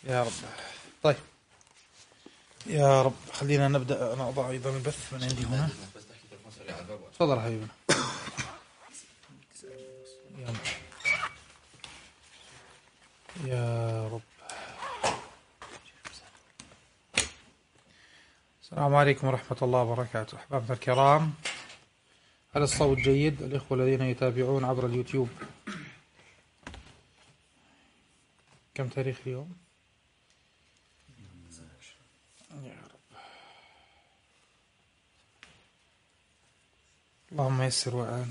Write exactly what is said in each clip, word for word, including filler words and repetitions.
يا رب. طيب يا رب، خلينا نبدأ. أنا أضع أيضا البث من عندي هنا. تفضل حبيبنا. يا رب. السلام عليكم ورحمة الله وبركاته. أحبابنا الكرام، هل الصوت جيد؟ الإخوة الذين يتابعون عبر اليوتيوب، كم تاريخ اليوم؟ يا رب. اللهم يسر وأعن.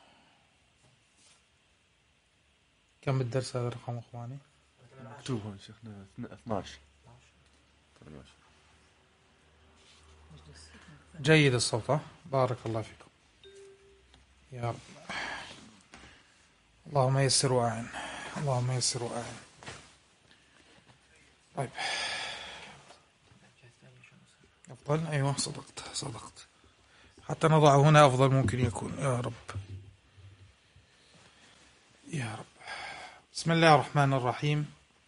كم بالدرس هذا الرقم أخواني؟ مكتوب هون شيخنا اثناشر. جيد الصوت، بارك الله فيكم. يا رب. اللهم يسر وأعن، اللهم يسر وأعن. طيب أفضل. أيوة صدقت صدقت، حتى نضع هنا أفضل ممكن يكون. يا رب يا رب. بسم الله الرحمن الرحيم.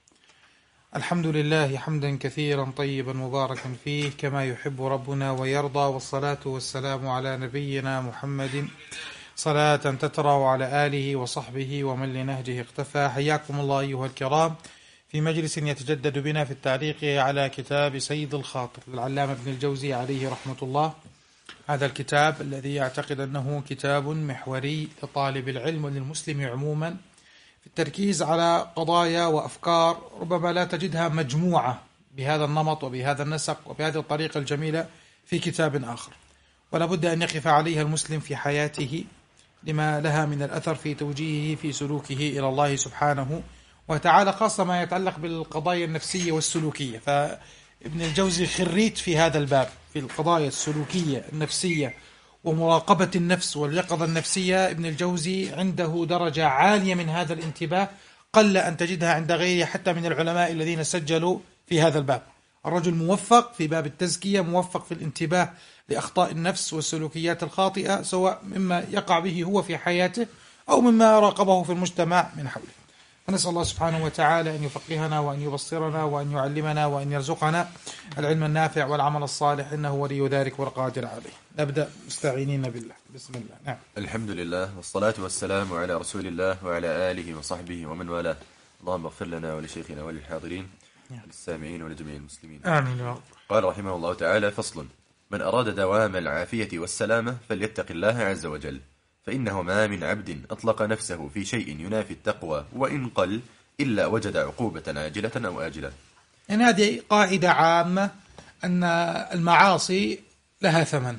الحمد لله حمدا كثيرا طيبا مباركا فيه كما يحب ربنا ويرضى، والصلاة والسلام على نبينا محمد صلاة تترى على آله وصحبه ومن لنهجه اقتفى. حياكم الله أيها الكرام في مجلس يتجدد بنا في التعليق على كتاب سيد الخاطر للعلامة ابن الجوزي عليه رحمة الله. هذا الكتاب الذي يعتقد أنه كتاب محوري لطالب العلم وللمسلم عموما في التركيز على قضايا وأفكار ربما لا تجدها مجموعة بهذا النمط وبهذا النسق وبهذه الطريقة الجميلة في كتاب آخر، ولا بد أن يقف عليها المسلم في حياته لما لها من الأثر في توجيهه في سلوكه إلى الله سبحانه وتعالى، خاصة ما يتعلق بالقضايا النفسية والسلوكية. فابن الجوزي خريت في هذا الباب، في القضايا السلوكية النفسية ومراقبة النفس واليقظة النفسية. ابن الجوزي عنده درجة عالية من هذا الانتباه، قل أن تجدها عند غيره حتى من العلماء الذين سجلوا في هذا الباب. الرجل موفق في باب التزكية، موفق في الانتباه لأخطاء النفس والسلوكيات الخاطئة، سواء مما يقع به هو في حياته أو مما راقبه في المجتمع من حوله. فنسأل الله سبحانه وتعالى أن يفقهنا وأن يبصرنا وأن يعلمنا وأن يرزقنا العلم النافع والعمل الصالح، إنه ولي ذلك والقادر عليه. نبدأ مستعينين بالله. بسم الله. نعم. الحمد لله والصلاة والسلام على رسول الله وعلى آله وصحبه ومن والاه. اللهم اغفر لنا ولشيخنا وللحاضرين وللسامعين ولجميع المسلمين. آمين يا رب. قال رحمه الله تعالى: فصل: من أراد دوام العافية والسلامة فليتق الله عز وجل، فإنه ما من عبد أطلق نفسه في شيء ينافي التقوى وإن قل إلا وجد عقوبة عاجلة أو آجلة. يعني هذه قاعدة عامة، أن المعاصي لها ثمن.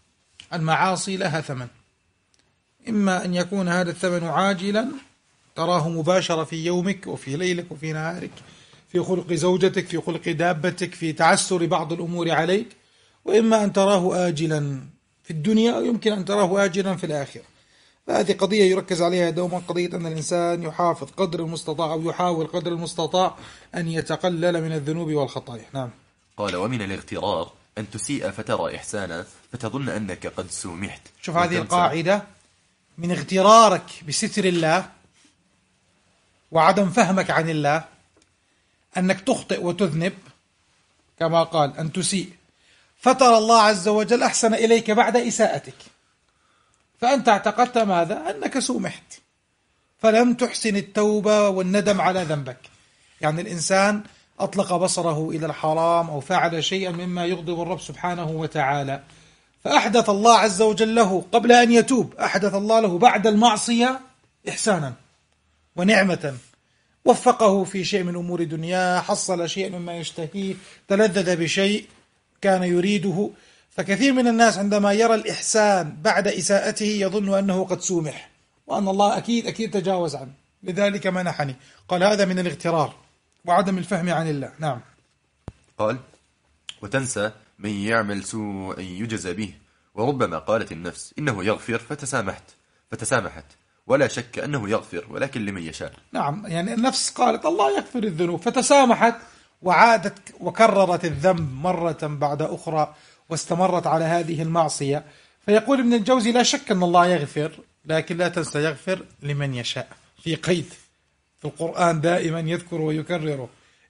المعاصي لها ثمن، إما أن يكون هذا الثمن عاجلا تراه مباشرة في يومك وفي ليلك وفي نهارك، في خلق زوجتك، في خلق دابتك، في تعسر بعض الأمور عليك، وإما أن تراه آجلا في الدنيا ويمكن أن تراه آجلا في الآخرة. فهذه قضية يركز عليها دوما، قضية أن الإنسان يحافظ قدر المستطاع أو يحاول قدر المستطاع أن يتقلل من الذنوب والخطايا. نعم. قال: ومن الاغترار أن تسيء فترى إحسانا فتظن أنك قد سومحت. شوف هذه القاعدة، من اغترارك بستر الله وعدم فهمك عن الله أنك تخطئ وتذنب، كما قال أن تسيء فترى الله عز وجل أحسن إليك بعد إساءتك، فأنت اعتقدت ماذا؟ أنك سومحت، فلم تحسن التوبة والندم على ذنبك. يعني الإنسان أطلق بصره إلى الحرام أو فعل شيئا مما يغضب الرب سبحانه وتعالى، فأحدث الله عز وجل له قبل أن يتوب، أحدث الله له بعد المعصية إحسانا ونعمة، وفقه في شيء من أمور دنياه، حصل شيء مما يشتهيه، تلذذ بشيء كان يريده. فكثير من الناس عندما يرى الإحسان بعد إساءته يظن أنه قد سومح، وأن الله أكيد أكيد تجاوز عنه، لذلك منحني. قال هذا من الاغترار وعدم الفهم عن الله. نعم. قال: وتنسى من يعمل سوء يجزى به، وربما قالت النفس إنه يغفر فتسامحت فتسامحت ولا شك أنه يغفر ولكن لمن يشاء. نعم، يعني النفس قالت الله يغفر الذنوب فتسامحت وعادت وكررت الذنب مرة بعد أخرى واستمرت على هذه المعصية. فيقول ابن الجوزي: لا شك أن الله يغفر، لكن لا تنسى يغفر لمن يشاء. في قيد في القرآن دائما يذكر ويكرره،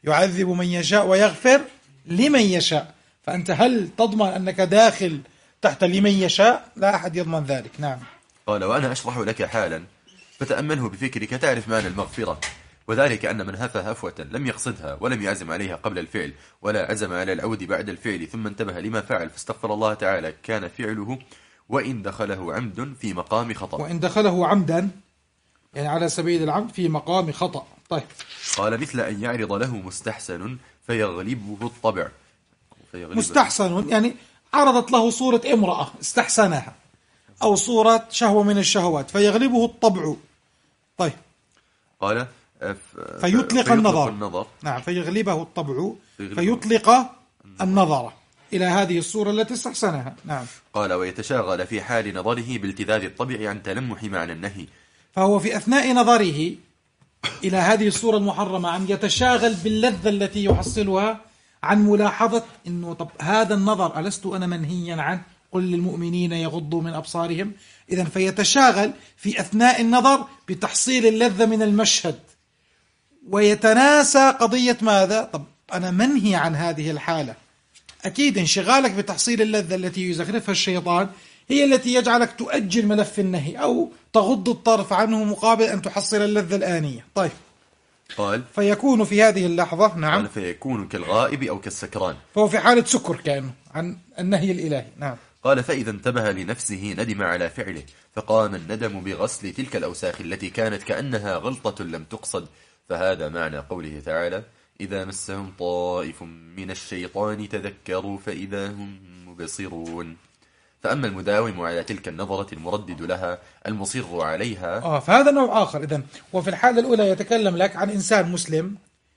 يعذب من يشاء ويغفر لمن يشاء. فأنت هل تضمن أنك داخل تحت لمن يشاء؟ لا أحد يضمن ذلك. نعم. قال: وأنا أشرح لك حالا فتأمله بفكرك تعرف معنى المغفرة، وذلك أن من هفى هفوة لم يقصدها ولم يعزم عليها قبل الفعل ولا عزم على العود بعد الفعل ثم انتبه لما فعل فاستغفر الله تعالى، كان فعله وإن دخله عمد في مقام خطأ. وإن دخله عمدا يعني على سبيل العمد في مقام خطأ. طيب. قال: مثل أن يعرض له مستحسن فيغلبه الطبع. فيغلبه. مستحسن يعني عرضت له صورة امرأة استحسنها، أو صورة شهوة من الشهوات فيغلبه الطبع. طيب. قال: فيطلق, فيطلق النظر. النظر نعم فيغلبه الطبع فيطلق النظر إلى هذه الصورة التي استحسنها. نعم. قال: ويتشاغل في حال نظره بالتذاذ الطبع عن تلمح معنى النهي. فهو في أثناء نظره إلى هذه الصورة المحرمة أن يتشاغل باللذة التي يحصلها عن ملاحظة إنه طب هذا النظر ألست أنا منهيا عنه؟ قل للمؤمنين يغضوا من أبصارهم. إذن فيتشاغل في أثناء النظر بتحصيل اللذة من المشهد، ويتناسى قضية ماذا؟ طب أنا منهي عن هذه الحالة. أكيد انشغالك بتحصيل اللذة التي يزخرفها الشيطان هي التي يجعلك تؤجل ملف النهي أو تغض الطرف عنه مقابل أن تحصل اللذة الآنية. طيب. قال: فيكون في هذه اللحظة. نعم. قال: فيكون كالغائب أو كالسكران، فهو في حالة سكر كأنه عن النهي الإلهي. نعم. قال: فإذا انتبه لنفسه ندم على فعله، فقام الندم بغسل تلك الأوساخ التي كانت كأنها غلطة لم تقصد، فهذا معنى قوله تعالى: إذا مسهم طائف من الشيطان تذكروا فإذا هم مبصرون. فأما المداوم على تلك النظرة المردد لها المصر عليها آه فهذا نوع آخر. إذن وفي الحالة الأولى يتكلم لك عن إنسان مسلم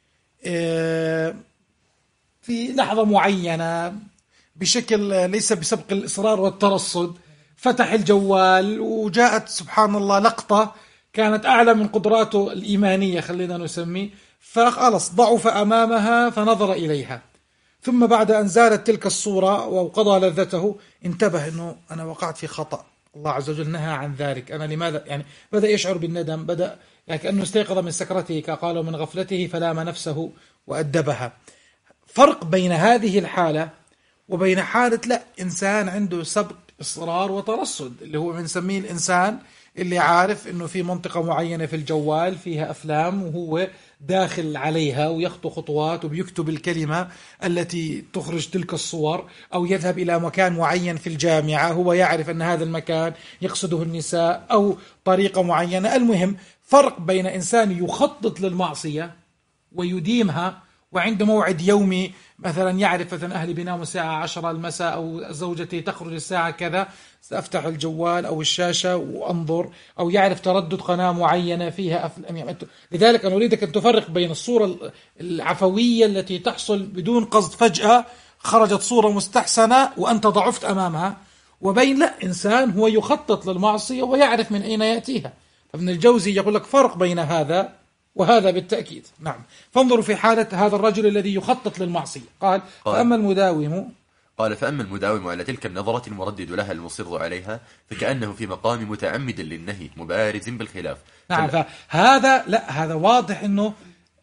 آه في لحظة معينة بشكل ليس بسبق الإصرار والترصد فتح الجوال وجاءت سبحان الله لقطة كانت أعلى من قدراته الإيمانية خلينا نسميه، فخلص ضعف أمامها فنظر إليها، ثم بعد أن زالت تلك الصورة وقضى لذته انتبه أنه أنا وقعت في خطأ، الله عز وجل نهى عن ذلك، أنا لماذا يعني بدأ يشعر بالندم، بدأ يعني كأنه استيقظ من سكرته كقال من غفلته فلام نفسه وأدبها. فرق بين هذه الحالة وبين حالة لا إنسان عنده سبق إصرار وترصد، اللي هو بنسميه الإنسان اللي عارف إنه في منطقة معينة في الجوال فيها أفلام وهو داخل عليها ويخطو خطوات وبيكتب الكلمة التي تخرج تلك الصور، أو يذهب إلى مكان معين في الجامعة هو يعرف أن هذا المكان يقصده النساء أو طريقة معينة. المهم فرق بين إنسان يخطط للمعصية ويديمها وعنده موعد يومي، مثلا يعرف مثلا أهلي بيناموا الساعة عشرة المساء أو زوجتي تخرج الساعة كذا سأفتح الجوال أو الشاشة وأنظر، أو يعرف تردد قناة معينة فيها أفلام. لذلك أنا أريدك أن تفرق بين الصورة العفوية التي تحصل بدون قصد فجأة خرجت صورة مستحسنة وأنت ضعفت أمامها، وبين لا إنسان هو يخطط للمعصية ويعرف من أين يأتيها. فابن الجوزي يقول لك فرق بين هذا وهذا بالتأكيد. نعم. فانظروا في حالة هذا الرجل الذي يخطط للمعصية. قال, قال فأما المداوم قال فأما المداوم على تلك النظرة المردد لها المصر عليها فكأنه في مقام متعمد للنهي مبارز بالخلاف. نعم. فهذا لا هذا واضح أنه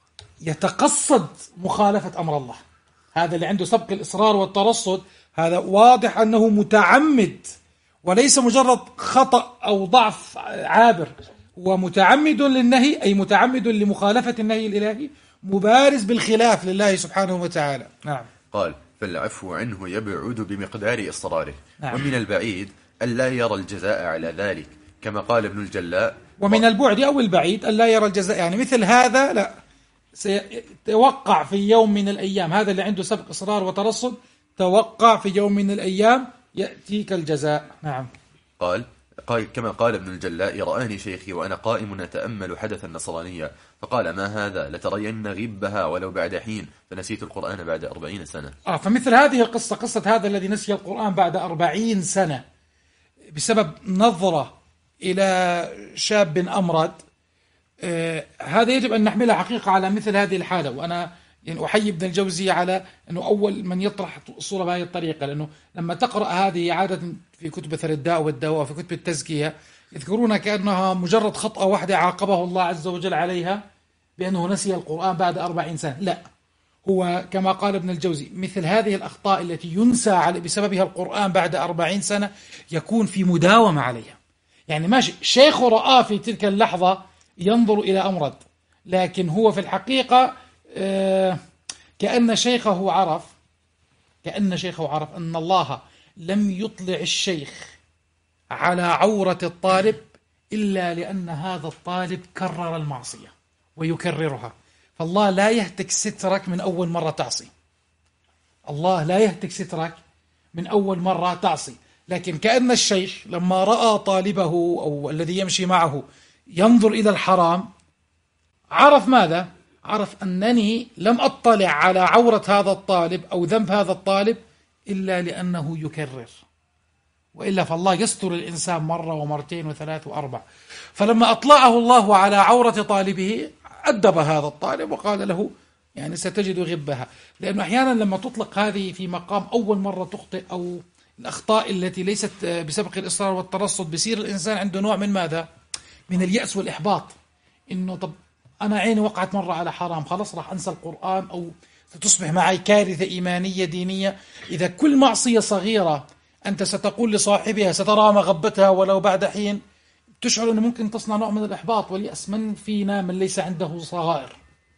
يتقصد مخالفة أمر الله، هذا اللي عنده سبق الإصرار والترصد هذا واضح أنه متعمد وليس مجرد خطأ أو ضعف عابر، ومتعمد للنهي أي متعمد لمخالفة النهي الإلهي مبارز بالخلاف لله سبحانه وتعالى. نعم. قال فالعفو عنه يبعد بمقدار إصراره. نعم. ومن البعيد ألا يرى الجزاء على ذلك كما قال ابن الجلاء. ومن البعد أو البعيد ألا يرى الجزاء، يعني مثل هذا لا سيتوقع في يوم من الأيام، هذا اللي عنده سبق إصرار وترصد توقع في يوم من الأيام يأتيك الجزاء. نعم. قال قال كما قال ابن الجلاء رآني شيخي وأنا قائم أتأمل حدث النصرانية فقال ما هذا لترين غبها ولو بعد حين فنسيت القرآن بعد أربعين سنة. آه فمثل هذه القصة قصة هذا الذي نسي القرآن بعد أربعين سنة بسبب نظرة إلى شاب أمرد، آه هذا يجب أن نحملها حقيقة على مثل هذه الحالة. وأنا يعني أحيي ابن الجوزي على أنه أول من يطرح الصورة بهذه الطريقة، لأنه لما تقرأ هذه عادة في كتب مثل الداء والدواء وفي كتب التزكية يذكرونها كأنها مجرد خطأة واحدة عاقبه الله عز وجل عليها بأنه نسي القرآن بعد أربعين سنة. لا، هو كما قال ابن الجوزي مثل هذه الأخطاء التي ينسى بسببها القرآن بعد أربعين سنة يكون في مداومة عليها. يعني ماشي شيخ رآه في تلك اللحظة ينظر إلى أمرد، لكن هو في الحقيقة آه كأن شيخه عرف كأن شيخه عرف أن الله لم يطلع الشيخ على عورة الطالب إلا لأن هذا الطالب كرر المعصية ويكررها. فالله لا يهتك سترك من أول مرة تعصي، الله لا يهتك سترك من أول مرة تعصي، لكن كأن الشيخ لما رأى طالبه أو الذي يمشي معه ينظر إلى الحرام عرف ماذا؟ عرف أنني لم أطلع على عورة هذا الطالب أو ذنب هذا الطالب إلا لأنه يكرر، وإلا فالله يستر الإنسان مرة ومرتين وثلاث وأربع. فلما أطلعه الله على عورة طالبه أدب هذا الطالب وقال له يعني ستجد غبها، لأنه أحيانا لما تطلق هذه في مقام أول مرة تخطئ أو الأخطاء التي ليست بسبق الإصرار والترصد بيصير الإنسان عنده نوع من ماذا؟ من اليأس والإحباط، إنه طب أنا عيني وقعت مرة على حرام خلاص راح أنسى القرآن أو ستصبح معي كارثة إيمانية دينية. إذا كل معصية صغيرة أنت ستقول لصاحبها سترى مغبتها ولو بعد حين، تشعر أنه ممكن تصنع نوع من الإحباط واليأس. من فينا من ليس عنده صغائر؟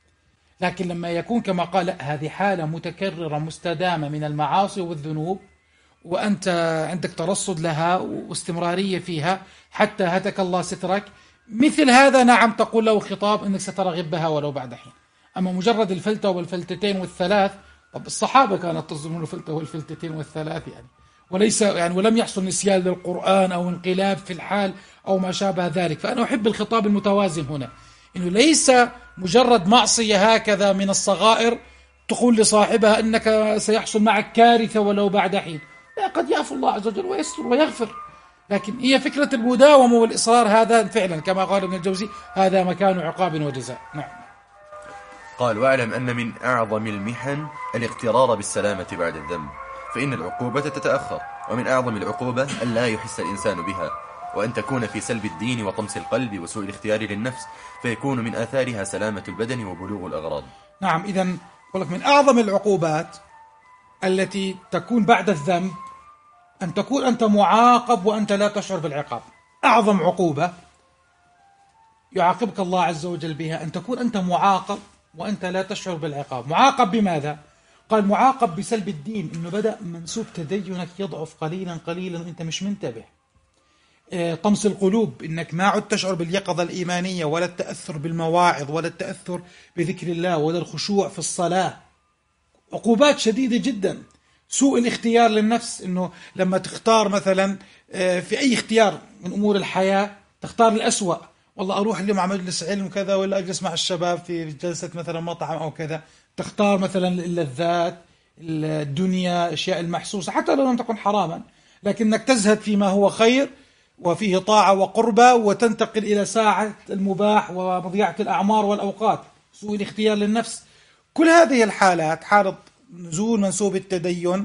لكن لما يكون كما قال هذه حالة متكررة مستدامة من المعاصي والذنوب وأنت عندك ترصد لها واستمرارية فيها حتى هتك الله سترك، مثل هذا نعم تقول له خطاب أنك سترى غبها ولو بعد حين. أما مجرد الفلتة والفلتتين والثلاث، طب الصحابة كانت تظن الفلتة والفلتتين والثلاث يعني، وليس يعني ولم يحصل نسيان للقرآن أو انقلاب في الحال أو ما شابه ذلك. فأنا أحب الخطاب المتوازن هنا، إنه ليس مجرد معصية هكذا من الصغائر تقول لصاحبها أنك سيحصل معك كارثة ولو بعد حين، لا، قد يعفو الله عز وجل ويستر ويغفر. لكن هي فكرة المداومة والإصرار هذا فعلا كما قال ابن الجوزي هذا مكان عقاب وجزاء. نعم. قال: واعلم أن من أعظم المحن الاغترار بالسلامة بعد الذنب، فإن العقوبة تتأخر، ومن أعظم العقوبة أن لا يحس الإنسان بها، وأن تكون في سلب الدين وطمس القلب وسوء الاختيار للنفس، فيكون من آثارها سلامة البدن وبلوغ الأغراض. نعم، إذن من أعظم العقوبات التي تكون بعد الذنب أن تكون أنت معاقب وأنت لا تشعر بالعقاب. أعظم عقوبة يعاقبك الله عز وجل بها أن تكون أنت معاقب وأنت لا تشعر بالعقاب. معاقب بماذا؟ قال معاقب بسلب الدين، إنه بدأ منسوب تدينك يضعف قليلا قليلا وأنت مش منتبه. طمس القلوب، إنك ما عد تشعر باليقظة الإيمانية ولا التأثر بالمواعظ ولا التأثر بذكر الله ولا الخشوع في الصلاة. عقوبات شديدة جدا. سوء الاختيار للنفس، إنه لما تختار مثلا في أي اختيار من أمور الحياة تختار الأسوأ، والله أروح اليوم على مجلس علم كذا ولا أجلس مع الشباب في جلسة مثلا مطعم أو كذا، تختار مثلا اللذات الدنيا أشياء المحسوسة حتى لو لم تكن حراما، لكنك تزهد فيما هو خير وفيه طاعة وقربة وتنتقل إلى ساعة المباح ومضيعة الأعمار والأوقات. سوء الاختيار للنفس. كل هذه الحالات، حالة نزول منسوب التدين،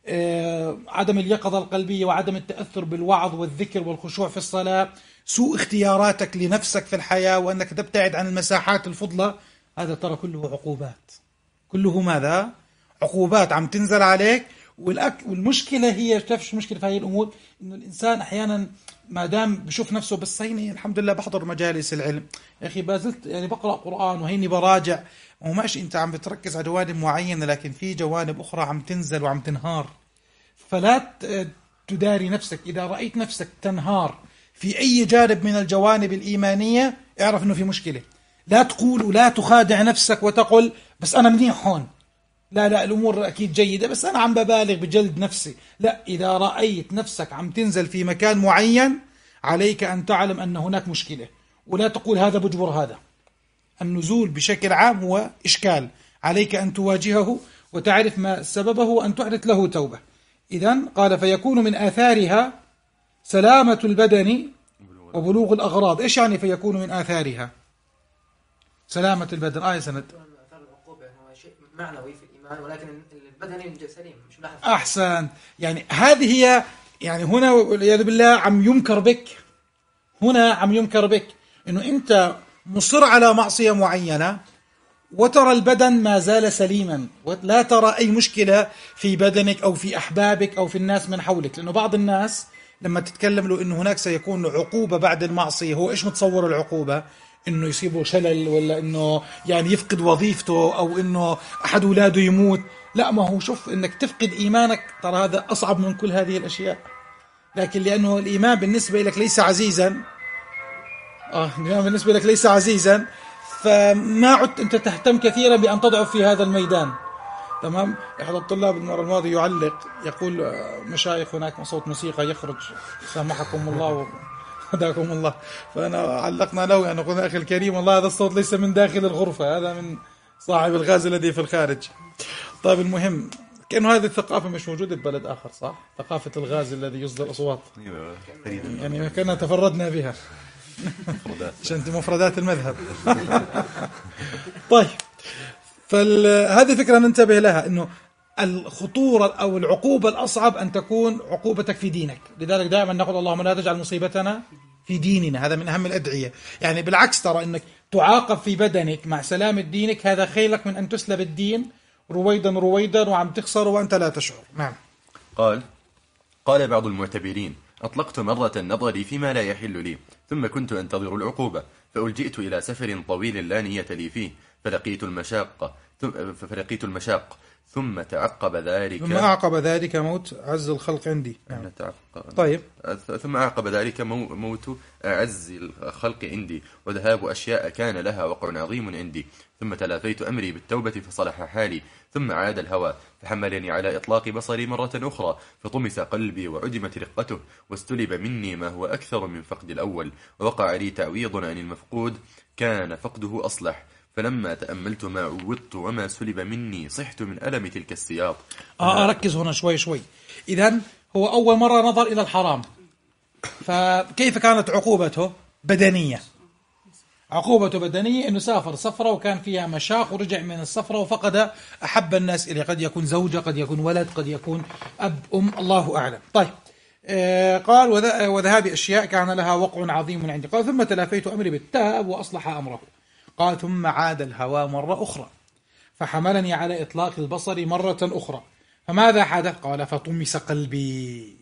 عدم اليقظة القلبية وعدم التأثر بالوعظ والذكر والخشوع في الصلاة، سوء اختياراتك لنفسك في الحياة وأنك تبتعد عن المساحات الفضلة، هذا ترى كله عقوبات. كله ماذا؟ عقوبات عم تنزل عليك. والمشكلة هي تعرف مشكلة في هذه الأمور، إنه الإنسان أحيانا ما دام بشوف نفسه بس هيني الحمد لله بحضر مجالس العلم، يا أخي بازلت يعني بقرأ قرآن وهيني براجع، وماشي أنت عم بتركز على جوانب معينة لكن في جوانب أخرى عم تنزل وعم تنهار. فلا تداري نفسك. إذا رأيت نفسك تنهار في أي جانب من الجوانب الإيمانية اعرف أنه في مشكلة. لا تقول ولا تخادع نفسك وتقول بس أنا منيح هون، لا لا الأمور أكيد جيدة بس أنا عم ببالغ بجلد نفسي. لا، إذا رأيت نفسك عم تنزل في مكان معين عليك أن تعلم أن هناك مشكلة، ولا تقول هذا بجبر هذا. النزول بشكل عام هو إشكال، عليك أن تواجهه وتعرف ما سببه وأن تحدث له توبة. إذن قال فيكون من آثارها سلامة البدن وبلوغ الأغراض. إيش يعني فيكون من آثارها سلامة البدن؟ آية سند آثار العقوبة هو شيء معنوي في الإيمان، ولكن البدني سليم مش ملاحظ. أحسن. يعني هذه هي، يعني هنا والعياذ بالله عم ينكر بك، هنا عم ينكر بك إنه أنت مصر على معصية معينة وترى البدن ما زال سليما، ولا ترى أي مشكلة في بدنك أو في أحبابك أو في الناس من حولك. لأنه بعض الناس لما تتكلم له إنه هناك سيكون عقوبة بعد المعصية، هو إيش متصور العقوبة؟ إنه يصيبه شلل، ولا إنه يعني يفقد وظيفته، أو إنه أحد أولاده يموت. لا، ما هو شوف، إنك تفقد إيمانك ترى هذا أصعب من كل هذه الأشياء. لكن لأنه الإيمان بالنسبة لك ليس عزيزا آه الإيمان بالنسبة لك ليس عزيزا فما عدت أنت تهتم كثيرا بأن تضعف في هذا الميدان. تمام. أحد الطلاب المرة الماضية يعلق يقول مشايخ هناك صوت موسيقى يخرج سامحكم الله وهداكم الله. فأنا علقنا له أنا قلنا أخي الكريم والله هذا الصوت ليس من داخل الغرفة، هذا من صاحب الغاز الذي في الخارج. طيب المهم، كأنه هذه الثقافة مش موجودة ببلد آخر، صح؟ ثقافة الغاز الذي يصدر أصوات، يعني كنا تفردنا بها عشان مفردات المذهب. طيب، فهذه فكرة ننتبه لها، إنه الخطورة أو العقوبة الأصعب أن تكون عقوبتك في دينك. لذلك دائما نقول اللهم لا تجعل مصيبتنا في ديننا، هذا من أهم الأدعية. يعني بالعكس، ترى إنك تعاقب في بدنك مع سلامة دينك هذا خير لك من أن تسلب الدين رويدا رويدا وعم تخسر وأنت لا تشعر. نعم. قال قال بعض المعتبرين: أطلقت مرة نظري فيما لا يحل لي، ثم كنت أنتظر العقوبة، فألجئت إلى سفر طويل لا نية لي فيه، فلقيت المشاق فلقيت المشاق ثم تعقب ذلك ثم أعقب ذلك موت أعز الخلق عندي. نعم. طيب. ثم أعقب ذلك موت أعز الخلق عندي، وذهاب أشياء كان لها وقع عظيم عندي، ثم تلافيت أمري بالتوبة فصلح حالي، ثم عاد الهوى فحملني على إطلاق بصري مرة أخرى، فطمس قلبي وعدمت رقته، واستلب مني ما هو أكثر من فقد الأول، ووقع لي تعويض عن المفقود كان فقده أصلح، فلما تأملت ما عوضت وما سلب مني صحت من ألم تلك السياط. آه أركز هنا شوي شوي. إذن هو أول مرة نظر إلى الحرام، فكيف كانت عقوبته؟ بدنية. عقوبته بدنية، إنه سافر سفرة وكان فيها مشاق ورجع من السفرة وفقد أحب الناس إليه، قد يكون زوجة، قد يكون ولد، قد يكون أب أم، الله أعلم. طيب، آه قال وذهاب أشياء كان لها وقع عظيم عندي. قال ثم تلافيت أمري بالتاب وأصلح أمره. قال ثم عاد الهوى مرة أخرى فحملني على إطلاق البصر مرة أخرى، فماذا حدث؟ قال فطمس قلبي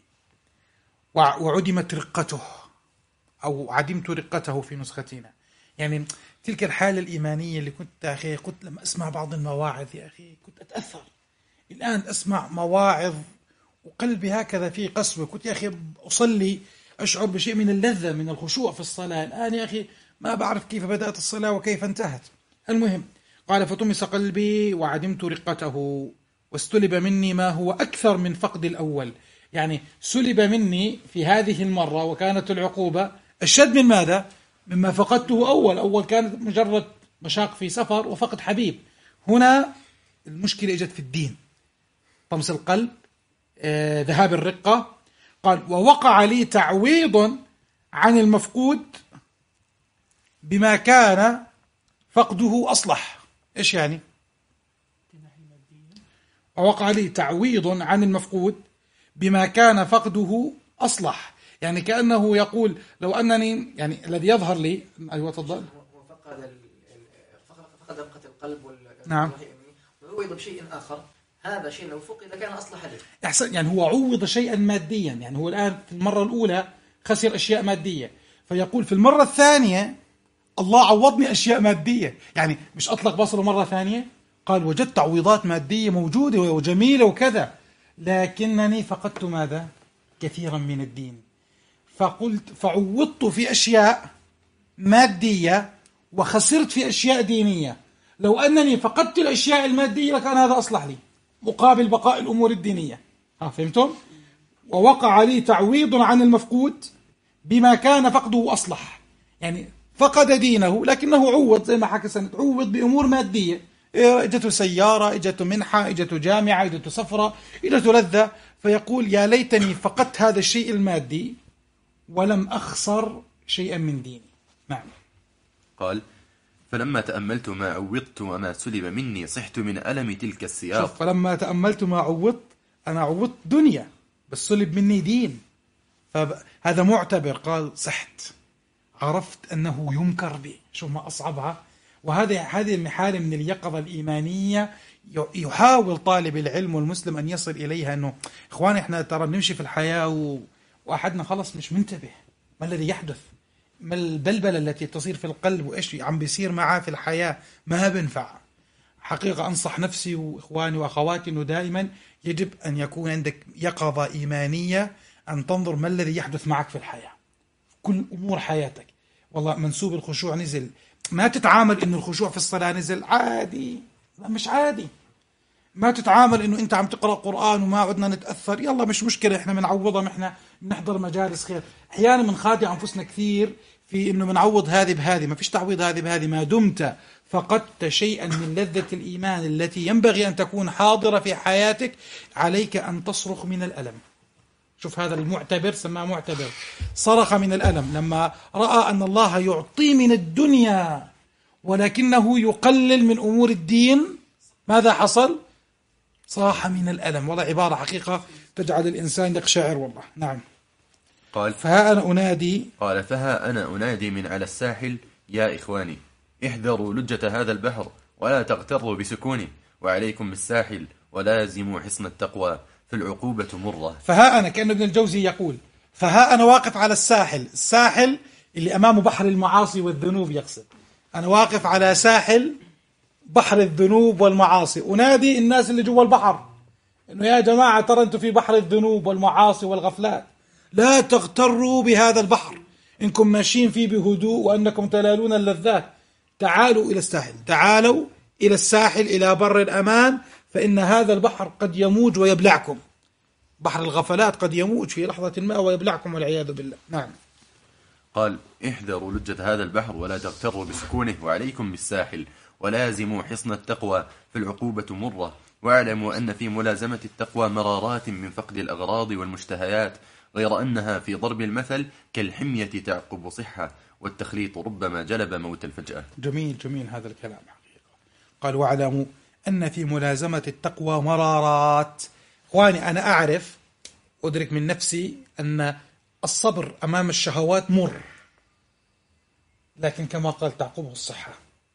وعدمت رقته، أو عدمت رقته في نسختنا. يعني تلك الحالة الإيمانية اللي كنت يا أخي، كنت لما أسمع بعض المواعظ يا أخي كنت أتأثر. الآن أسمع مواعظ وقلبي هكذا في قسوة. كنت يا أخي أصلي أشعر بشيء من اللذة من الخشوع في الصلاة. الآن يا أخي ما بعرف كيف بدأت الصلاة وكيف انتهت. المهم، قال فطمس قلبي وعدمت رقته واستلب مني ما هو أكثر من فقد الأول. يعني سلب مني في هذه المرة وكانت العقوبة أشد من ماذا؟ مما فقدته أول. أول كانت مجرد مشاق في سفر وفقد حبيب. هنا المشكلة إجت في الدين، طمس القلب، آه، ذهاب الرقة. قال ووقع لي تعويض عن المفقود بما كان فقده أصلح. إيش يعني؟ ووقع لي تعويض عن المفقود بما كان فقده أصلح. يعني كأنه يقول لو أنني، يعني الذي يظهر لي، أيوة تفضل. وفقد فقد رقة القلب وال نعم، وعوض بشيء آخر. هذا شيء لو فقد كان أصلح له. أحسن. يعني هو عوض شيئا ماديا. يعني هو الآن في المرة الأولى خسر أشياء مادية، فيقول في المرة الثانية الله عوضني أشياء مادية. يعني مش أطلق بصره مرة ثانية، قال وجدت تعويضات مادية موجودة وجميلة وكذا، لكنني فقدت ماذا؟ كثيرا من الدين. فقلت فعوضت في أشياء مادية وخسرت في أشياء دينية. لو أنني فقدت الأشياء المادية لكان هذا أصلح لي مقابل بقاء الأمور الدينية. ها، فهمتم؟ ووقع لي تعويض عن المفقود بما كان فقده أصلح. يعني فقد دينه لكنه عوض، زي ما حكى سنة، عوض بأمور مادية. اجته سيارة، اجته منحة، اجته جامعة، اجته سفرة، اجته لذة. فيقول يا ليتني فقدت هذا الشيء المادي ولم أخسر شيئا من ديني. نعم. قال فلما تأملت ما عوضت وما سلب مني صحت من ألم تلك السياق. شوف، فلما تأملت ما عوضت، أنا عوضت دنيا بس سلب مني دين، فهذا معتبر. قال صحت، عرفت أنه ينكر بي. شوف ما أصعبها، وهذه هذه حالة من اليقظة الإيمانية يحاول طالب العلم والمسلم أن يصل إليها. أنه إخواني إحنا ترى نمشي في الحياة و... وأحدنا خلص مش منتبه ما الذي يحدث، ما البلبلة التي تصير في القلب وإيش عم بيصير معاه في الحياة، ما بنفع. حقيقة أنصح نفسي وإخواني وأخواتي أنه دائما يجب أن يكون عندك يقظة إيمانية، أن تنظر ما الذي يحدث معك في الحياة، كل أمور حياتك. والله منسوب الخشوع نزل، ما تتعامل إنه الخشوع في الصلاة نزل عادي، لا مش عادي. ما تتعامل إنه أنت عم تقرأ قرآن وما عدنا نتأثر، يلا مش مشكلة، إحنا بنعوضها، إحنا بنحضر مجالس خير. أحيانا بنخادع أنفسنا كثير في إنه بنعوض هذه بهذه، ما فيش تعويض هذه بهذه. ما دمت فقدت شيئا من لذة الإيمان التي ينبغي أن تكون حاضرة في حياتك، عليك أن تصرخ من الألم. شوف هذا المعتبر، سماه معتبر، صرخ من الألم لما رأى أن الله يعطي من الدنيا ولكنه يقلل من أمور الدين. ماذا حصل؟ صاح من الألم. والله عبارة حقيقة تجعل الإنسان يقشعر والله. نعم. قال فها أنا أنادي قال فها أنا أنادي من على الساحل يا إخواني احذروا لجة هذا البحر ولا تغتروا بسكونه، وعليكم بالساحل ولازموا حصن التقوى فالعقوبة مرة. فها أنا، كأن ابن الجوزي يقول فها أنا واقف على الساحل، الساحل اللي أمامه بحر المعاصي والذنوب يقصد. أنا واقف على ساحل بحر الذنوب والمعاصي، أنادي الناس اللي جوا البحر إنه يا جماعة ترى أنتم في بحر الذنوب والمعاصي والغفلات، لا تغتروا بهذا البحر إنكم ماشيين فيه بهدوء وأنكم تنالون اللذات. تعالوا إلى الساحل، تعالوا إلى الساحل، إلى بر الأمان، فإن هذا البحر قد يموج ويبلعكم. بحر الغفلات قد يموج في لحظة ما ويبلعكم والعياذ بالله. نعم. قال احذروا لجة هذا البحر ولا تغتروا بسكونه، وعليكم بالساحل ولازموا حصن التقوى فالعقوبة مرة، واعلموا أن في ملازمة التقوى مرارات من فقد الأغراض والمشتهيات، غير أنها في ضرب المثل كالحمية تعقب صحة، والتخليط ربما جلب موت الفجأة. جميل جميل هذا الكلام حقيقة. قال واعلموا أن في ملازمة التقوى مرارات. إخواني أنا أعرف أدرك من نفسي أن الصبر أمام الشهوات مر، لكن كما قال تعقبه الصحة.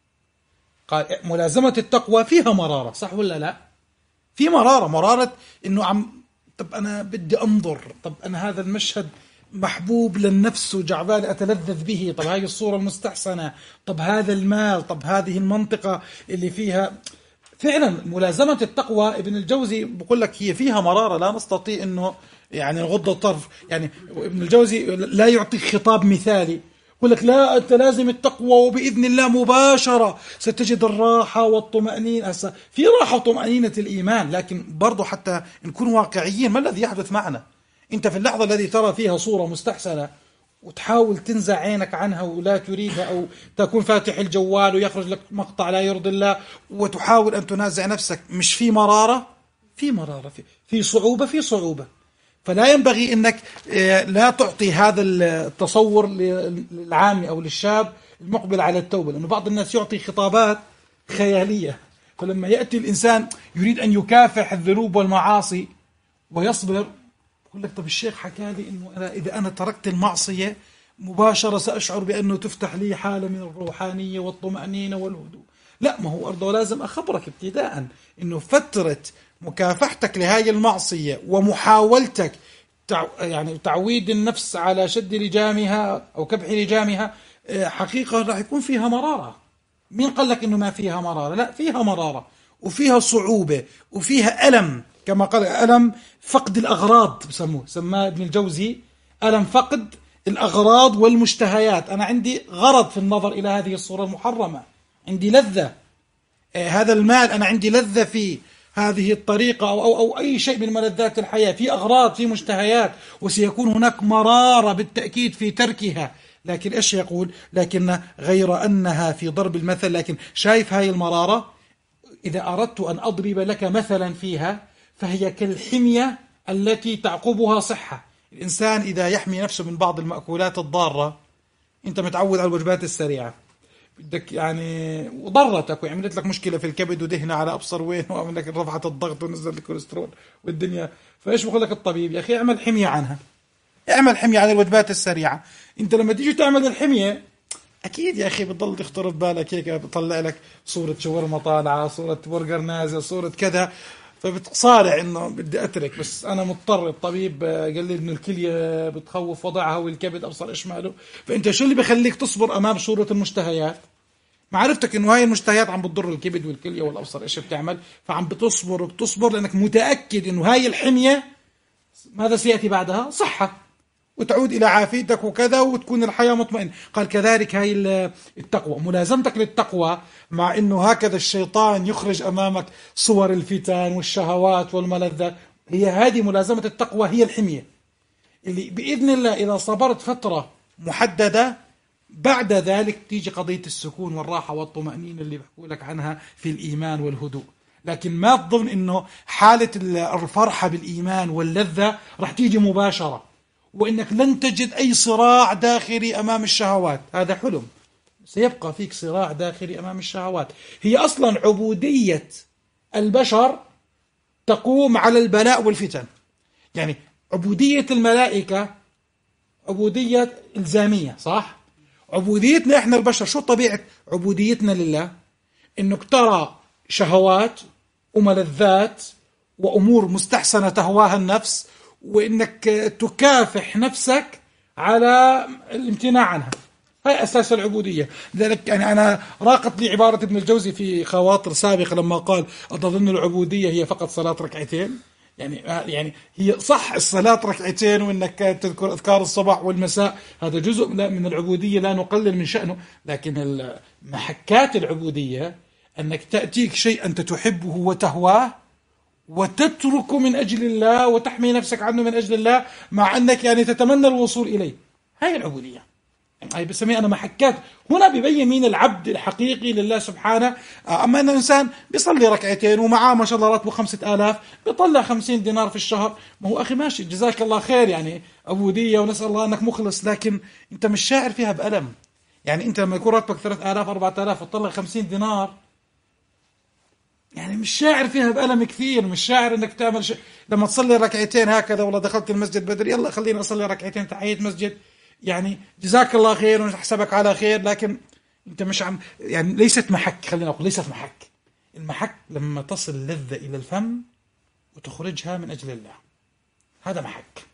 قال ملازمة التقوى فيها مرارة، صح ولا لا؟ في مرارة، مرارة إنه عم طب أنا بدي أنظر، طب أنا هذا المشهد محبوب للنفس وجعبالي أتلذذ به، طب هذه الصورة المستحسنة، طب هذا المال، طب هذه المنطقة اللي فيها. فعلا ملازمة التقوى ابن الجوزي بقول لك هي فيها مرارة، لا نستطيع إنه يعني نغض الطرف. يعني ابن الجوزي لا يعطيك خطاب مثالي يقول لك لا أنت لازم التقوى وبإذن الله مباشرة ستجد الراحة والطمأنينة. في راحة وطمأنينة الإيمان، لكن برضو حتى نكون واقعيين، ما الذي يحدث معنا؟ أنت في اللحظة التي ترى فيها صورة مستحسنة وتحاول تنزع عينك عنها ولا تريدها، أو تكون فاتح الجوال ويخرج لك مقطع لا يرضي الله وتحاول أن تنازع نفسك، مش في مرارة؟ في مرارة، في, في صعوبة في صعوبة. فلا ينبغي أنك لا تعطي هذا التصور للعامي أو للشاب المقبل على التوبة، لأنه بعض الناس يعطي خطابات خيالية، فلما يأتي الإنسان يريد أن يكافح الذنوب والمعاصي ويصبر يقول لك طب الشيخ حكى لي إنه أنا إذا أنا تركت المعصية مباشرة سأشعر بأنه تفتح لي حالة من الروحانية والطمأنينة والهدوء. لا، ما هو أرضه لازم أخبرك ابتداء إنه فترة مكافحتك لهذه المعصية ومحاولتك تع... يعني تعويد النفس على شد لجامها أو كبح لجامها حقيقة راح يكون فيها مرارة. مين قال لك إنه ما فيها مرارة؟ لا، فيها مرارة وفيها صعوبة وفيها ألم، كما قال ألم فقد الأغراض بسموه، سماه ابن الجوزي ألم فقد الأغراض والمشتهيات. أنا عندي غرض في النظر إلى هذه الصورة المحرمة، عندي لذة، هذا المال أنا عندي لذة في هذه الطريقة أو, أو, أو أي شيء من ملذات الحياة، في أغراض في مشتهيات، وسيكون هناك مرارة بالتأكيد في تركها. لكن إيش يقول؟ لكن غير أنها في ضرب المثل، لكن شايف هاي المرارة إذا أردت أن أضرب لك مثلا فيها فهي كالحمية التي تعقبها صحة. الإنسان إذا يحمي نفسه من بعض المأكولات الضارة، أنت متعود على الوجبات السريعة، بدك يعني وضرتك وعملت لك مشكلة في الكبد ودهنة على أبصر وين وعمل لك رفعت الضغط ونزل الكوليسترول والدنيا، فإيش بقول لك الطبيب؟ يا أخي اعمل حمية عنها، اعمل حمية عن الوجبات السريعة. أنت لما تيجي تعمل الحمية أكيد يا أخي بتضل تخطر ببالك هيك، بطلع لك صورة شاورما طالعة، صورة برجر نازل، صورة كذا، فبتصارع إنه بدي أترك، بس أنا مضطر. الطبيب قال لي إنه الكلية بتخوف وضعها والكبد أبصر إيش ماله. فأنت شو اللي بخليك تصبر أمام صورة المشتهيات؟ معرفتك إنه هاي المشتهيات عم بتضر الكبد والكلية والأبصر إيش بتعمل، فعم بتصبر وبتصبر لأنك متأكد إنه هاي الحمية ماذا سيأتي بعدها؟ صحة، وتعود إلى عافيتك وكذا، وتكون الحياة مطمئنة. قال كذلك هاي التقوى، ملازمتك للتقوى، مع أنه هكذا الشيطان يخرج أمامك صور الفتن والشهوات والملذات، هي هذه ملازمة التقوى، هي الحمية اللي بإذن الله إذا صبرت فترة محددة بعد ذلك تيجي قضية السكون والراحة والطمأنينة اللي بحكوا لك عنها في الإيمان والهدوء. لكن ما تظن أنه حالة الفرحة بالإيمان واللذة رح تيجي مباشرة، وإنك لن تجد أي صراع داخلي أمام الشهوات، هذا حلم. سيبقى فيك صراع داخلي أمام الشهوات. هي أصلا عبودية البشر تقوم على البلاء والفتن. يعني عبودية الملائكة عبودية إلزامية، صح؟ عبوديتنا إحنا البشر شو طبيعة عبوديتنا لله؟ إنك ترى شهوات وملذات وأمور مستحسنة تهواها النفس، وإنك تكافح نفسك على الامتناع عنها. هاي أساس العبودية. لذلك يعني أنا راقت لي عبارة ابن الجوزي في خواطر سابقة لما قال أتظن العبودية هي فقط صلاة ركعتين. يعني يعني هي صح الصلاة ركعتين، وإنك تذكر أذكار الصباح والمساء، هذا جزء من العبودية لا نقلل من شأنه. لكن محكات العبودية أنك تأتيك شيء أنت تحبه وتهواه وتترك من أجل الله وتحمي نفسك عنه من أجل الله، مع أنك يعني تتمنى الوصول إليه. هاي العبودية، هاي بسميها أنا محكات. هنا بيبين مين العبد الحقيقي لله سبحانه. أما أن الإنسان بيصلي ركعتين ومعاه ما شاء الله راتبه خمسة آلاف، بيطلع خمسين دينار في الشهر، ما هو أخي ماشي جزاك الله خير، يعني عبودية ونسأل الله أنك مخلص، لكن أنت مش شاعر فيها بألم. يعني أنت لما يكون راتبك ثلاثة آلاف أربعة آلاف وتطلع خمسين دينار، يعني مش شاعر فيها بألم كثير، مش شاعر انك تعمل شيء. لما تصلي ركعتين هكذا، والله دخلت المسجد بدري، يلا خليني اصلي ركعتين تحية مسجد، يعني جزاك الله خير ونحسبك على خير، لكن انت مش عم، يعني ليست محك. خلينا نقول ليست محك. المحك لما تصل اللذة الى الفم وتخرجها من اجل الله، هذا محك.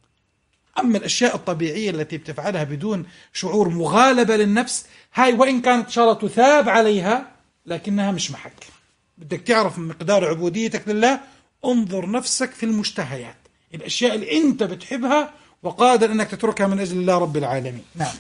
اما الاشياء الطبيعية التي بتفعلها بدون شعور مغالبة للنفس، هاي وان كانت ان شاء الله تثاب عليها لكنها مش محك. بدك تعرف مقدار عبوديتك لله، انظر نفسك في المشتهيات، الأشياء اللي أنت بتحبها وقادر أنك تتركها من أجل الله رب العالمين. نعم.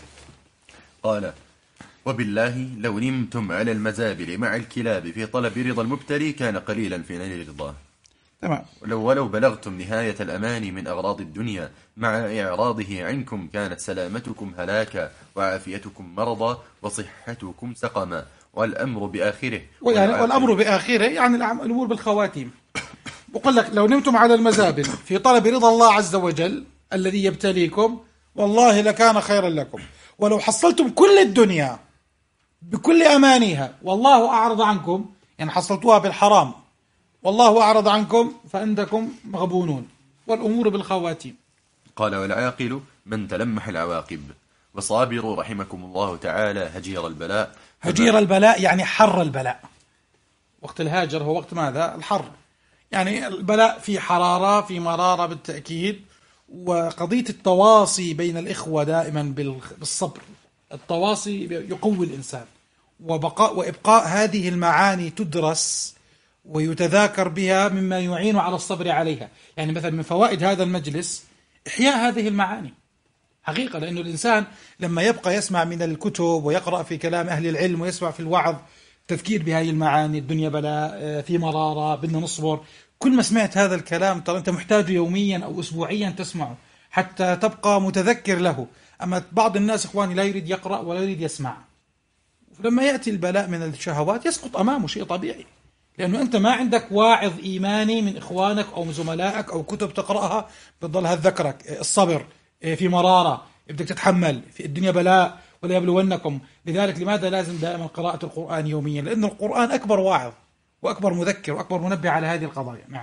قال: وبالله لو نمتم على المزابل مع الكلاب في طلب رضا المبتلي كان قليلا في نيل رضاه. تمام. ولو, ولو بلغتم نهاية الأمان من أغراض الدنيا مع إعراضه عنكم كانت سلامتكم هلاكا وعافيتكم مرضا وصحتكم سقما، والأمر بآخره. يعني والأمر بآخره يعني الأمور بالخواتيم. بقول لك لو نمتم على المزابل في طلب رضا الله عز وجل الذي يبتليكم، والله لكان خيرا لكم. ولو حصلتم كل الدنيا بكل أمانيها والله أعرض عنكم، يعني حصلتوها بالحرام والله أعرض عنكم، فعندكم مغبونون. والأمور بالخواتيم. قال: والعاقل من تلمح العواقب. وصابروا رحمكم الله تعالى هجير البلاء. هجير البلاء يعني حر البلاء. وقت الهاجر هو وقت ماذا؟ الحر. يعني البلاء في حرارة في مرارة بالتأكيد. وقضية التواصي بين الإخوة دائما بالصبر، التواصي يقوي الإنسان، وبقاء وإبقاء هذه المعاني تدرس ويتذاكر بها مما يعين على الصبر عليها. يعني مثلا من فوائد هذا المجلس إحياء هذه المعاني حقيقة، لأنه الإنسان لما يبقى يسمع من الكتب ويقرأ في كلام أهل العلم ويسمع في الوعظ تذكير بهذه المعاني، الدنيا بلاء في مرارة بدنا نصبر، كل ما سمعت هذا الكلام ترى أنت محتاج يوميا أو أسبوعيا تسمعه حتى تبقى متذكر له. أما بعض الناس إخواني لا يريد يقرأ ولا يريد يسمع، لما يأتي البلاء من الشهوات يسقط أمامه، شيء طبيعي، لأنه أنت ما عندك واعظ إيماني من إخوانك أو من زملائك أو كتب تقرأها بتضلها تذكرك الصبر في مرارة، بدك تتحمل في الدنيا بلاء ولا يبلونكم. لذلك لماذا لازم دائما قراءة القرآن يوميا؟ لأن القرآن أكبر واعظ وأكبر مذكر وأكبر منبه على هذه القضايا. نعم.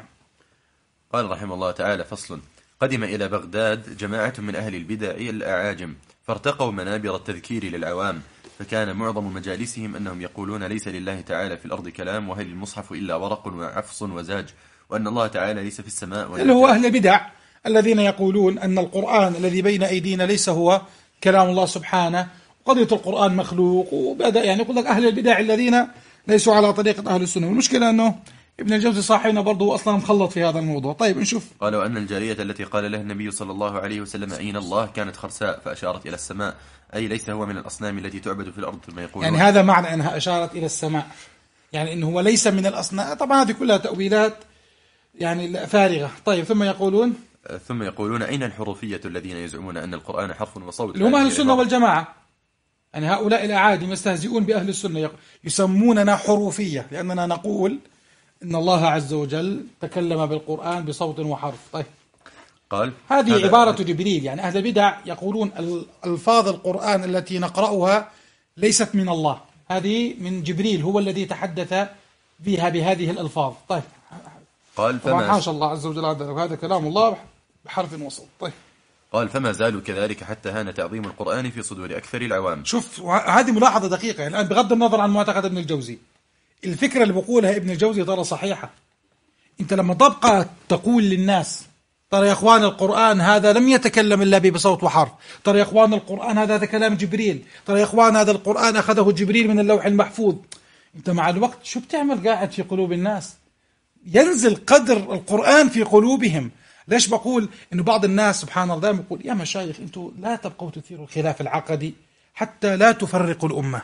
قال رحمه الله تعالى: فصل: قدم إلى بغداد جماعة من أهل البدع الأعاجم فارتقوا منابر التذكير للعوام، فكان معظم مجالسهم أنهم يقولون ليس لله تعالى في الأرض كلام، وهل المصحف إلا ورق وعفص وزاج، وأن الله تعالى ليس في السماء. اللي هو أهل البدع الذين يقولون أن القرآن الذي بين أيدينا ليس هو كلام الله سبحانه، وقضية القرآن مخلوق، وبدأ يعني يقول لك أهل البدع الذين ليسوا على طريقة أهل السنة. والمشكلة أنه ابن الجوزي صاحبنا برضه أصلا مخلط في هذا الموضوع. طيب نشوف. قالوا أن الجارية التي قال لها النبي صلى الله عليه وسلم أين الله كانت خرساء فأشارت إلى السماء، أي ليس هو من الأصنام التي تعبد في الأرض ثم يقول يعني هذا معنى أنها أشارت إلى السماء، يعني إنه هو ليس من الأصنام. طبعا هذه كلها تأويلات يعني فارغة. طيب ثم يقولون ثم يقولون أين الحروفية الذين يزعمون أن القرآن حرف وصوت، اللي هم أهل السنة والجماعة. يعني هؤلاء الأعاجم يستهزئون بأهل السنة، يسموننا حروفية لأننا نقول إن الله عز وجل تكلم بالقرآن بصوت وحرف. طيب قال هذه عبارة جبريل. يعني أهل البدع يقولون ألفاظ القرآن التي نقرأها ليست من الله، هذه من جبريل، هو الذي تحدث بها بهذه الألفاظ. طيب قال طبعا حاشا الله عز وجل هذا كلام الله بحرف وصوت. طيب قال فما زالوا كذلك حتى هان تعظيم القرآن في صدور أكثر العوام. شوف هذه ملاحظة دقيقة. يعني الآن بغض النظر عن معتقد ابن الجوزي، الفكرة اللي بقولها ابن الجوزي ترى صحيحة. أنت لما تبقى تقول للناس ترى يا إخوان القرآن هذا لم يتكلم إلا بصوت وحرف، ترى يا إخوان القرآن هذا هذا كلام جبريل، ترى يا إخوان هذا القرآن أخذه جبريل من اللوح المحفوظ، أنت مع الوقت شو بتعمل قاعد في قلوب الناس؟ ينزل قدر القرآن في قلوبهم. ليش بقول إنه بعض الناس سبحان الله دائما يقول يا مشايخ أنتوا لا تبقوا تثيروا الخلاف العقدي حتى لا تفرقوا الأمة.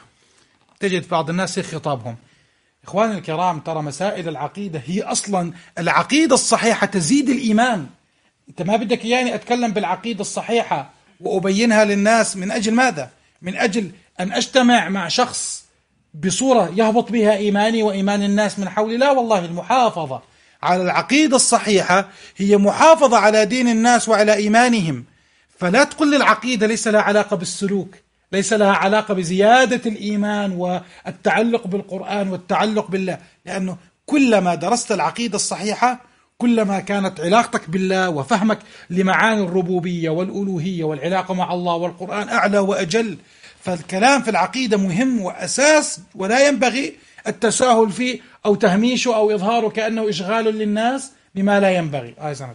تجد بعض الناس خطابهم إخواني الكرام ترى مسائل العقيدة هي أصلا العقيدة الصحيحة تزيد الإيمان. أنت ما بدك يعني أتكلم بالعقيدة الصحيحة وأبينها للناس من أجل ماذا؟ من أجل أن أجتمع مع شخص بصورة يهبط بها إيماني وإيمان الناس من حولي؟ لا والله، المحافظة على العقيدة الصحيحة هي محافظة على دين الناس وعلى إيمانهم. فلا تقل لي العقيدة ليس لها علاقة بالسلوك، ليس لها علاقة بزيادة الإيمان والتعلق بالقرآن والتعلق بالله، لأنه كلما درست العقيدة الصحيحة كلما كانت علاقتك بالله وفهمك لمعاني الربوبية والألوهية والعلاقة مع الله والقرآن أعلى وأجل. فالكلام في العقيدة مهم وأساس، ولا ينبغي التساهل فيه أو تهميشه أو إظهاره كأنه إشغال للناس بما لا ينبغي. آه سنة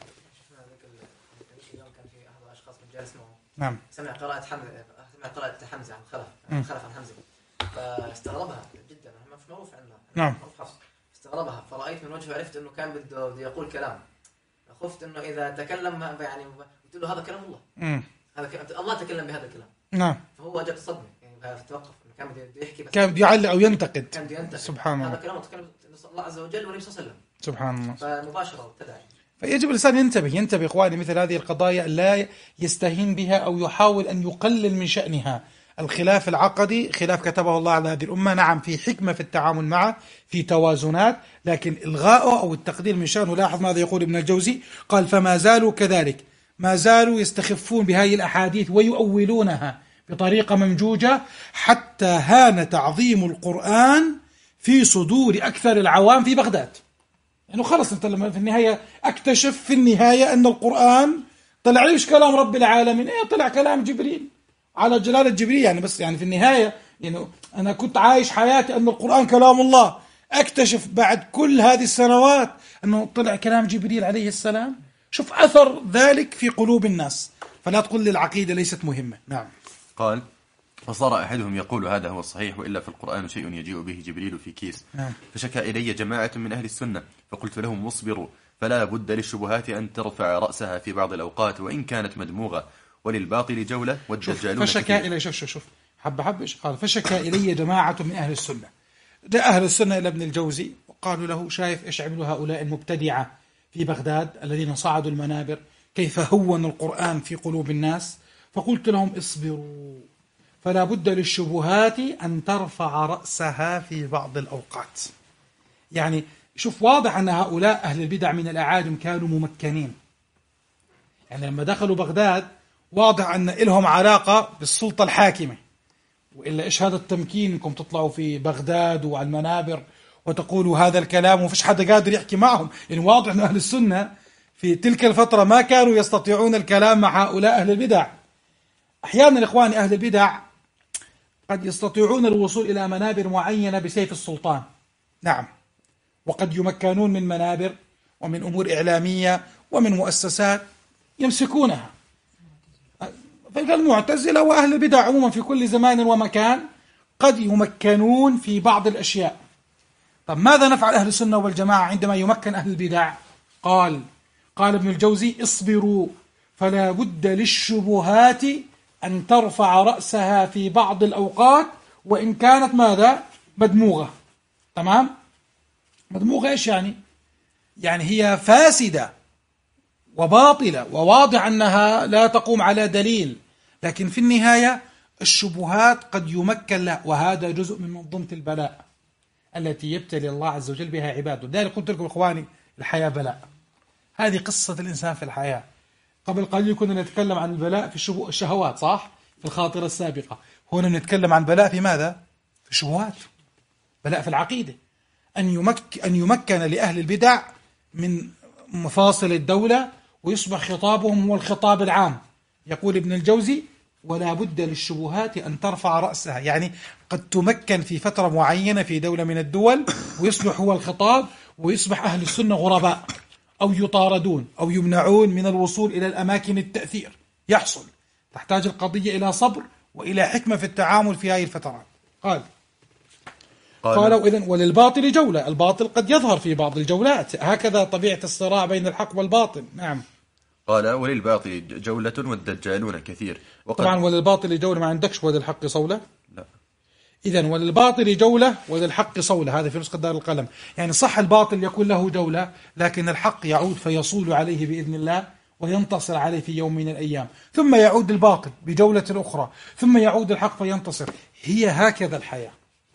اليوم كان في أحد الأشخاص من جالس معه نعم سمع قراءة حمزة سمع قراءة حمزة عن خلف خلف عن حمزة، فاستغربها جدا، ما في معروف عنها. نعم استغربها، فرأيت من وجهه عرفت إنه كان بده يقول كلام، خفت إنه إذا تكلم يعني قلت له هذا كلام الله. مم. هذا كلام الله، تكلم بهذا الكلام. نعم. فهو جاب صدمة يعني توقف، كان بده يحكي بس كان بده يعلق أو ينتقد. كان بده ينتقد. سبحان الله. هذا كلام تكلم الله عز وجل والنبي صلى الله عليه وسلم. سبحان الله. فمباشرة ابتدع. فيجب الإنسان ينتبه ينتبه إخواني مثل هذه القضايا لا يستهين بها أو يحاول أن يقلل من شأنها. الخلاف العقدي خلاف كتبه الله على هذه الأمة، نعم في حكمة في التعامل معه، في توازنات، لكن إلغاؤه أو التقليل من شأنه. لاحظ ماذا يقول ابن الجوزي، قال فما زالوا كذلك، ما زالوا يستخفون بهذه الأحاديث ويؤولونها بطريقة ممجوجة حتى هان تعظيم القرآن في صدور أكثر العوام في بغداد. يعني خلص انت لما في النهاية اكتشف في النهاية ان القرآن طلع ليش كلام رب العالمين، ايه طلع كلام جبريل على جلالة جبريل. يعني بس يعني في النهاية يعني انا كنت عايش حياتي ان القرآن كلام الله، اكتشف بعد كل هذه السنوات انه طلع كلام جبريل عليه السلام. شوف اثر ذلك في قلوب الناس. فلا تقول لي العقيدة ليست مهمة. نعم. قال فصار أحدهم يقول هذا هو الصحيح وإلا في القرآن شيء يجيء به جبريل في كيس. نعم. فشكى إلي جماعة من أهل السنة فقلت لهم واصبروا، فلا بد للشبهات أن ترفع رأسها في بعض الأوقات وإن كانت مدموغة، وللباطل جولة والدجالون فشكى إلي شوف شوف شوف حب حب إيش قال، فشكى إلي جماعة من أهل السنة. ده أهل السنة إلى ابن الجوزي وقالوا له شايف إيش عملوا هؤلاء المبتدعة في بغداد الذين صعدوا المنابر، كيف هونوا القرآن في قلوب الناس. فقلت لهم اصبروا، فلا بد للشبهات أن ترفع رأسها في بعض الأوقات. يعني شوف واضح أن هؤلاء أهل البدع من الأعاجم كانوا ممكنين. يعني لما دخلوا بغداد واضح أن لهم علاقة بالسلطة الحاكمة، وإلا إيش هذا التمكين إنكم تطلعوا في بغداد وعلى المنابر وتقولوا هذا الكلام وفيش حدا قادر يحكي معهم. يعني واضح أن أهل السنة في تلك الفترة ما كانوا يستطيعون الكلام مع هؤلاء أهل البدع. أحيانا إخواني أهل البدع قد يستطيعون الوصول إلى منابر معينة بسيف السلطان، نعم، وقد يمكنون من منابر ومن أمور إعلامية ومن مؤسسات يمسكونها. فالمعتزلة وأهل البدع عموما في كل زمان ومكان قد يمكنون في بعض الأشياء. طب ماذا نفعل أهل السنة والجماعة عندما يمكن أهل البدع؟ قال قال ابن الجوزي: اصبروا فلا بد للشبهات أن ترفع رأسها في بعض الأوقات وإن كانت ماذا؟ مدموغة. تمام؟ مدموغة إيش يعني؟ يعني هي فاسدة وباطلة وواضح أنها لا تقوم على دليل، لكن في النهاية الشبهات قد يمكن لها، وهذا جزء من منظومة البلاء التي يبتلي الله عز وجل بها عباده. لذلك قلت لكم إخواني الحياة بلاء، هذه قصة الإنسان في الحياة. قبل قليل كنا نتكلم عن البلاء في الشهوات، صح؟ في الخاطرة السابقة. هنا نتكلم عن بلاء في ماذا؟ في الشبهات، بلاء في العقيدة. أن يمكن, أن يمكن لأهل البدع من مفاصل الدولة ويصبح خطابهم هو الخطاب العام. يقول ابن الجوزي: ولا بد للشبهات أن ترفع رأسها، يعني قد تمكن في فترة معينة في دولة من الدول ويصبح هو الخطاب، ويصبح أهل السنة غرباء أو يطاردون أو يمنعون من الوصول إلى الأماكن التأثير. يحصل، تحتاج القضية إلى صبر وإلى حكمة في التعامل في هذه الفترات. قال قالوا إذن وللباطل جولة، الباطل قد يظهر في بعض الجولات، هكذا طبيعة الصراع بين الحق والباطل. نعم. قال وللباطل جولة والدجالون كثير. وقد طبعا وللباطل جولة ما عندكش وللحق صولة؟ لا. إذن وللباطل جولة وللحق صولة، هذا في نسخة دار القلم. يعني صح الباطل يكون له جولة، لكن الحق يعود فيصول عليه بإذن الله وينتصر عليه في يوم من الأيام، ثم يعود الباطل بجولة أخرى، ثم يعود الحق فينتصر. هي هكذا الحياة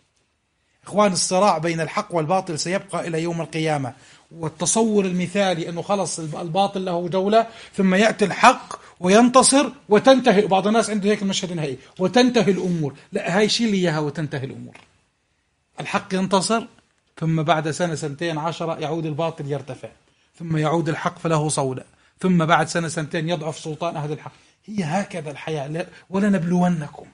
إخوان. الصراع بين الحق والباطل سيبقى إلى يوم القيامة. والتصور المثالي أنه خلص الباطل له جولة ثم يأتي الحق وينتصر وتنتهي، بعض الناس عنده هيك المشهد النهائي وتنتهي الأمور. لا، هاي شيء اللي إياها وتنتهي الأمور. الحق ينتصر، ثم بعد سنة سنتين عشرة يعود الباطل يرتفع، ثم يعود الحق فله صولة، ثم بعد سنة سنتين يضعف سلطان أهل الحق. هي هكذا الحياة. ولنبلونكم.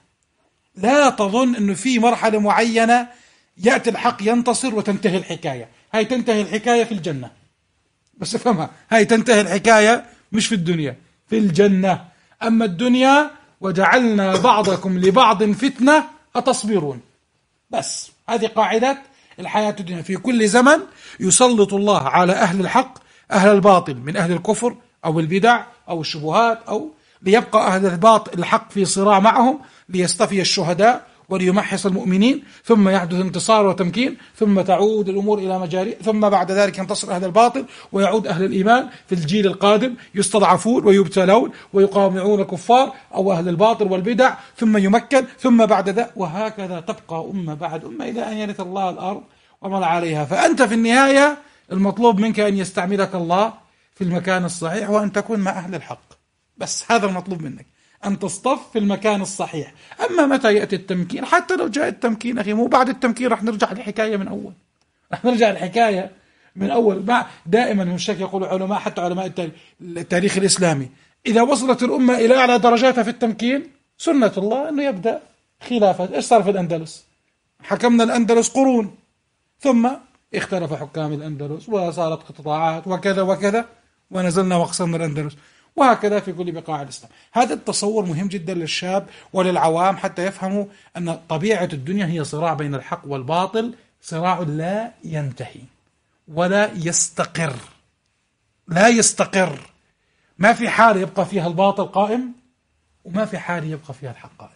لا تظن أنه في مرحلة معينة يأتي الحق ينتصر وتنتهي الحكاية. هاي تنتهي الحكاية في الجنة، بس فهمها، هاي تنتهي الحكاية مش في الدنيا، في الجنة. أما الدنيا وجعلنا بعضكم لبعض فتنة أتصبرون. بس هذه قاعدة الحياة الدنيا. في كل زمن يسلط الله على أهل الحق أهل الباطل من أهل الكفر أو البدع أو الشبهات، أو ليبقى أهل الباطل الحق في صراع معهم ليستفي الشهداء وليمحص المؤمنين، ثم يحدث انتصار وتمكين، ثم تعود الأمور إلى مجاري، ثم بعد ذلك ينتصر أهل الباطل ويعود أهل الإيمان في الجيل القادم يستضعفون ويبتلون ويقامعون الكفار أو أهل الباطل والبدع، ثم يمكن، ثم بعد ذلك، وهكذا تبقى أمة بعد أمة إلى أن يرث الله الأرض ومن عليها. فأنت في النهاية المطلوب منك أن يستعملك الله في المكان الصحيح وأن تكون مع أهل الحق. بس هذا المطلوب منك، أن تصطف في المكان الصحيح. أما متى يأتي التمكين، حتى لو جاء التمكين أخي، مو بعد التمكين رح نرجع الحكاية من أول، رح نرجع الحكاية من أول. دائما مشاك يقول علماء، حتى علماء التاريخ الإسلامي، إذا وصلت الأمة إلى أعلى درجاتها في التمكين سنة الله أنه يبدأ خلافة. إيش صار في الأندلس؟ حكمنا الأندلس قرون، ثم اختلف حكام الأندلس وصارت قطاعات وكذا وكذا، ونزلنا وقصرنا الأندلس، وهكذا في كل بقاع الإسلام. هذا التصور مهم جدا للشاب وللعوام حتى يفهموا أن طبيعة الدنيا هي صراع بين الحق والباطل، صراع لا ينتهي ولا يستقر. لا يستقر، ما في حالة يبقى فيها الباطل قائم وما في حالة يبقى فيها الحق قائم.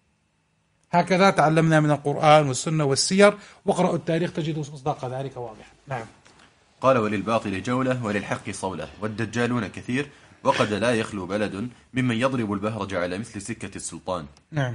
هكذا تعلمنا من القرآن والسنة والسير، واقرأوا التاريخ تجدوا مصداق ذلك واضح. نعم. قال وللباطل جولة وللحق صولة والدجالون كثير، وقد لا يخلو بلد ممن يضرب البهرج على مثل سكة السلطان. نعم.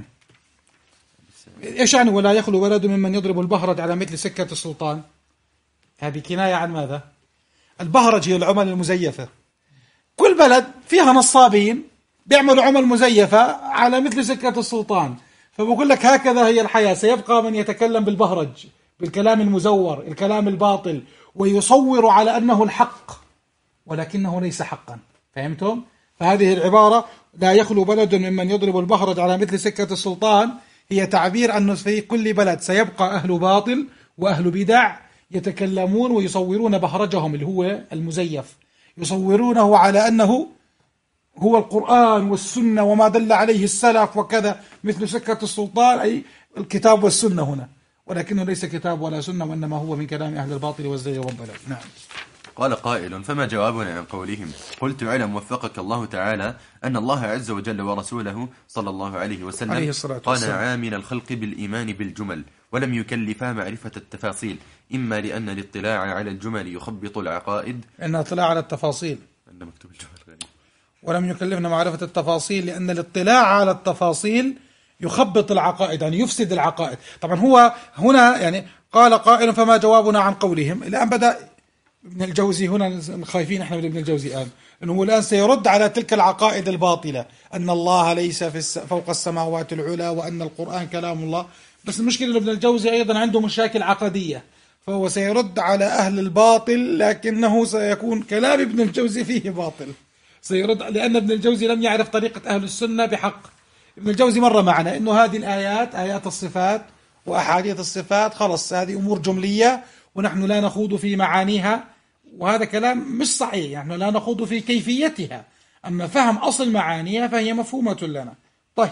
إيش يعني ولا يخلو بلد ممن يضرب البهرج على مثل سكة السلطان؟ هذه كناية عن ماذا؟ البهرج هي العمل المزيفة. كل بلد فيها نصابين بيعملوا عمل مزيفة على مثل سكة السلطان. فبقول لك هكذا هي الحياة، سيبقى من يتكلم بالبهرج، بالكلام المزور، الكلام الباطل، ويصور على أنه الحق ولكنه ليس حقا. فهمتم؟ فهذه العبارة لا يخلو بلد ممن يضرب البهرج على مثل سكة السلطان هي تعبير أنه في كل بلد سيبقى أهل باطل وأهل بدع يتكلمون ويصورون بهرجهم اللي هو المزيف، يصورونه على أنه هو القرآن والسنة وما دل عليه السلف وكذا، مثل سكة السلطان أي الكتاب والسنة هنا، ولكنه ليس كتاب ولا سنة، وإنما هو من كلام أهل الباطل والزيغ والضلال. نعم. قال قائل: فما جوابنا عن قولهم؟ قلت: اعلم وفقك الله تعالى أن الله عز وجل ورسوله صلى الله عليه وسلم عليه قانعا من الخلق بالإيمان بالجمل ولم يكلفا معرفة التفاصيل، إما لأن الاطلاع على الجمل يخبط العقائد، إن اطلاع على التفاصيل أن مكتوب الجمل غريب. ولم يكلفنا معرفة التفاصيل لأن الاطلاع على التفاصيل يخبط العقائد، يعني يفسد العقائد. طبعا هو هنا يعني قال قائل: فما جوابنا عن قولهم؟ الآن بدأ ابن الجوزي هنا، خايفين احنا من ابن الجوزي الآن انه الآن سيرد على تلك العقائد الباطلة، أن الله ليس في الس... فوق السماوات العلى، وأن القرآن كلام الله. بس المشكلة أن ابن الجوزي أيضا عنده مشاكل عقدية، فهو سيرد على أهل الباطل، لكنه سيكون كلام ابن الجوزي فيه باطل، سيرد لأن ابن الجوزي لم يعرف طريقة أهل السنة بحق. ابن الجوزي مرة معنا إنه هذه الآيات آيات الصفات وأحاديث الصفات خلص هذه أمور جملية ونحن لا نخوض في معانيها، وهذا كلام مش صحيح. نحن لا نخوض في كيفيتها، أما فهم أصل معانيها فهي مفهومة لنا. طيب،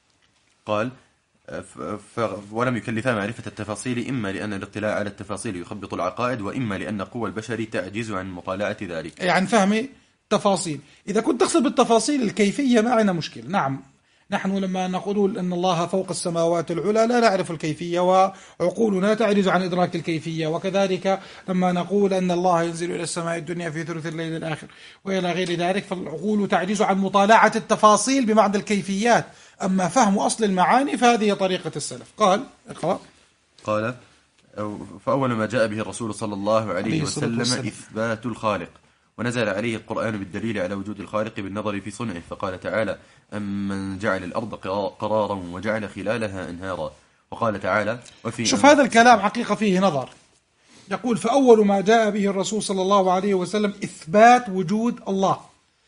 قال: ف... ولم يكلفا معرفة التفاصيل، إما لأن الاطلاع على التفاصيل يخبط العقائد، وإما لأن قوى البشر تعجز عن مطالعة ذلك، يعني فهم تفاصيل. إذا كنت تقصد بالتفاصيل الكيفية ما عندنا مشكلة. نعم، نحن لما نقول أن الله فوق السماوات العلى لا نعرف الكيفية، وعقولنا تعجز عن إدراك الكيفية. وكذلك لما نقول أن الله ينزل إلى السماء الدنيا في ثلث الليل الآخر وإلى غير ذلك، فالعقول تعجز عن مطالعة التفاصيل بمعنى الكيفيات. أما فهم أصل المعاني فهذه طريقة السلف. قال: اقرأ. قال: فأول ما جاء به الرسول صلى الله عليه وسلم إثبات الخالق، ونزل عليه القرآن بالدليل على وجود الخالق بالنظر في صنعه، فقال تعالى: أمن جعل الأرض قرارا وجعل خلالها أنهارا. وقال تعالى: وفي شوف هذا الكلام حقيقة فيه نظر. يقول: فأول ما جاء به الرسول صلى الله عليه وسلم إثبات وجود الله.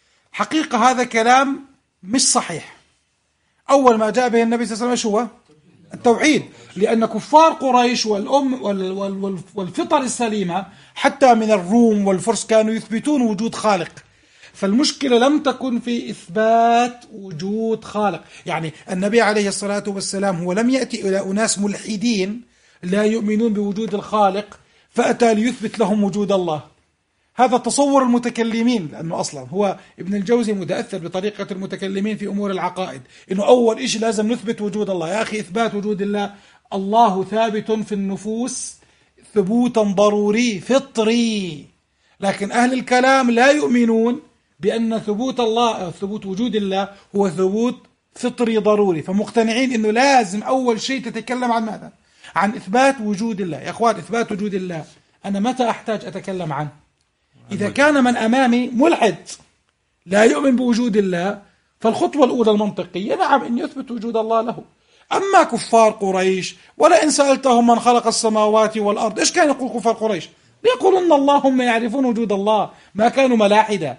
حقيقة هذا كلام مش صحيح. أول ما جاء به النبي صلى الله عليه وسلم هو التوحيد، لأن كفار قريش والأم والفطر السليمة حتى من الروم والفرس كانوا يثبتون وجود خالق. فالمشكلة لم تكن في إثبات وجود خالق، يعني النبي عليه الصلاة والسلام هو لم يأتي إلى أناس ملحدين لا يؤمنون بوجود الخالق فأتى ليثبت لهم وجود الله. هذا تصور المتكلمين، لأنه أصلا هو ابن الجوزي متأثر بطريقة المتكلمين في أمور العقائد، إنه أول إشي لازم نثبت وجود الله. يا أخي، إثبات وجود الله، الله ثابت في النفوس ثبوتا ضروري فطري، لكن أهل الكلام لا يؤمنون بأن ثبوت الله، ثبوت وجود الله هو ثبوت فطري ضروري، فمقتنعين إنه لازم أول شيء تتكلم عن ماذا؟ عن إثبات وجود الله. يا أخوان، إثبات وجود الله أنا متى أحتاج أتكلم عنه؟ إذا كان من أمامي ملحد لا يؤمن بوجود الله، فالخطوة الأولى المنطقية نعم أن يثبت وجود الله له. أما كفار قريش، ولئن سألتهم من خلق السماوات والأرض، إيش كان يقول كفار قريش؟ يقولون الله، هم يعرفون وجود الله، ما كانوا ملاحدة.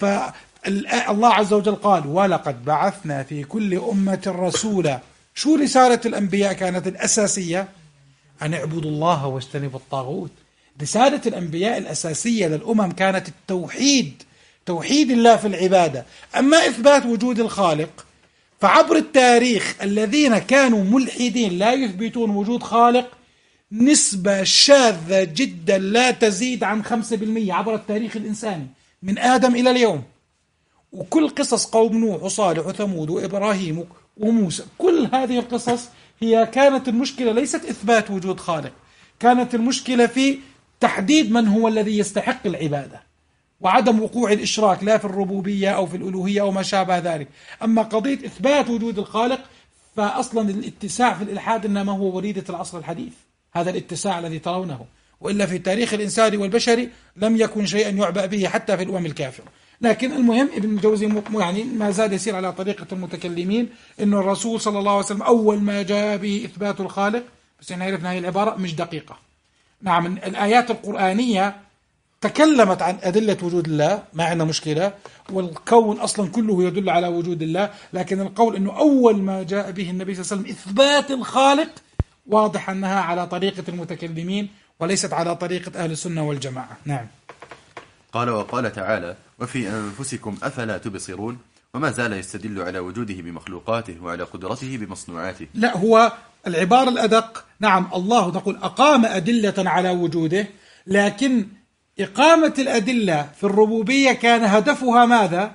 فالله عز وجل قال: ولقد بعثنا في كل أمة رسولا. شو رسالة الأنبياء كانت الأساسية؟ أن اعبدوا الله واجتنبوا الطاغوت. رسالة الأنبياء الأساسية للأمم كانت التوحيد، توحيد الله في العبادة. أما إثبات وجود الخالق فعبر التاريخ الذين كانوا ملحدين لا يثبتون وجود خالق نسبة شاذة جدا لا تزيد عن خمسة بالمئة عبر التاريخ الإنساني من آدم إلى اليوم. وكل قصص قوم نوح وصالح وثمود وإبراهيم وموسى، كل هذه القصص هي كانت المشكلة ليست إثبات وجود خالق، كانت المشكلة في تحديد من هو الذي يستحق العبادة وعدم وقوع الإشراك لا في الربوبية أو في الألوهية أو ما شابه ذلك. أما قضية إثبات وجود الخالق فأصلا الاتساع في الإلحاد إنما هو وليدة العصر الحديث، هذا الاتساع الذي ترونه، وإلا في تاريخ الإنسان والبشري لم يكن شيئا يعبأ به حتى في الأمم الكافرة. لكن المهم ابن الجوزي يعني ما زال يسير على طريقة المتكلمين، إنه الرسول صلى الله عليه وسلم أول ما جاء به إثبات الخالق، بس إحنا عرفنا هذه العبارة مش دقيقة. نعم، الآيات القرآنية تكلمت عن أدلة وجود الله، ما عندنا مشكلة، والكون أصلا كله يدل على وجود الله، لكن القول أنه أول ما جاء به النبي صلى الله عليه وسلم إثبات الخالق، واضح أنها على طريقة المتكلمين وليست على طريقة أهل السنة والجماعة. نعم. قال وقال تعالى وفي أنفسكم أفلا تبصرون، وما زال يستدل على وجوده بمخلوقاته وعلى قدرته بمصنوعاته. لا، هو العبارة الأدق، نعم الله نقول أقام أدلة على وجوده، لكن إقامة الأدلة في الربوبية كان هدفها ماذا؟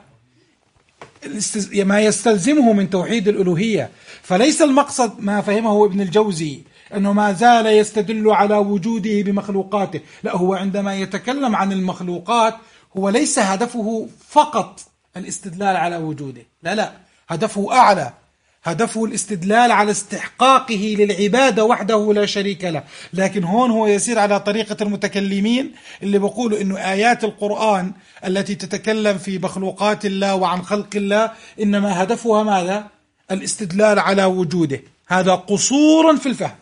ما يستلزمه من توحيد الألوهية. فليس المقصد ما فهمه ابن الجوزي أنه ما زال يستدل على وجوده بمخلوقاته، لا، هو عندما يتكلم عن المخلوقات هو ليس هدفه فقط الاستدلال على وجوده، لا لا، هدفه أعلى، هدفه الاستدلال على استحقاقه للعبادة وحده لا شريك له. لكن هون هو يسير على طريقة المتكلمين اللي بيقولوا إنه آيات القرآن التي تتكلم في مخلوقات الله وعن خلق الله إنما هدفها ماذا؟ الاستدلال على وجوده. هذا قصور في الفهم،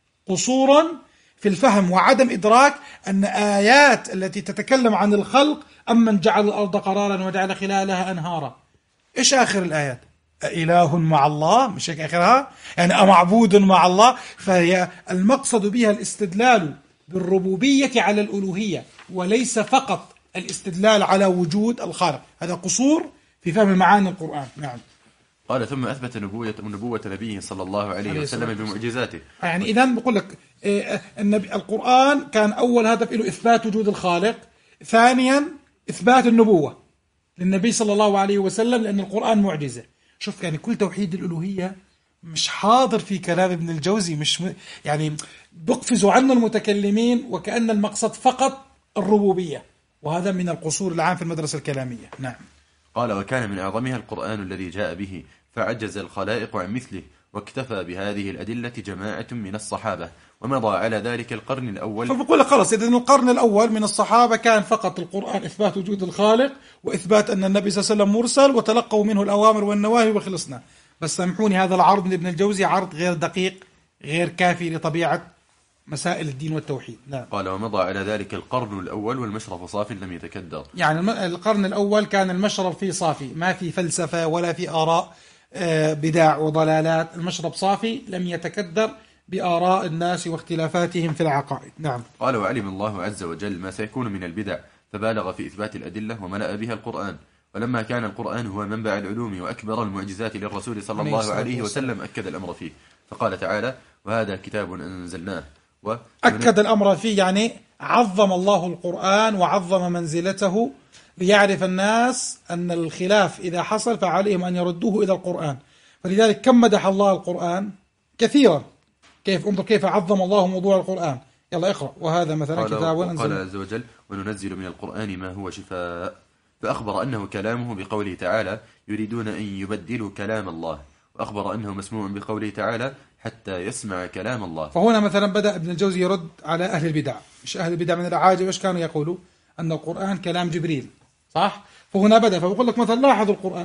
قصورا في الفهم وعدم إدراك أن آيات التي تتكلم عن الخلق أمن جعل الأرض قرارا وجعل خلالها أنهارا، إيش آخر الآيات؟ إله مع الله، مش هيك آخرها؟ يعني أمعبود مع الله. فهي المقصد بها الاستدلال بالربوبية على الألوهية، وليس فقط الاستدلال على وجود الخالق. هذا قصور في فهم معاني القرآن. نعم. قال ثم أثبت نبوة, نبوة نبيه صلى الله عليه وسلم بمعجزاته. يعني إذا بقول لك النبي القرآن كان أول هدف له إثبات وجود الخالق، ثانيا إثبات النبوة للنبي صلى الله عليه وسلم، لأن القرآن معجزة. شوف يعني كل توحيد الألوهية مش حاضر في كلام ابن الجوزي، مش م... يعني بقفزوا عنه المتكلمين وكأن المقصد فقط الربوبية، وهذا من القصور العام في المدرسة الكلامية. نعم. قال وكان من أعظمها القرآن الذي جاء به، فعجز الخلائق عن مثله، واكتفى بهذه الأدلة جماعة من الصحابة، ومضى على ذلك القرن الأول. فبقول لك خلص، إذن القرن الأول من الصحابة كان فقط القرآن إثبات وجود الخالق وإثبات أن النبي صلى الله عليه وسلم مرسل، وتلقوا منه الأوامر والنواهي وخلصنا. بس سامحوني، هذا العرض من ابن الجوزي عرض غير دقيق، غير كافي لطبيعة مسائل الدين والتوحيد. لا. قال ومضى على ذلك القرن الأول والمشرف صافي لم يتكدر. يعني القرن الأول كان المشرب فيه صافي، ما في فلسفة ولا في آراء بدع وضلالات، المشرب صافي لم يتكدر بآراء الناس واختلافاتهم في العقائد. نعم. قال وعلم الله عز وجل ما سيكون من البدع، فبالغ في إثبات الأدلة وملأ بها القرآن. ولما كان القرآن هو منبع العلوم وأكبر المعجزات للرسول صلى الله عليه وسلم أكد الأمر فيه، فقال تعالى وهذا كتاب أنزلناه. أكد الأمر فيه يعني عظم الله القرآن وعظم منزلته، ليعرف الناس أن الخلاف إذا حصل فعليهم أن يردوه إلى القرآن. فلذلك كم مدح الله القرآن كثيرا، كيف انظر كيف عظم الله موضوع القرآن. يلا اقرأ وهذا مثلا كتاب أنزلناه. قال عز وجل وننزل من القرآن ما هو شفاء، فأخبر أنه كلامه بقوله تعالى يريدون أن يبدلوا كلام الله، وأخبر أنه مسموع بقوله تعالى حتى يسمع كلام الله. فهنا مثلا بدأ ابن الجوزي يرد على أهل البدع، مش أهل البدع من الأعاجم إيش كانوا يقولوا؟ أن القرآن كلام جبريل، صح؟ فهنا بدأ فبقول لك مثلا لاحظ القرآن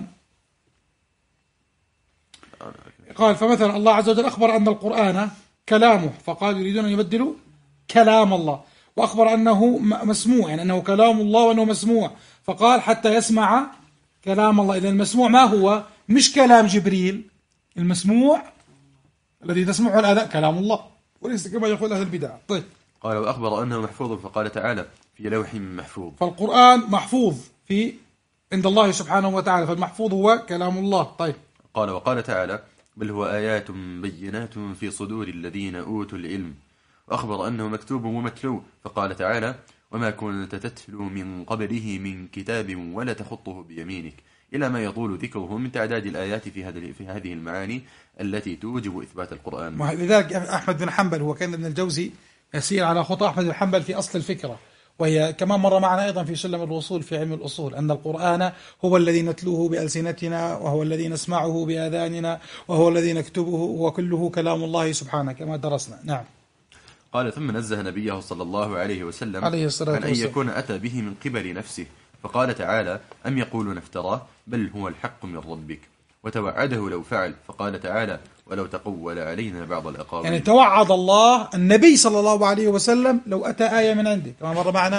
قال فمثلا الله عز وجل أخبر أن القرآن كلامه، فقال يريدون أن يبدلوا كلام الله، وأخبر أنه مسموع يعني أنه كلام الله وأنه مسموع، فقال حتى يسمع كلام الله. إذا المسموع ما هو؟ مش كلام جبريل، المسموع الذي تسمعه الآن كلام الله، وليس كما يقول أهل البدع. طيب. قال وأخبر أنه محفوظ، فقال تعالى في لوح محفوظ. فالقرآن محفوظ في عند الله سبحانه وتعالى، فالمحفوظ هو كلام الله. طيب. قال وقال تعالى بل هو آيات بينات في صدور الذين أوتوا العلم، وأخبر أنه مكتوب ومتلو، فقال تعالى وما كنت تتلو من قبله من كتاب ولا تخطه بيمينك، إلى ما يطول ذكره من تعداد الآيات في هذه في هذه المعاني التي توجب إثبات القرآن. لذلك أحمد بن حنبل هو كان ابن الجوزي يسير على خطى أحمد بن حنبل في أصل الفكرة، وهي كمان مرة معنا أيضا في سلم الوصول في علم الأصول، أن القرآن هو الذي نتلوه بألسنتنا، وهو الذي نسمعه بآذاننا، وهو الذي نكتبه، وكله كلام الله سبحانه كما درسنا. نعم. قال ثم نزه نبيه صلى الله عليه وسلم عليه الصلاة عن أن والسلام يكون أتى به من قبل نفسه، فقال تعالى أم يقولون افتراه بل هو الحق من ربك، وتوعده لو فعل، فقال تعالى ولو تقول علينا بعض الأقاويل. يعني توعد الله النبي صلى الله عليه وسلم لو أتى آية من عنده، كما مر معنا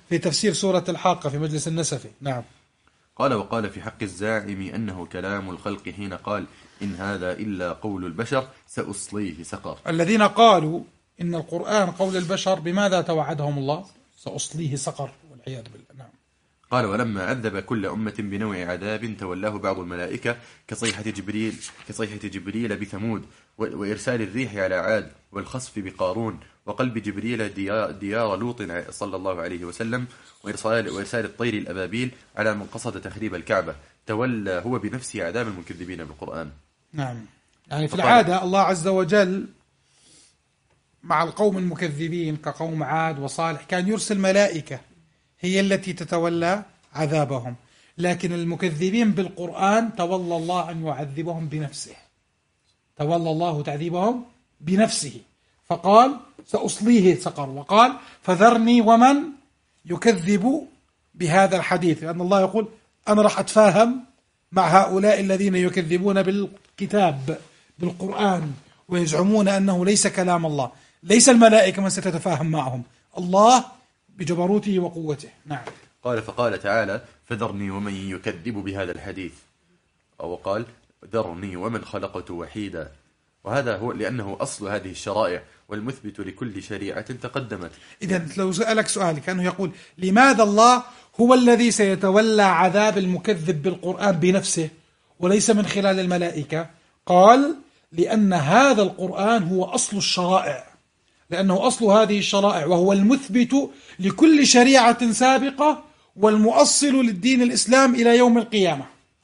في تفسير سورة الحاقة في مجلس النسفي. نعم. قال وقال في حق الزاعم أنه كلام الخلق حين قال إن هذا إلا قول البشر سأصليه سقر. الذين قالوا إن القرآن قول البشر بماذا توعدهم الله؟ سأصليه سقر والعياذ بالله. نعم. قال ولما عذب كل أمة بنوع عذاب تولاه بعض الملائكة كصيحة جبريل كصيحة جبريل بثمود وإرسال الريح على عاد والخسف بقارون وقلب جبريل ديار, ديار لوط صلى الله عليه وسلم وإرسال, وإرسال الطير الأبابيل على من قصد تخريب الكعبة تولى هو بنفسه عذاب المكذبين بالقرآن. نعم. يعني في العادة الله عز وجل مع القوم المكذبين كقوم عاد وصالح كان يرسل ملائكة هي التي تتولى عذابهم، لكن المكذبين بالقرآن تولى الله أن يعذبهم بنفسه، تولى الله تعذيبهم بنفسه فقال سأصليه سقر، وقال فذرني ومن يكذب بهذا الحديث، لأن الله يقول أنا راح أتفاهم مع هؤلاء الذين يكذبون بالكتاب بالقرآن ويزعمون أنه ليس كلام الله، ليس الملائكة من ستتفاهم معهم، الله بجبروته وقوته. نعم. قال فقال تعالى فذرني ومن يكذب بهذا الحديث، أو قال ذرني ومن خلقت وحيدا، وهذا هو لأنه أصل هذه الشرائع والمثبت لكل شريعة تقدمت. إذن لو سألك سؤال كأنه يقول لماذا الله هو الذي سيتولى عذاب المكذب بالقرآن بنفسه وليس من خلال الملائكة؟ قال لأن هذا القرآن هو أصل الشرائع، لأنه أصل هذه الشرائع وهو المثبت لكل شريعة سابقة والمؤصل للدين الإسلام إلى يوم القيامة.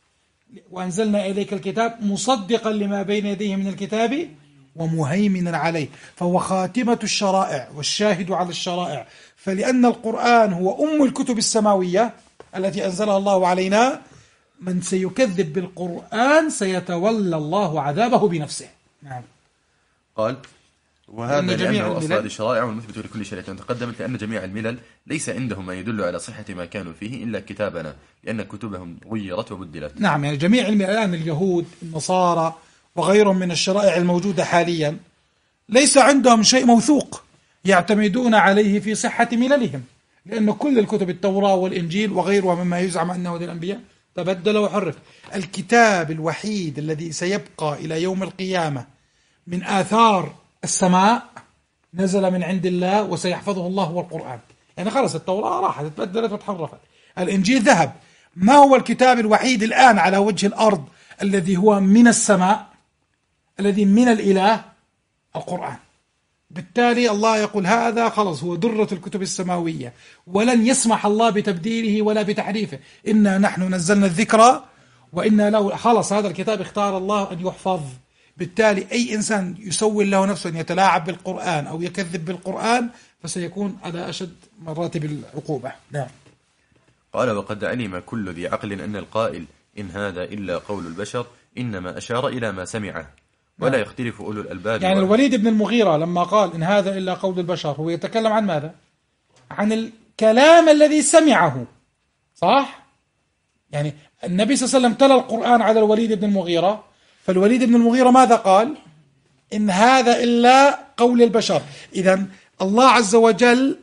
وأنزلنا إليك الكتاب مصدقا لما بين يديه من الكتاب ومهيمنا عليه، فهو خاتمة الشرائع والشاهد على الشرائع. فلأن القرآن هو أم الكتب السماوية التي أنزلها الله علينا، من سيكذب بالقرآن سيتولى الله عذابه بنفسه. نعم. قال وهذا لأنه أصل هذه الشرائع والمثبت لكل شريعة تقدمت، لأن جميع الملل ليس عندهم ما يدل على صحة ما كانوا فيه إلا كتابنا، لأن كتبهم غيرت وبدلت. نعم. يعني جميع الملل الآن اليهود النصارى وغيرهم من الشرائع الموجودة حاليا ليس عندهم شيء موثوق يعتمدون عليه في صحة مللهم، لأن كل الكتب التوراة والإنجيل وغيرها مما يزعم أنه للأنبياء تبدل وحرف. الكتاب الوحيد الذي سيبقى إلى يوم القيامة من آثار السماء نزل من عند الله وسيحفظه الله هو القرآن. يعني خلص التوراة راحت تبدلت وتحرفت، الإنجيل ذهب. ما هو الكتاب الوحيد الآن على وجه الأرض الذي هو من السماء الذي من الإله؟ القرآن. بالتالي الله يقول هذا خلص هو درة الكتب السماوية ولن يسمح الله بتبديله ولا بتحريفه. إنا نحن نزلنا الذكر وإنا له، خلص هذا الكتاب اختار الله أن يحفظ. بالتالي أي إنسان يسول له نفسه أن يتلاعب بالقرآن أو يكذب بالقرآن فسيكون على أشد مراتب العقوبة. نعم. قال وقد علم كل ذي عقل أن القائل إن هذا إلا قول البشر إنما أشار إلى ما سمعه ولا يختلف أولو الألباب. يعني الوليد بن المغيرة لما قال إن هذا إلا قول البشر هو يتكلم عن ماذا؟ عن الكلام الذي سمعه، صح؟ يعني النبي صلى الله عليه وسلم تلا القرآن على الوليد بن المغيرة، فالوليد بن المغيرة ماذا قال؟ إن هذا إلا قول البشر. إذن الله عز وجل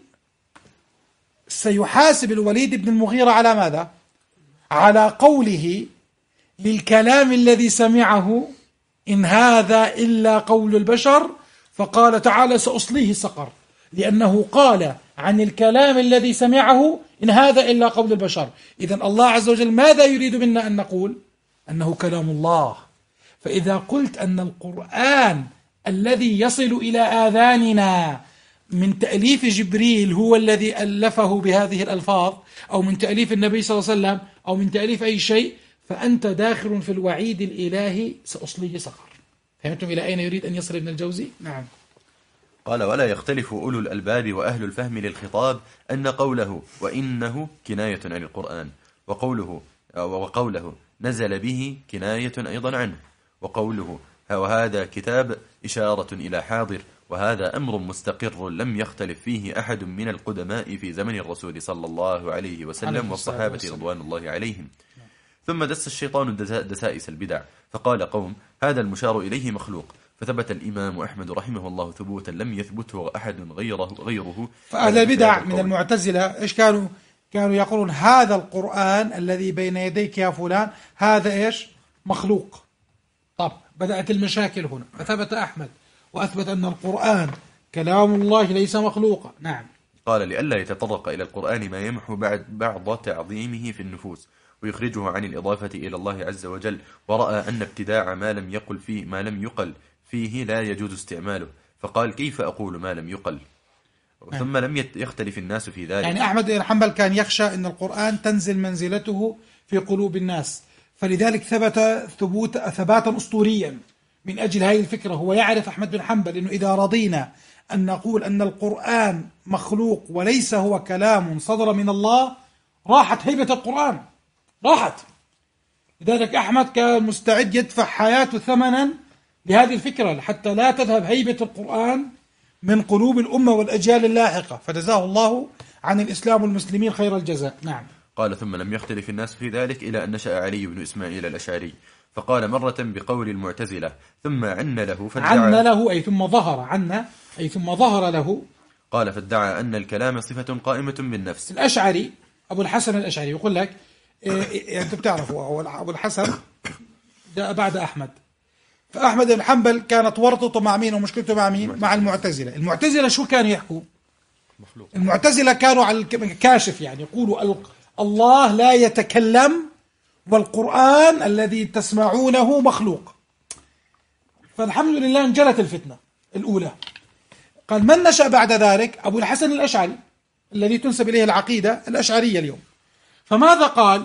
سيحاسب الوليد بن المغيرة على ماذا؟ على قوله للكلام الذي سمعه إن هذا إلا قول البشر، فقال تعالى سأصليه سقر، لأنه قال عن الكلام الذي سمعه إن هذا إلا قول البشر. إذن الله عز وجل ماذا يريد منا أن نقول؟ أنه كلام الله. فإذا قلت أن القرآن الذي يصل إلى آذاننا من تأليف جبريل هو الذي ألفه بهذه الألفاظ، أو من تأليف النبي صلى الله عليه وسلم، أو من تأليف أي شيء، فأنت داخل في الوعيد الإلهي سأصليه سقر. فهمتم إلى أين يريد أن يصل ابن الجوزي؟ نعم. قال ولا يختلف أولو الألباب وأهل الفهم للخطاب أن قوله وإنه كناية عن القرآن، وقوله وقوله نزل به كناية أيضا عنه، وقوله وهذا كتاب إشارة إلى حاضر، وهذا أمر مستقر لم يختلف فيه أحد من القدماء في زمن الرسول صلى الله عليه وسلم والصحابة رضوان الله عليهم. ثم دس الشيطان دسائس البدع، فقال قوم هذا المشار إليه مخلوق، فثبت الإمام أحمد رحمه الله ثبوتا لم يثبته أحد غيره غيره فأهل البدع من المعتزلة إيش كانوا كانوا يقولون هذا القرآن الذي بين يديك يا فلان هذا إيش مخلوق. طب بدأت المشاكل هنا، فثبت أحمد وأثبت أن القرآن كلام الله ليس مخلوقا. نعم. قال لئلا يتطرق إلى القرآن ما يمحو بعد بعض تعظيمه في النفوس ويخرجه عن الإضافة إلى الله عز وجل، ورأى أن ابتداع ما لم يقل فيه ما لم يقل فيه لا يجوز استعماله، فقال كيف أقول ما لم يقل؟ ثم لم يختلف الناس في ذلك. يعني أحمد بن حنبل كان يخشى أن القرآن تنزل منزلته في قلوب الناس، فلذلك ثبت ثبوت ثباتا أسطوريا من أجل هذه الفكرة. هو يعرف أحمد بن حنبل أنه إذا رضينا أن نقول أن القرآن مخلوق وليس هو كلام صدر من الله راحت هيبة القرآن، راحت. لذلك أحمد كان مستعد يدفع حياته ثمنا لهذه الفكرة حتى لا تذهب هيبة القرآن من قلوب الأمة والأجيال اللاحقة، فجزاه الله عن الإسلام والمسلمين خير الجزاء. نعم. قال ثم لم يختلف الناس في ذلك إلى أن نشأ علي بن إسماعيل الأشعري فقال مرة بقول المعتزلة ثم عن له فادعى عن له أي ثم ظهر عنا أي ثم ظهر له. قال فادعى أن الكلام صفة قائمة بالنفس. الأشعري أبو الحسن الأشعري يقول لك إيه أنت بتعرفوا هو أبو الحسن جاء بعد أحمد، فأحمد بن حنبل كانت ورطته مع مين ومشكلته مع مين؟ مع المعتزلة. المعتزلة شو كانوا يحكوا؟ مخلوق. المعتزلة كانوا على الكاشف، يعني يقولوا الله لا يتكلم والقرآن الذي تسمعونه مخلوق. فالحمد لله انجلت الفتنة الأولى. قال من نشأ بعد ذلك؟ أبو الحسن الأشعري الذي تنسب إليه العقيدة الأشعرية اليوم. فماذا قال؟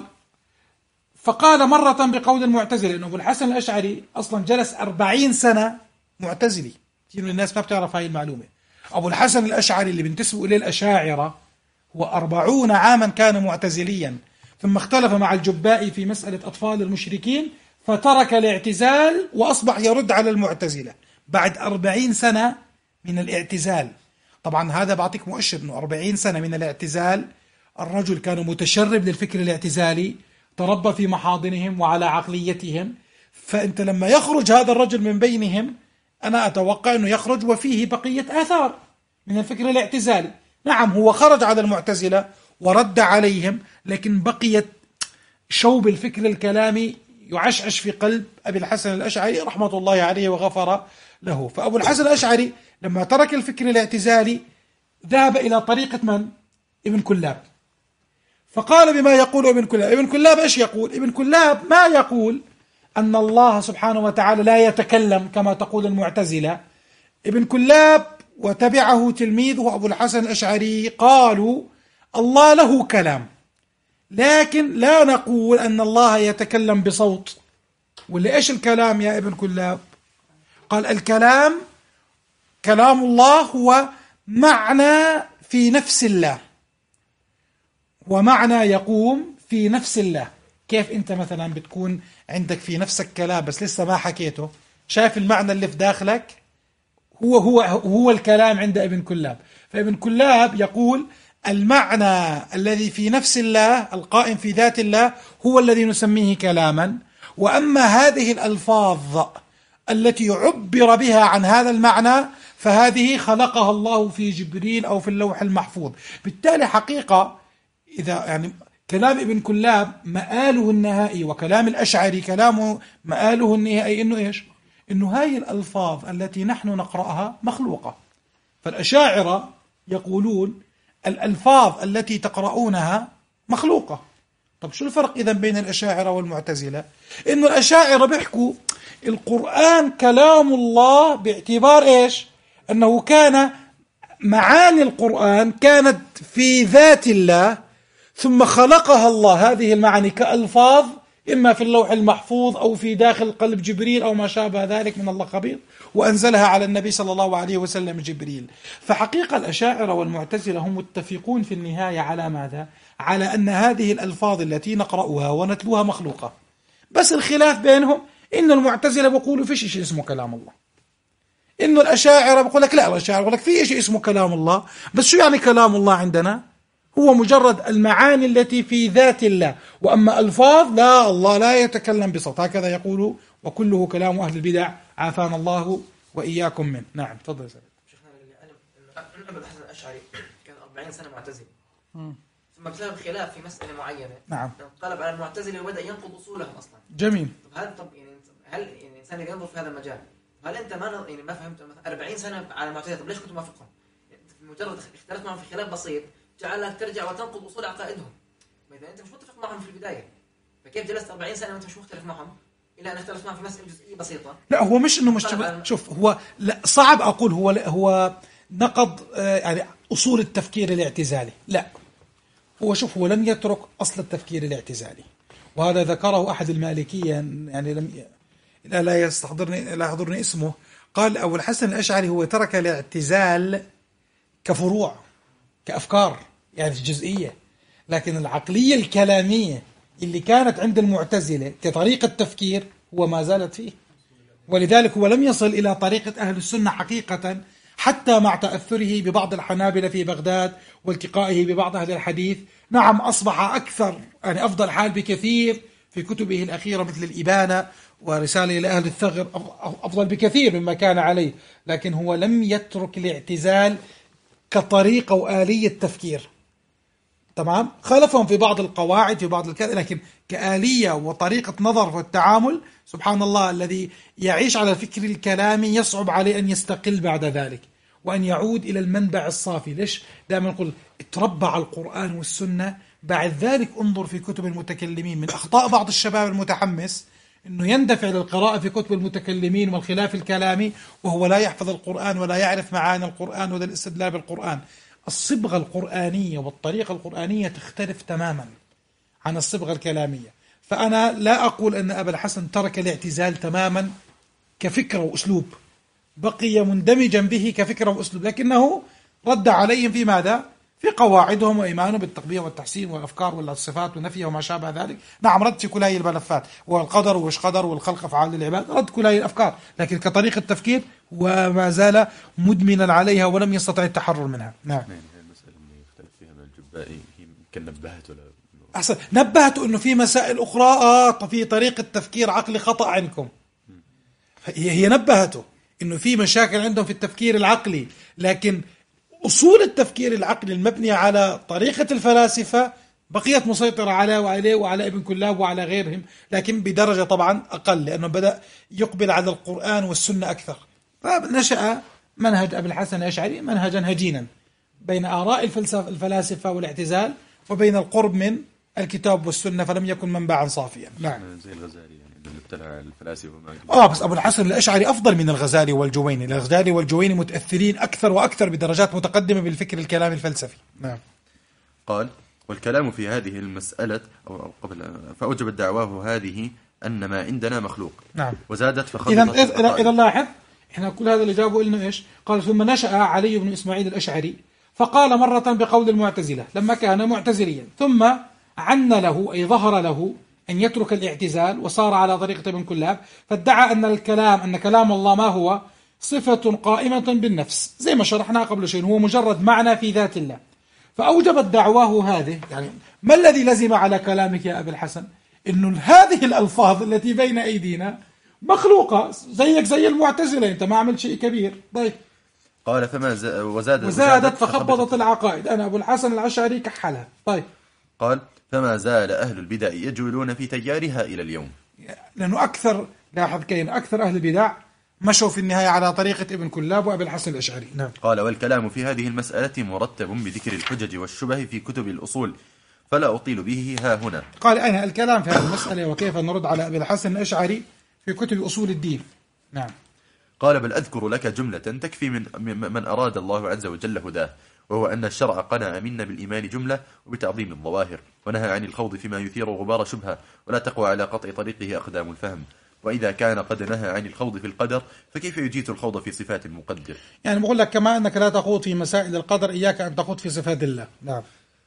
فقال مرة بقول المعتزلة، إنه أبو الحسن الأشعري أصلا جلس أربعين سنة معتزلي. كثير من الناس ما بتعرف هاي المعلومة. أبو الحسن الأشعري اللي بنتسبوا إليه الأشاعرة هو أربعون عاما كان معتزليا، ثم اختلف مع الجبائي في مسألة أطفال المشركين فترك الاعتزال وأصبح يرد على المعتزلة بعد أربعين سنة من الاعتزال. طبعا هذا بعطيك مؤشر أنه أربعين سنة من الاعتزال الرجل كان متشرب للفكر الاعتزالي، تربى في محاضنهم وعلى عقليتهم. فأنت لما يخرج هذا الرجل من بينهم أنا أتوقع أنه يخرج وفيه بقية آثار من الفكر الاعتزالي. نعم هو خرج على المعتزلة ورد عليهم، لكن بقيت شوب الفكر الكلامي يعشعش في قلب أبي الحسن الأشعري رحمة الله عليه وغفر له. فأبو الحسن الأشعري لما ترك الفكر الاعتزالي ذهب إلى طريقة من؟ ابن كلاب. فقال بما يقول ابن كلاب. ابن كلاب إيش يقول؟ ابن كلاب ما يقول أن الله سبحانه وتعالى لا يتكلم كما تقول المعتزلة. ابن كلاب وتبعه تلميذه أبو الحسن الأشعري قالوا الله له كلام، لكن لا نقول أن الله يتكلم بصوت. ولا إيش الكلام يا ابن كلاب؟ قال الكلام كلام الله هو معنى في نفس الله، ومعنى يقوم في نفس الله. كيف أنت مثلا بتكون عندك في نفسك كلام بس لسه ما حكيته، شايف المعنى اللي في داخلك هو هو هو الكلام عند ابن كلاب. فابن كلاب يقول المعنى الذي في نفس الله القائم في ذات الله هو الذي نسميه كلاما، وأما هذه الألفاظ التي عبر بها عن هذا المعنى فهذه خلقها الله في جبريل أو في اللوح المحفوظ. بالتالي حقيقة إذا يعني كلام ابن كلاب مآله النهائي وكلام الأشعري كلامه مآله النهائي إنه إيش؟ إنه هاي الألفاظ التي نحن نقرأها مخلوقة. فالأشاعرة يقولون الألفاظ التي تقرؤونها مخلوقة. طب شو الفرق إذن بين الأشاعرة والمعتزلة؟ إنه الأشاعرة بيحكوا القرآن كلام الله باعتبار إيش؟ أنه كان معاني القرآن كانت في ذات الله ثم خلقها الله هذه المعاني كألفاظ إما في اللوح المحفوظ أو في داخل قلب جبريل أو ما شابه ذلك من الله خبير، وأنزلها على النبي صلى الله عليه وسلم جبريل. فحقيقة الأشاعرة والمعتزلة هم متفقون في النهاية على ماذا؟ على أن هذه الألفاظ التي نقرأها ونتلوها مخلوقة. بس الخلاف بينهم إن المعتزلة بيقولوا فيش شيء اسمه كلام الله، إنه الأشاعرة بيقول لك لا، الأشاعرة بيقول لك في شيء اسمه كلام الله. بس شو يعني كلام الله عندنا؟ هو مجرد المعاني التي في ذات الله، وأما ألفاظ لا، الله لا يتكلم بصوت. هكذا يقول وكله كلام أهل البدع عافانا الله وإياكم منه. نعم تفضل. شيخنا أن أبا الحسن الأشعري كان أربعين سنة معتزل، ثم بسبب خلاف في مسألة معينة نعم انقلب على المعتزلة وبدأ ينقض أصولهم أصلا. جميل. طب هل طب يعني هل يعني الإنسان اللي ينظر في هذا المجال، هل أنت ما يعني ما فهمت أربعين سنة على المعتزلة، طب ليش كنت موافقهم؟ يعني مجرد اختلفت معهم في خلاف بسيط جعلك ترجع وتنقض أصول عقائدهم. إذا أنت مش متفق معهم في البداية، فكيف جلست أربعين سنة وأنت مش مختلف معهم إلى أن اختلفت معهم في مسألة جزئية بسيطة؟ لا هو مش إنه مش شوف هو لا صعب أقول هو هو نقض يعني أصول التفكير الاعتزالي، لا هو شوف هو لم يترك أصل التفكير الاعتزالي، وهذا ذكره أحد المالكية يعني لم لا لا يستحضرني لا يحضرني اسمه، قال أبو الحسن الأشعري هو ترك الاعتزال كفروع كأفكار يعني جزئية، لكن العقلية الكلامية اللي كانت عند المعتزلة كطريقة تفكير هو ما زالت فيه، ولذلك هو لم يصل إلى طريقة أهل السنة حقيقة حتى مع تأثره ببعض الحنابلة في بغداد والتقائه ببعض أهل الحديث. نعم أصبح أكثر يعني أفضل حال بكثير في كتبه الأخيرة مثل الإبانة ورسالة إلى أهل الثغر، أفضل بكثير مما كان عليه، لكن هو لم يترك الاعتزال كطريقة وآلية تفكير. تمام، خالفهم في بعض القواعد في بعض الكذا، لكن كآلية وطريقة نظر والتعامل سبحان الله الذي يعيش على الفكر الكلامي يصعب عليه أن يستقل بعد ذلك وأن يعود إلى المنبع الصافي. ليش دائما نقول اتربى على القرآن والسنة، بعد ذلك انظر في كتب المتكلمين. من أخطاء بعض الشباب المتحمس أنه يندفع للقراءة في كتب المتكلمين والخلاف الكلامي وهو لا يحفظ القرآن ولا يعرف معاني القرآن ولا الاستدلال بالقرآن. الصبغة القرآنية والطريقة القرآنية تختلف تماما عن الصبغة الكلامية. فأنا لا أقول أن أبا الحسن ترك الاعتزال تماما كفكرة وأسلوب، بقي مندمجا به كفكرة وأسلوب، لكنه رد عليهم في ماذا؟ في قواعدهم وإيمانهم بالتقبيح والتحسين والأفكار والصفات والنفي وما شابه ذلك. نعم رد في كل هذه الملفات، والقدر وش قدر والخلق أفعال للعباد، رد كل هذه الأفكار، لكن كطريقة تفكير وما زال مدمنا عليها ولم يستطع التحرر منها. نعم المسألة اللي يختلف فيها من الجبائي يمكن نبهته له. أحسن، نبهته أنه في مسائل أخرى آه في طريقة تفكير عقلي خطأ عنكم. هي هي نبهته أنه في مشاكل عندهم في التفكير العقلي، لكن أصول التفكير العقلي المبنية على طريقة الفلاسفة بقيت مسيطرة على وعليه وعلى ابن كلاب وعلى غيرهم، لكن بدرجة طبعا أقل لأنه بدأ يقبل على القرآن والسنة أكثر. فنشأ منهج أبي الحسن الأشعري منهجا هجينا بين آراء الفلاسفة والاعتزال وبين القرب من الكتاب والسنة، فلم يكن منبعا صافيا. نعم زي الغزالي يعني اللي ابتلع الفلاسفة آه بس أبو الحسن الأشعري أفضل من الغزالي والجويني. الغزالي والجويني متأثرين أكثر وأكثر بدرجات متقدمة بالفكر الكلامي الفلسفي. نعم. قال والكلام في هذه المسألة أو قبل فأوجبت دعواه هذه أن ما عندنا مخلوق. نعم. وزادت فخلطت. إذا إذا لاحظ إحنا كل هذا اللي جابوا لنا إيش؟ قال ثم نشأ علي بن إسماعيل الأشعري فقال مرة بقول المعتزلة لما كان معتزليا، ثم عن له أي ظهر له أن يترك الاعتزال وصار على طريقة ابن كلاب، فادعى أن الكلام أن كلام الله ما هو صفة قائمة بالنفس زي ما شرحنا قبل شيء، هو مجرد معنى في ذات الله. فأوجبت دعواه هذه يعني ما الذي لزم على كلامك يا أبي الحسن؟ إنه هذه الألفاظ التي بين أيدينا مخلوقة زيك زي المعتزلة، أنت ما عملت شيء كبير. طيب قال فما ز... وزادت, وزادت فخبطت العقائد. أنا أبو الحسن الأشعري كحلها. طيب قال فما زال أهل البدع يجولون في تيارها إلى اليوم، لأنه أكثر لاحظ كين أكثر أهل البدع مشوا في النهاية على طريقة ابن كلاب وأبي الحسن الأشعري. نعم. قال والكلام في هذه المسألة مرتب بذكر الحجج والشبه في كتب الأصول فلا أطيل به ها هنا. قال أين الكلام في هذه المسألة وكيف نرد على أبي الحسن الأشعري في كتب أصول الدين. نعم. قال بل أذكر لك جملة تكفي من من أراد الله عز وجل هداه، وهو أن الشرع قنع منا بالإيمان جملة وبتعظيم الظواهر، ونهى عن الخوض فيما يثير غبار شبهة ولا تقوى على قطع طريقه أقدام الفهم. وإذا كان قد نهى عن الخوض في القدر فكيف يجيز الخوض في صفات المقدر؟ يعني بقول لك كما أنك لا تخوض في مسائل القدر إياك أن تخوض في صفات الله. نعم.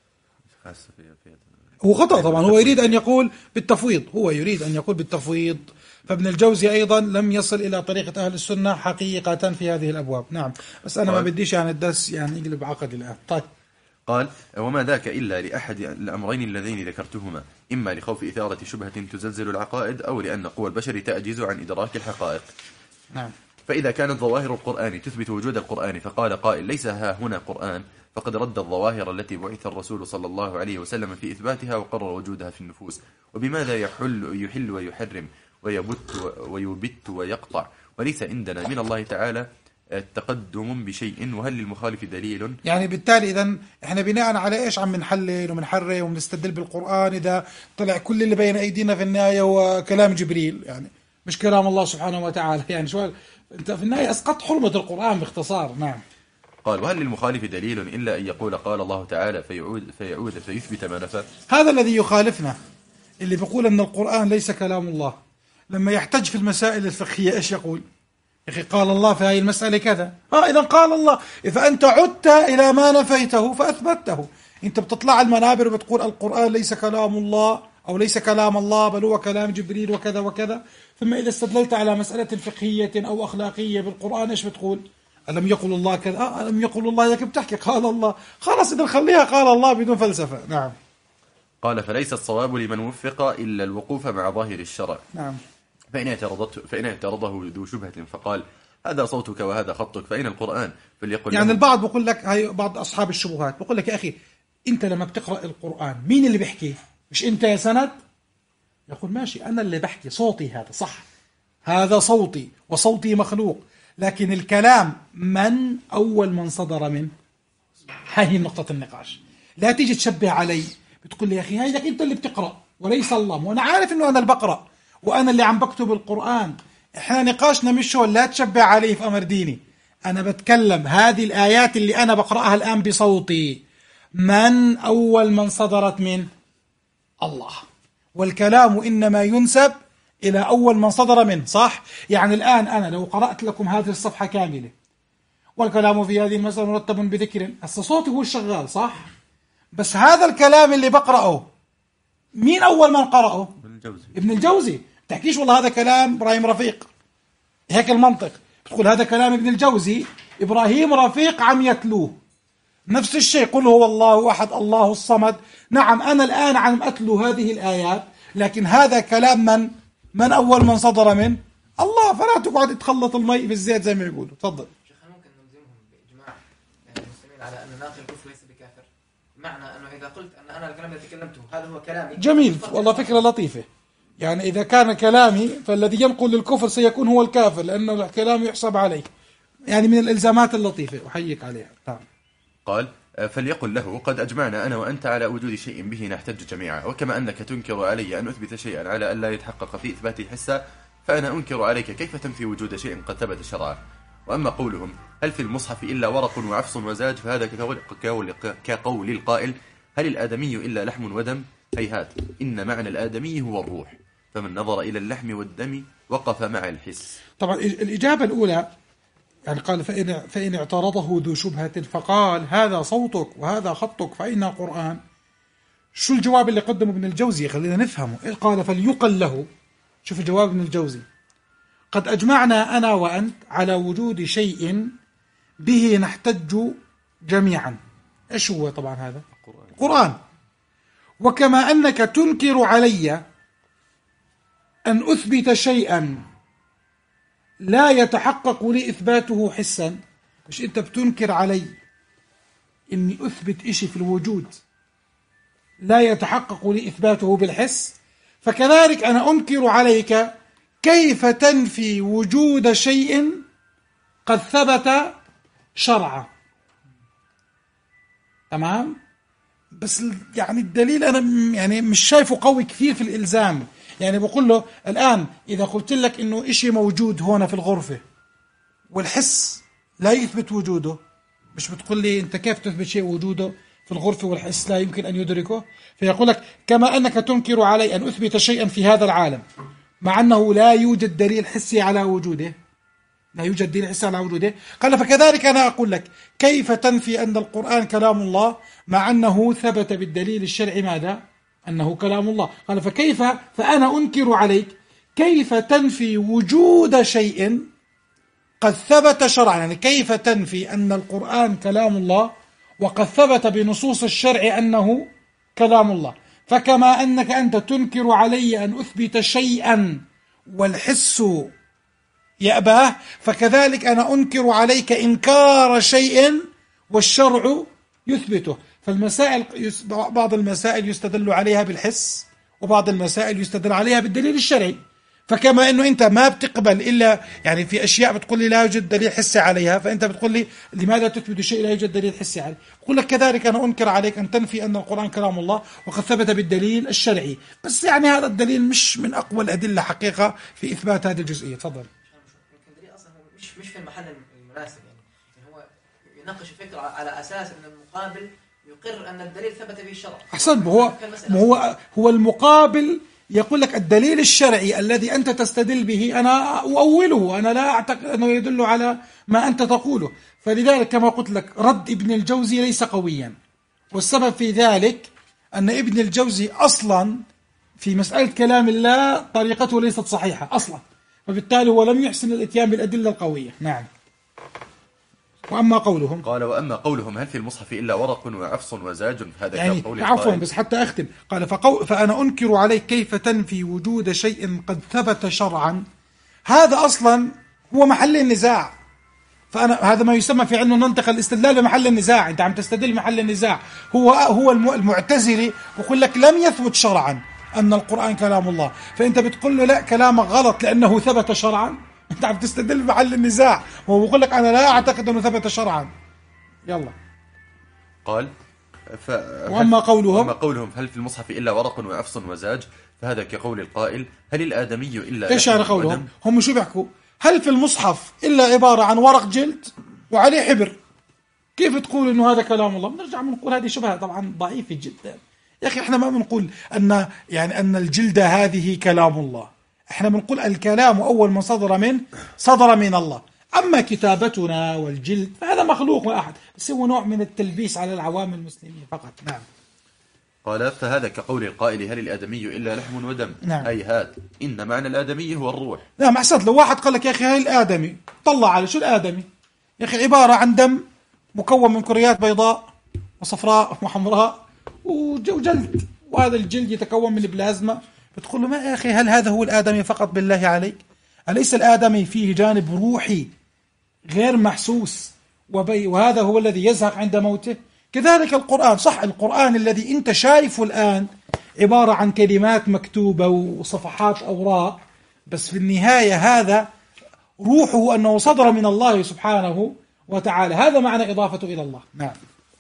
هو خطأ طبعا، هو يريد أن يقول بالتفويض، هو يريد أن يقول بالتفويض. فابن الجوزي أيضا لم يصل إلى طريقة أهل السنة حقيقة في هذه الأبواب. نعم. بس أنا ما بديش يعني الدرس يعني يقلب عقدي الآن. طيب. قال وما ذاك إلا لأحد الأمرين اللذين ذكرتهما، إما لخوف إثارة شبهة تزلزل العقائد أو لأن قوى البشر تعجز عن إدراك الحقائق. نعم. فإذا كانت ظواهر القرآن تثبت وجود القرآن فقال قائل ليس ها هنا قرآن، فقد رد الظواهر التي بعث الرسول صلى الله عليه وسلم في إثباتها وقرر وجودها في النفوس. وبماذا يحل, يحل ويحرم ويبت ويبت ويقطع، وليس عندنا من الله تعالى تقدم بشيء، وهل للمخالف دليل؟ يعني بالتالي إذن إحنا بناء على إيش عم نحلل ومنحرر ومنستدل بالقرآن إذا طلع كل اللي بين أيدينا في النهاية هو كلام جبريل، يعني مش كلام الله سبحانه وتعالى. يعني شو أنت في النهاية أسقطت حرمة القرآن باختصار. نعم. قال وهل للمخالف دليل إلا أن يقول قال الله تعالى فيعود, فيعود فيثبت ما نفى؟ هذا الذي يخالفنا، اللي بيقول أن القرآن ليس كلام الله، لما يحتج في المسائل الفقهية إيش يقول؟ يا أخي قال الله في هذه المسألة كذا، آه إذا قال الله، إذا أنت عدت إلى ما نفيته فأثبته. أنت بتطلع المنابر وبتقول القرآن ليس كلام الله أو ليس كلام الله بل هو كلام جبريل وكذا وكذا، ثم إذا استدللت على مسألة فقهية أو أخلاقية بالقرآن إيش بتقول؟ ألم يقل الله كذا؟ آه ألم يقل الله، ياك بتحكي قال الله، خلاص إذا خليها قال الله بدون فلسفة. نعم. قال فليس الصواب لمن وفق إلا الوقوف مع ظاهر الشرع. نعم. فإن اعترضته فإن اعترضه ذو شبهة فقال هذا صوتك وهذا خطك فأين القرآن؟ فليقل يعني البعض بقول لك، هاي بعض أصحاب الشبهات بقول لك يا أخي أنت لما بتقرأ القرآن مين اللي بيحكي؟ مش أنت يا سند؟ يقول ماشي أنا اللي بحكي، صوتي هذا صح، هذا صوتي وصوتي مخلوق، لكن الكلام من أول من صدر منه؟ هاي نقطة النقاش. لا تيجي تشبه علي بتقول لي يا أخي هاي لك أنت اللي بتقرأ وليس الله، وأنا عارف أنه أنا اللي بقرأ وأنا اللي عم بكتب القرآن. إحنا نقاشنا مش هو، لا تشبه علي في أمر ديني. أنا بتكلم هذه الآيات اللي أنا بقرأها الآن بصوتي من أول من صدرت من الله، والكلام إنما ينسب إلى أول من صدر منه، صح؟ يعني الآن أنا لو قرأت لكم هذه الصفحة كاملة والكلام في هذه المسألة مرتب بذكر، هسه صوتي هو الشغال صح؟ بس هذا الكلام اللي بقرأه مين أول من قرأه؟ ابن الجوزي. ابن الجوزي. تحكيش والله هذا كلام إبراهيم رفيق، هيك المنطق، بتقول هذا كلام ابن الجوزي إبراهيم رفيق عم يتلوه. نفس الشيء قل هو الله أحد الله الصمد، نعم أنا الآن عم أتلو هذه الآيات، لكن هذا كلام من من أول من صدر من الله، فلا تقعد تخلط المي في الزيت زي ما يقولوا. تفضل. شيخ ممكن نلزمهم بإجماع المسلمين على أن ناقل الكفر ليس بكافر، معنى أنه إذا قلت أن أنا الكلام الذي تكلمته هذا هو كلامي. جميل والله، فكرة لطيفة. يعني إذا كان كلامي فالذي ينقل للكفر سيكون هو الكافر لأنه الكلام يحسب عليه. يعني من الإلزامات اللطيفة أحييك عليها. نعم. قال فليقل له قد أجمعنا أنا وأنت على وجود شيء به نحتج جميعا، وكما أنك تنكر علي أن أثبت شيئا على أن لا يتحقق في إثباته حسا، فأنا أنكر عليك كيف تنفي وجود شيء قد ثبت شرعا. وأما قولهم هل في المصحف إلا ورق وعفص وزاج، فهذا كقول, كقول, كقول القائل هل الآدمي إلا لحم ودم؟ هيهات، إن معنى الآدمي هو الروح، فمن نظر إلى اللحم والدم وقف مع الحس. طبعا الإجابة الأولى يعني قال فإن, فإن اعترضه ذو شبهة فقال هذا صوتك وهذا خطك فإن القرآن، شو الجواب اللي قدمه ابن الجوزي؟ خلينا نفهمه. قال فليقل له، شوف الجواب ابن الجوزي، قد أجمعنا أنا وأنت على وجود شيء به نحتج جميعا. إيش هو طبعا هذا؟ القرآن. وكما أنك تنكر علي أن أثبت شيئا لا يتحقق لي إثباته حسا، مش أنت بتنكر علي إني أثبت إشي في الوجود لا يتحقق لي إثباته بالحس، فكذلك أنا أنكر عليك كيف تنفي وجود شيء قد ثبت شرعا. تمام؟ بس يعني الدليل أنا يعني مش شايفه قوي كثير في الإلزام. يعني بقول له الآن إذا قلت لك إنه إشي موجود هنا في الغرفة والحس لا يثبت وجوده، مش بتقول لي أنت كيف تثبت شيء وجوده في الغرفة والحس لا يمكن أن يدركه؟ فيقول لك كما أنك تنكر علي أن أثبت شيئا في هذا العالم مع أنه لا يوجد دليل حسي على وجوده، لا يوجد دليل حسي على وجوده، قال فكذلك أنا أقول لك كيف تنفي أن القرآن كلام الله مع أنه ثبت بالدليل الشرعي ماذا؟ أنه كلام الله. قال فكيف فأنا أنكر عليك كيف تنفي وجود شيء قد ثبت شرعا، يعني كيف تنفي أن القرآن كلام الله وقد ثبت بنصوص الشرع أنه كلام الله. فكما أنك أنت تنكر علي أن أثبت شيئا والحس يأباه، فكذلك أنا أنكر عليك إنكار شيء والشرع يثبته. فالمسائل بعض المسائل يستدل عليها بالحس، وبعض المسائل يستدل عليها بالدليل الشرعي. فكما أنه أنت ما بتقبل إلا يعني في أشياء بتقول لي لا يوجد دليل حسي عليها، فأنت بتقول لي لماذا تثبت شيء لا يوجد دليل حسي عليه؟ بقول لك كذلك أنا أنكر عليك أن تنفي أن القرآن كلام الله وقد ثبت بالدليل الشرعي، بس يعني هذا الدليل مش من أقوى الأدلة حقيقة في إثبات هذه الجزئية. تفضل. الدليل أصلا مش مش في المحل المناسب، يعني هو يناقش الفكرة على أساس أن المقابل يقر أن الدليل ثبت به الشرع. أحسن. هو هو هو المقابل يقول لك الدليل الشرعي الذي أنت تستدل به أنا أؤوله، أنا لا أعتقد أنه يدل على ما أنت تقوله. فلذلك كما قلت لك رد ابن الجوزي ليس قويا، والسبب في ذلك أن ابن الجوزي أصلا في مسألة كلام الله طريقته ليست صحيحة أصلا، وبالتالي هو لم يحسن الاتيان بالأدلة القوية. نعم. وأما قولهم، قال وأما قولهم هل في المصحف إلا ورق وعفص وزاج، فهذا يعني كقول عفوا بس حتى أختم. قال فقو فأنا أنكر عليك كيف تنفي وجود شيء قد ثبت شرعا. هذا أصلا هو محل النزاع. فأنا هذا ما يسمى في علم المنطق الاستدلال بمحل النزاع. أنت عم تستدل محل النزاع. هو هو المعتزلي يقول لك لم يثبت شرعا أن القرآن كلام الله، فأنت بتقول له لا كلامك غلط لأنه ثبت شرعا. أنت عم تستدل بمحل النزاع، وهو بيقول لك أنا لا أعتقد أنه ثبت شرعا. يلا. قال ف... وأما قولهم وأما قولهم هل في المصحف إلا ورق وعفص وزاج، فهذا كقول القائل هل الآدمي إلا إيش يعني قولهم؟ هم شو بيحكوا؟ هل في المصحف إلا عبارة عن ورق جلد وعليه حبر؟ كيف تقول إنه هذا كلام الله؟ بنرجع بنقول هذه شبهة طبعا ضعيفة جدا. يا أخي إحنا ما بنقول أن يعني أن الجلد هذه كلام الله، إحنا بنقول الكلام أول ما صدر من صدر من الله. أما كتابتنا والجلد فهذا مخلوق أحد، بس هو نوع من التلبيس على العوام المسلمين فقط. نعم. قال فهذا كقول القائل هل الآدمي إلا لحم ودم. نعم. أي هات إن معنى الآدمي هو الروح. نعم أحسنت. لو واحد قال لك يا أخي هاي الآدمي، طلع على شو الآدمي؟ يا أخي عبارة عن دم مكون من كريات بيضاء وصفراء وحمراء وجلد، وهذا الجلد يتكون من بلازما. بتقول له ما يا أخي هل هذا هو الآدمي فقط بالله عليك؟ أليس الآدمي فيه جانب روحي غير محسوس، وبي وهذا هو الذي يزهق عند موته؟ كذلك القرآن. صح القرآن الذي أنت شايفه الآن عبارة عن كلمات مكتوبة وصفحات أوراق، بس في النهاية هذا روحه أنه صدر من الله سبحانه وتعالى. هذا معنى إضافته إلى الله. نعم.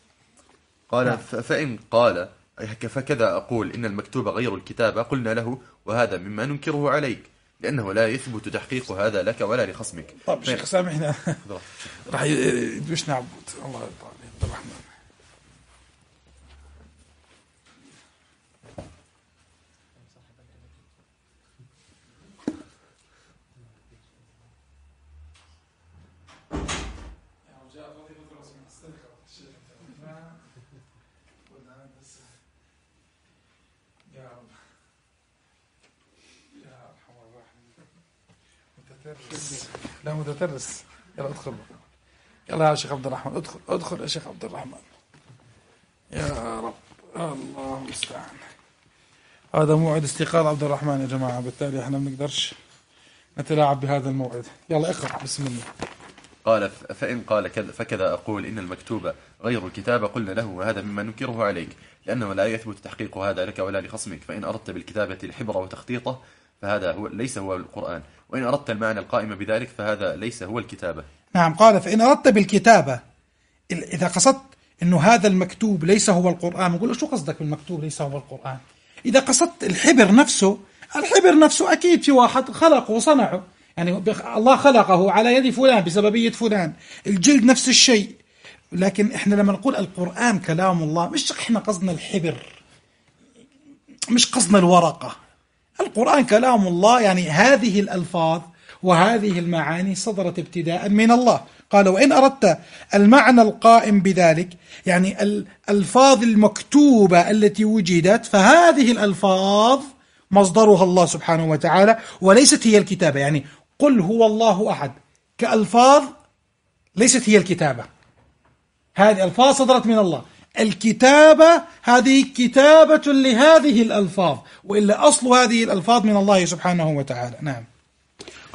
قال نعم. فإن قال فكذا أقول إن المكتوب غير الكتابة، قلنا له وهذا مما ننكره عليك لأنه لا يثبت تحقيق هذا لك ولا لخصمك. طيب شيخ سامحنا راح يدوشنا عبود. الله يرضى عليك الرحمن. لا متدرس. يلا ادخل. يلا يا شيخ عبد الرحمن ادخل ادخل يا شيخ عبد الرحمن. يا رب الله المستعان. هذا موعد استيقاظ عبد الرحمن يا جماعة، بالتالي احنا ما بنقدرش نتلاعب بهذا الموعد. يلا اقرأ بسم الله. قال فإن قال كذا فكذا أقول إن المكتوب غير الكتابة، قلنا له وهذا مما ننكره عليك لأنه لا يثبت تحقيق هذا لك ولا لخصمك. فإن أردت بالكتابة الحبر وتخطيطه فهذا هو ليس هو القرآن، وإن أردت المعنى القائم بذلك فهذا ليس هو الكتابة. نعم. قال فإن أردت بالكتابة، إذا قصدت إنه هذا المكتوب ليس هو القرآن، نقول له شو قصدك بالمكتوب ليس هو القرآن؟ إذا قصدت الحبر نفسه، الحبر نفسه أكيد في واحد خلقه وصنعه، يعني الله خلقه على يد فلان بسببية فلان. الجلد نفس الشيء. لكن إحنا لما نقول القرآن كلام الله مش إحنا قصدنا الحبر، مش قصدنا الورقة. القرآن كلام الله يعني هذه الألفاظ وهذه المعاني صدرت ابتداء من الله. قال وإن أردت المعنى القائم بذلك، يعني الألفاظ المكتوبة التي وجدت، فهذه الألفاظ مصدرها الله سبحانه وتعالى وليست هي الكتابة. يعني قل هو الله أحد كألفاظ ليست هي الكتابة، هذه ألفاظ صدرت من الله. الكتابة هذه كتابة لهذه الألفاظ، وإلا أصل هذه الألفاظ من الله سبحانه وتعالى. نعم.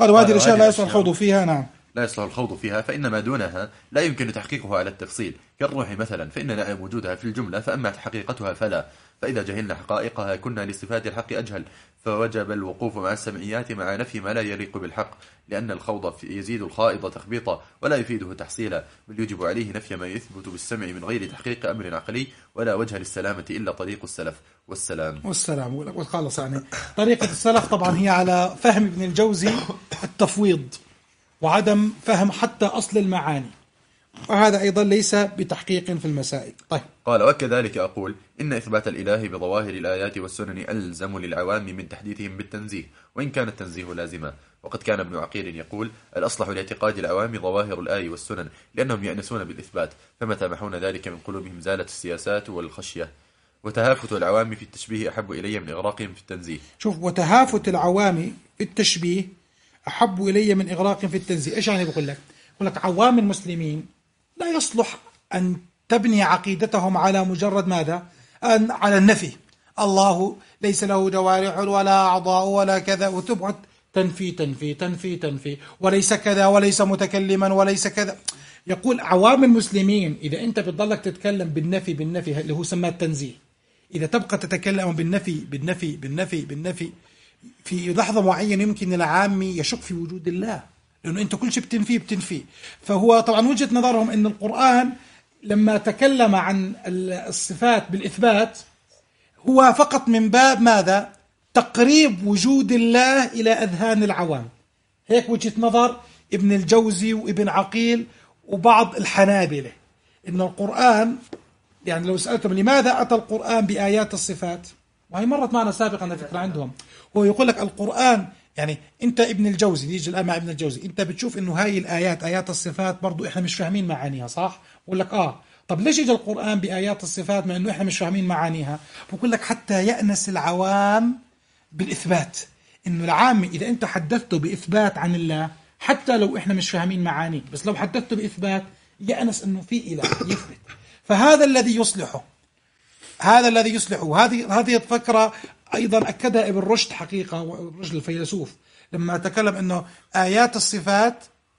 قالوا هذه الأشياء لا يصلح الخوض فيها. نعم، لا يصلح الخوض فيها، فإن ما دونها لا يمكن تحقيقها على التفصيل، كالروح مثلا، فإن نعلم وجودها في الجملة، فأما حقيقتها فلا. فإذا جهلنا حقائقها كنا لصفات الحق أجهل، فوجب الوقوف مع السمعيات مع نفي ما لا يليق بالحق، لأن الخوض يزيد الخائض تخبيطا ولا يفيده تحصيلا، بل يجب عليه نفي ما يثبت بالسمع من غير تحقيق أمر عقلي، ولا وجه للسلامة إلا طريق السلف والسلام. والسلام والخالص. يعني طريقة السلف طبعا هي على فهم ابن الجوزي التفويض وعدم فهم حتى أصل المعاني، وهذا أيضا ليس بتحقيق في المسائل. طيب، قال: وكذلك أقول إن إثبات الإله بظواهر الآيات والسنن ألزم للعوام من تحديثهم بالتنزيه، وإن كان التنزيه لازما. وقد كان ابن عقيل يقول: الأصلح لاعتقاد العوام ظواهر الآي والسنن، لأنهم يأنسون بالإثبات، فمتى محون ذلك من قلوبهم زالت السياسات والخشية. وتهافت العوام في التشبيه أحب إلي من إغراقهم في التنزيه. شوف، وتهافت العوام في التشبيه أحب إلي من إغراقهم في التنزيه. إيش يعني؟ بقول لك بقول لك عوام المسلمين لا يصلح أن تبني عقيدتهم على مجرد ماذا؟ أن على النفي، الله ليس له جوارح ولا أعضاء ولا كذا، وتبعد تنفي تنفي تنفي تنفي، وليس كذا وليس متكلما وليس كذا. يقول عوام المسلمين إذا أنت بتضلك تتكلم بالنفي بالنفي اللي هو سماه التنزيه، إذا تبقى تتكلم بالنفي بالنفي بالنفي بالنفي في لحظة معينة يمكن العامي يشك في وجود الله، لأنه أنت كل شيء بتنفيه بتنفيه. فهو طبعا وجهة نظرهم أن القرآن لما تكلم عن الصفات بالإثبات هو فقط من باب ماذا؟ تقريب وجود الله إلى أذهان العوام. هيك وجهة نظر ابن الجوزي وابن عقيل وبعض الحنابلة، إن القرآن يعني لو سألتم لماذا أتى القرآن بآيات الصفات، وهي مرت معنا سابقا الفكرة عندهم، هو يقول لك القرآن يعني أنت ابن الجوزي، يجي الآن مع ابن الجوزي، أنت بتشوف إنه هاي الآيات آيات الصفات برضو إحنا مش فاهمين معانيها، صح؟ بقول لك آه طب ليش يجي القرآن بآيات الصفات مع إنه إحنا مش فاهمين معانيها؟ بقول لك حتى يأنس العوام بالإثبات، إنه العام إذا أنت حدثته بإثبات عن الله حتى لو إحنا مش فاهمين معانيه، بس لو حدثته بإثبات يأنس إنه في إله يثبت. فهذا الذي يصلحه، هذا الذي يصلحه. هذه هذه الفكرة أيضا أكدها ابن رشد حقيقة، وابن رشد الفيلسوف لما تكلم أنه آيات الصفات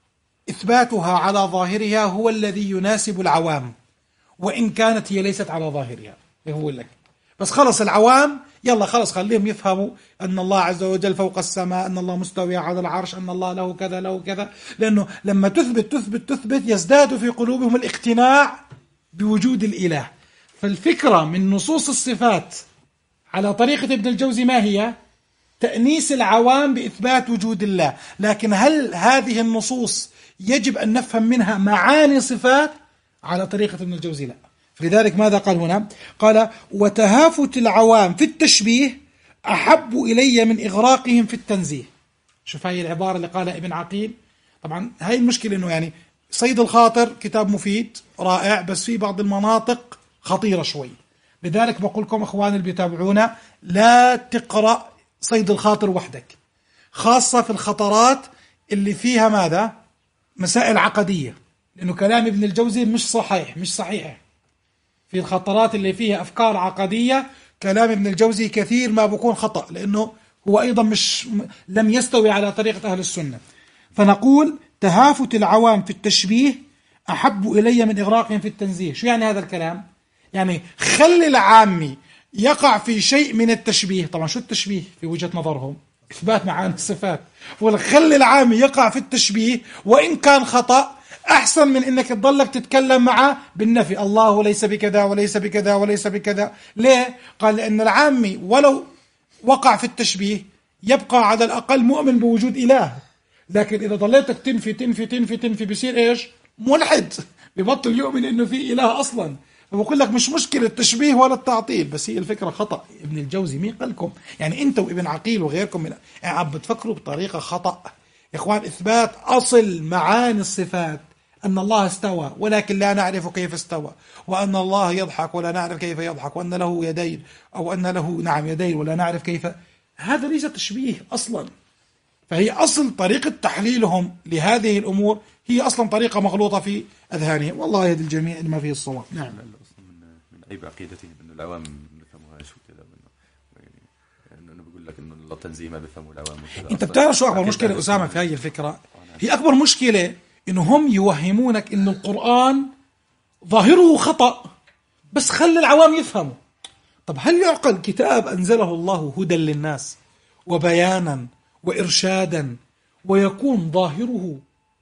إثباتها على ظاهرها هو الذي يناسب العوام، وإن كانت هي ليست على ظاهرها. هو لك بس خلص العوام يلا خلص خليهم يفهموا أن الله عز وجل فوق السماء، أن الله مستوي على العرش، أن الله له كذا له كذا، لأنه لما تثبت تثبت تثبت يزداد في قلوبهم الاقتناع بوجود الإله. فالفكرة من نصوص الصفات على طريقة ابن الجوزي ما هي؟ تأنيس العوام بإثبات وجود الله، لكن هل هذه النصوص يجب أن نفهم منها معاني صفات؟ على طريقة ابن الجوزي لا. فلذلك ماذا قال هنا؟ قال: وتهافت العوام في التشبيه أحب إلي من إغراقهم في التنزيه. شوف هاي العبارة اللي قالها ابن عقيل. طبعا هاي المشكلة إنه يعني صيد الخاطر كتاب مفيد رائع، بس في بعض المناطق خطيرة شوي، لذلك بقول لكم إخواني اللي بيتابعونا لا تقرأ صيد الخاطر وحدك، خاصة في الخطرات اللي فيها ماذا؟ مسائل عقدية، لأنه كلام ابن الجوزي مش صحيح مش صحيح في الخطرات اللي فيها أفكار عقدية. كلام ابن الجوزي كثير ما بكون خطأ، لأنه هو أيضا مش لم يستوي على طريقة أهل السنة. فنقول تهافت العوام في التشبيه أحب إلي من إغراقهم في التنزيه. شو يعني هذا الكلام؟ يعني خلي العامي يقع في شيء من التشبيه. طبعا شو التشبيه في وجهة نظرهم؟ إثبات معاني الصفات. خلي العامي يقع في التشبيه وإن كان خطأ أحسن من إنك تضلك تتكلم معه بالنفي، الله ليس بكذا وليس بكذا وليس بكذا. ليه؟ قال لأن العامي ولو وقع في التشبيه يبقى على الأقل مؤمن بوجود إله، لكن إذا ضليتك تنفي تنفي تنفي تنفي بيصير إيش؟ ملحد، ببطل يؤمن إنه في إله أصلا. فبقول لك مش مشكلة التشبيه ولا التعطيل، بس هي الفكرة خطأ. ابن الجوزي مين قالكم؟ يعني أنت وابن عقيل وغيركم من يعني عم بتفكروا بطريقة خطأ. يا إخوان، إثبات أصل معاني الصفات أن الله استوى ولكن لا نعرف كيف استوى، وأن الله يضحك ولا نعرف كيف يضحك، وأن له يدين أو أن له نعم يدين ولا نعرف كيف، هذا ليس تشبيه أصلا. فهي أصل طريقة تحليلهم لهذه الأمور هي أصلا طريقة مغلوطة في أذهانهم، والله يهدي الجميع لما فيه الصواب. نعم. من عيب عقيدتهم أن العوام نفهمها شو كذا، انه بيقول لك انه التنزيه ما بيفهموا العوام. انت بتعرف شو اكبر مشكله اسامه في هذه الفكره؟ هي اكبر مشكله انه هم يوهمونك انه القرآن ظاهره خطأ بس خلي العوام يفهموا. طب هل يعقل كتاب انزله الله هدى للناس وبيانا وارشادا ويكون ظاهره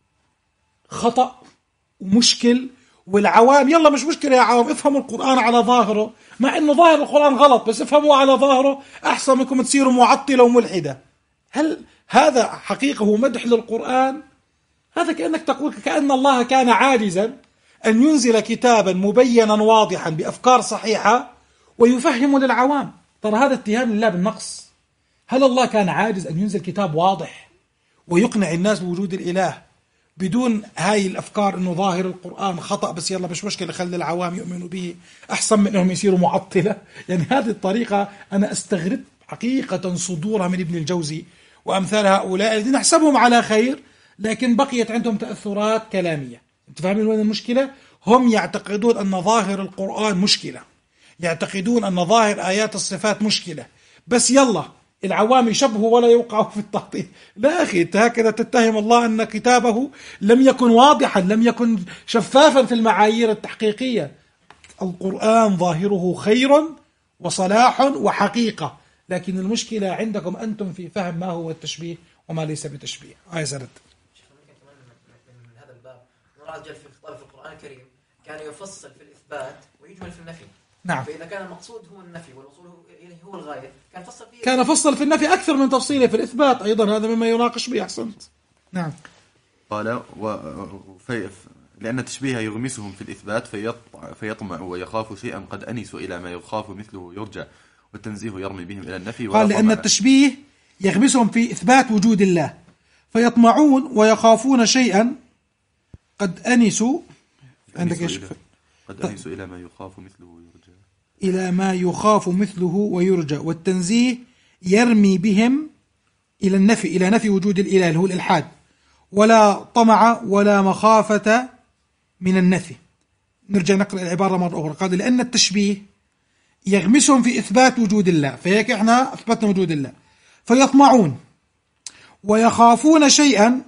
خطأ ومشكل والعوام يلا مش مشكلة يا عوام افهموا القرآن على ظاهره، مع انه ظاهر القرآن غلط بس افهموا على ظاهره احسن منكم تصيروا معطلة وملحدة؟ هل هذا حقيقة هو مدح للقرآن؟ هذا كأنك تقول كأن الله كان عاجزا أن ينزل كتابا مبينا واضحا بأفكار صحيحة ويفهم للعوام. ترى هذا اتهام لله بالنقص. هل الله كان عاجز أن ينزل كتاب واضح ويقنع الناس بوجود الإله بدون هاي الأفكار أنه ظاهر القرآن خطأ بس يلا مش مشكلة خلي العوام يؤمنوا به أحسن من أنهم يصيروا معطلة؟ يعني هذه الطريقة أنا أستغرب حقيقة صدورها من ابن الجوزي وأمثال هؤلاء الذين نحسبهم على خير لكن بقيت عندهم تأثرات كلامية. أنت فاهمين وين المشكلة؟ هم يعتقدون أن ظاهر القرآن مشكلة، يعتقدون أن ظاهر آيات الصفات مشكلة، بس يلا العوام يشبهوا ولا يوقعوا في التعطيل. لا أخي، أنت هكذا تتهم الله أن كتابه لم يكن واضحا، لم يكن شفافا في المعايير التحقيقية. القرآن ظاهره خير وصلاح وحقيقة، لكن المشكلة عندكم أنتم في فهم ما هو التشبيه وما ليس بتشبيه. آية سرد شيخ ممكن كمان من, من هذا الباب الله عز وجل في الخطاب في القرآن الكريم كان يفصل في الإثبات ويجمل في النفي. نعم. فإذا كان المقصود هو النفي والوصول إليه هو الغاية كان فصل فيه كان فصل في النفي أكثر من تفصيله في الإثبات أيضا. هذا مما يناقش به. أحسنت. نعم. قال و... في... لأن التشبيه يغمسهم في الإثبات فيط... فيطمع ويخاف شيئا قد أنسوا إلى ما يخاف مثله يرجى والتنزيه يرمي بهم إلى النفي. قال لأن التشبيه يغمسهم في إثبات وجود الله فيطمعون ويخافون شيئا قد أنسوا. عندك إيش؟ قد أنسوا إلى ما يخاف مثله ويرجى. إلى ما يخاف مثله ويرجى. والتنزيه يرمي بهم إلى النفي، إلى نفي وجود الإله اللي هو الإلحاد، ولا طمع ولا مخافة من النفي. نرجع نقرأ العبارة مرة أخرى. قال لأن التشبيه يغمسهم في إثبات وجود الله، فهيك إحنا أثبتنا وجود الله، فيطمعون ويخافون شيئا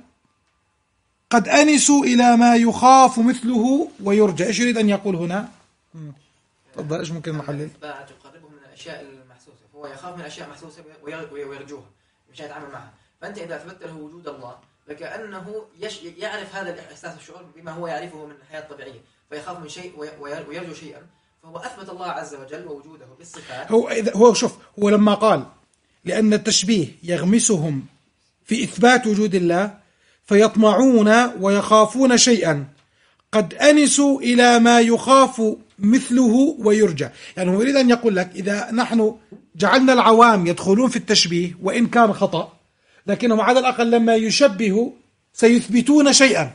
قد أنسوا إلى ما يخاف مثله ويرجى. إيش يريد أن يقول هنا؟ تفضل. إيش ممكن نحلل؟ الإثبات يقربهم من الأشياء المحسوسة، هو يخاف من أشياء محسوسة ويرجوها مشان يتعامل معها. فأنت إذا أثبت له وجود الله فكأنه يش يعرف هذا الإحساس الشعور بما هو يعرفه من الحياة الطبيعية، فيخاف من شيء ويرجو شيئا، فهو أثبت الله عز وجل ووجوده بالصفات. هو هو شوف، هو لما قال لأن التشبيه يغمسهم في إثبات وجود الله فيطمعون ويخافون شيئا قد أنسوا إلى ما يخاف مثله ويرجى. يعني هو يريد أن يقول لك إذا نحن جعلنا العوام يدخلون في التشبيه وإن كان خطأ، لكنهم على الأقل لما يشبهوا سيثبتون شيئا.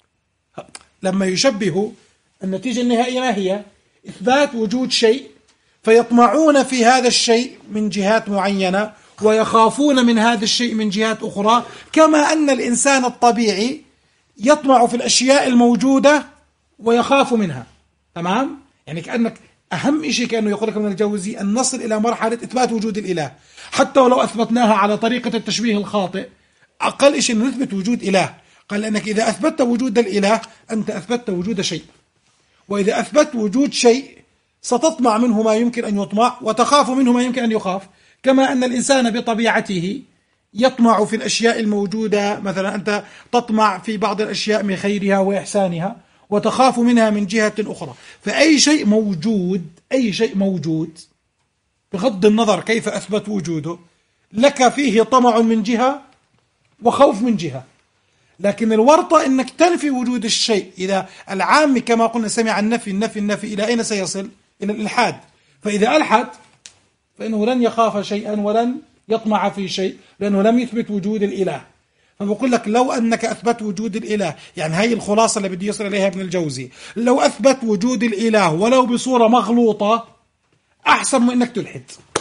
لما يشبهوا النتيجة النهائية ما هي؟ إثبات وجود شيء، فيطمعون في هذا الشيء من جهات معينة ويخافون من هذا الشيء من جهات أخرى، كما أن الإنسان الطبيعي يطمع في الأشياء الموجودة ويخاف منها. تمام؟ يعني كأنك أهم شيء كأنه يقول لك من الجوزي أن نصل إلى مرحلة إثبات وجود الإله، حتى ولو أثبتناها على طريقة التشبيه الخاطئ، أقل شيء نثبت وجود إله. قال لأنك إذا أثبتت وجود الإله أنت أثبتت وجود شيء، وإذا أثبت وجود شيء ستطمع منه ما يمكن أن يطمع وتخاف منه ما يمكن أن يخاف، كما أن الإنسان بطبيعته يطمع في الأشياء الموجودة. مثلا أنت تطمع في بعض الأشياء من خيرها وإحسانها وتخاف منها من جهة أخرى. فأي شيء موجود، أي شيء موجود بغض النظر كيف أثبت وجوده، لك فيه طمع من جهة وخوف من جهة. لكن الورطة أنك تنفي وجود الشيء. إذا العام كما قلنا سمع النفي النفي النفي إلى أين سيصل؟ إلى الإلحاد. فإذا ألحد فإنه لن يخاف شيئا ولن يطمع في شيء، لأنه لم يثبت وجود الإله. فبقول لك لو أنك أثبت وجود الإله، يعني هاي الخلاصة اللي بدي يصل إليها ابن الجوزي، لو أثبت وجود الإله ولو بصورة مغلوطة أحسن من أنك تلحد.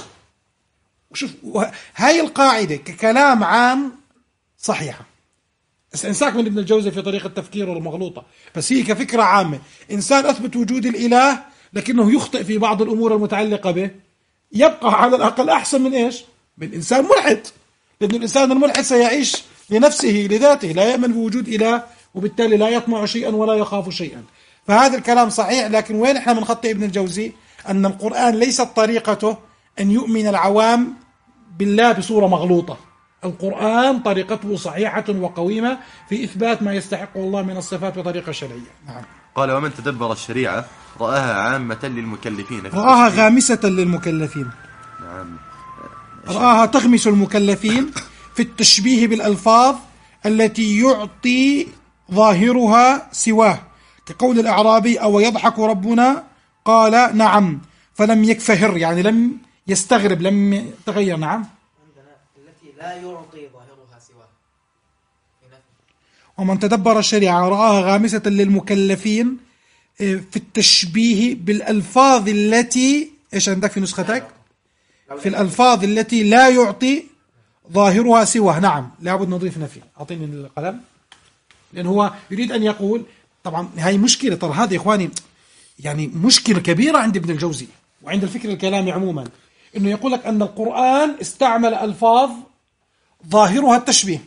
وشوف هاي القاعدة ككلام عام صحيحة، انساك من ابن الجوزي في طريقة تفكيره المغلوطة، بس هي كفكرة عامة. إنسان أثبت وجود الإله لكنه يخطئ في بعض الأمور المتعلقة به، يبقى على الأقل أحسن من إيش؟ بالإنسان ملحد، لأن الإنسان الملحد سيعيش لنفسه لذاته، لا يؤمن بوجود إله، وبالتالي لا يطمع شيئا ولا يخاف شيئا. فهذا الكلام صحيح، لكن وين احنا من خط ابن الجوزي؟ أن القرآن ليست طريقته أن يؤمن العوام بالله بصورة مغلوطة. القرآن طريقته صحيحة وقويمة في إثبات ما يستحقه الله من الصفات بطريقة شرعية. نعم. قال: ومن تدبر الشريعة رآها عامة للمكلفين، رآها غامسة للمكلفين. نعم. رآها تغمس المكلفين في التشبيه بالألفاظ التي يعطي ظاهرها سواه، كقول الأعرابي: أو يضحك ربنا؟ قال: نعم، فلم يكفهر، يعني لم يستغرب، لم يتغير. نعم. عندنا التي لا يعطي ظاهرها سواه. ومن تدبر الشريعة رآها غامسة للمكلفين في التشبيه بالألفاظ التي إيش عندك في نسختك؟ في الألفاظ التي لا يعطي ظاهرها سواه. نعم، لابد نضيف نفي. أعطيني القلم، لأن هو يريد أن يقول، طبعا هاي مشكلة، ترى هذا يا إخواني يعني مشكلة كبيرة عند ابن الجوزي وعند الفكر الكلامي عموما، إنه يقول لك أن القرآن استعمل ألفاظ ظاهرها التشبيه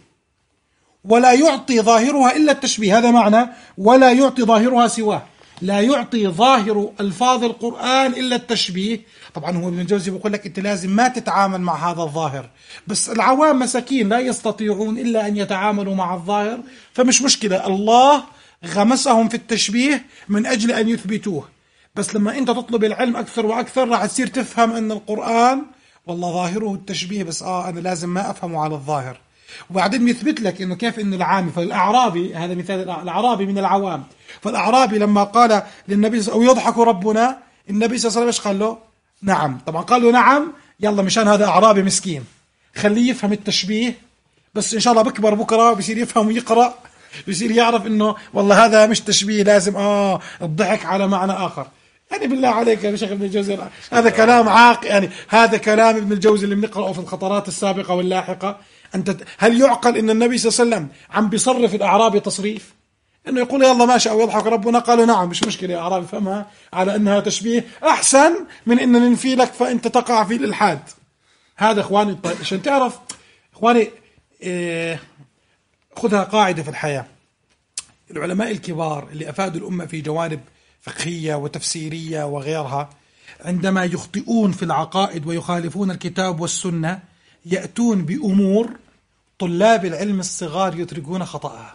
ولا يعطي ظاهرها إلا التشبيه. هذا معنى ولا يعطي ظاهرها سواه، لا يعطي ظاهر ألفاظ القرآن إلا التشبيه. طبعا هو ابن الجوزي بيقول لك أنت لازم ما تتعامل مع هذا الظاهر، بس العوام مساكين لا يستطيعون إلا أن يتعاملوا مع الظاهر، فمش مشكلة، الله غمسهم في التشبيه من أجل أن يثبتوه. بس لما أنت تطلب العلم أكثر وأكثر راح تصير تفهم أن القرآن والله ظاهره التشبيه، بس آه أنا لازم ما أفهمه على الظاهر. وبعدين بيثبت لك إنه كيف إنه العامي، فالأعرابي، هذا مثال، الأعرابي من العوام، فالأعرابي لما قال للنبي صلى الله عليه وسلم: أو يضحك ربنا؟ النبي صلى الله عليه وسلم قال له: نعم. طبعا قال له نعم، يلا مشان هذا أعرابي مسكين خليه يفهم التشبيه، بس إن شاء الله بكبر بكرة بيصير يفهم ويقرأ، بيصير يعرف إنه والله هذا مش تشبيه، لازم آه الضحك على معنى آخر. يعني بالله عليك يا شيخ ابن الجوزي، هذا كلام عاق، يعني هذا كلام ابن الجوزي اللي بنقرأه في الخطرات السابقة واللاحقة. أنت هل يعقل إن النبي صلى الله عليه وسلم عم بيصرف الأعرابي تصريف؟ إنه يقول يلا ماشي أو يضحك ربنا؟ قالوا نعم، مش مشكلة يا أعرابي، فهمها على أنها تشبيه أحسن من إن ننفي لك فأنت تقع في الإلحاد. هذا إخواني، طيب عشان تعرف إخواني، إيه، خذها قاعدة في الحياة. العلماء الكبار اللي أفادوا الأمة في جوانب فقهية وتفسيرية وغيرها، عندما يخطئون في العقائد ويخالفون الكتاب والسنة يأتون بأمور طلاب العلم الصغار يتركون خطأها.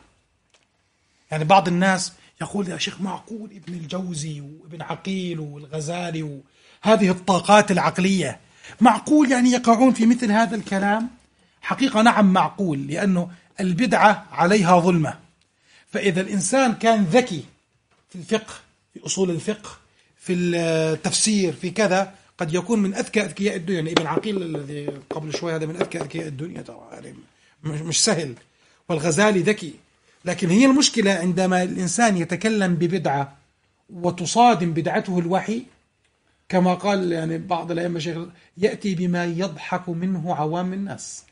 يعني بعض الناس يقول يا شيخ معقول ابن الجوزي وابن عقيل والغزالي وهذه الطاقات العقلية معقول يعني يقعون في مثل هذا الكلام؟ حقيقة نعم معقول، لأنه البدعة عليها ظلمة. فإذا الإنسان كان ذكي في الفقه، في أصول الفقه، في التفسير، في كذا، قد يكون من أذكى أذكياء الدنيا. يعني ابن عقيل الذي قبل شوي هذا من أذكى أذكياء الدنيا، ترى يعني مش سهل. والغزالي ذكي، لكن هي المشكلة عندما الإنسان يتكلم ببدعة وتصادم بدعته الوحي، كما قال يعني بعض الأئمة شيخ، يأتي بما يضحك منه عوام الناس،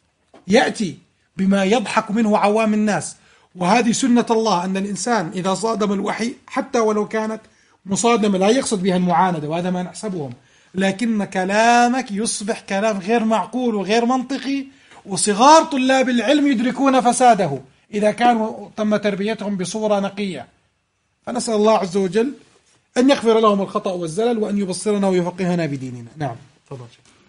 يأتي بما يضحك منه عوام الناس. وهذه سنة الله، أن الإنسان إذا صادم الوحي حتى ولو كانت مصادمة لا يقصد بها المعاندة، وهذا ما نحسبهم، لكن كلامك يصبح كلام غير معقول وغير منطقي، وصغار طلاب العلم يدركون فساده إذا كانوا تم تربيتهم بصورة نقية. فنسأل الله عز وجل أن يغفر لهم الخطأ والزلل، وأن يبصرنا ويفقهنا بديننا. نعم، تفضل.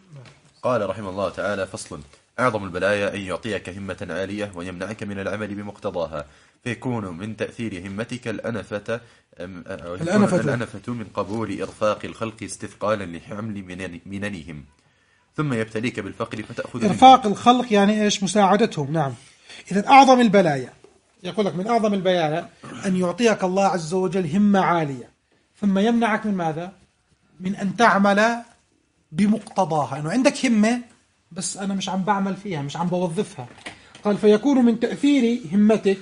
قال رحمه الله تعالى: فصل: أعظم البلايا أن يعطيك همة عالية ويمنعك من العمل بمقتضاها، فيكون من تأثير همتك الأنفة الأنفة, الأنفة من قبول إرفاق الخلق استثقالا لحمل مننهم، ثم يبتليك بالفقر فتأخذ إرفاق الخلق يعني إيش؟ مساعدتهم. نعم. إذن أعظم البلايا، يقول لك من أعظم البلايا أن يعطيك الله عز وجل همة عالية، ثم يمنعك من ماذا؟ من أن تعمل بمقتضاها، أنه عندك همة بس أنا مش عم بعمل فيها، مش عم بوظفها. قال: فيكون من تأثير همتك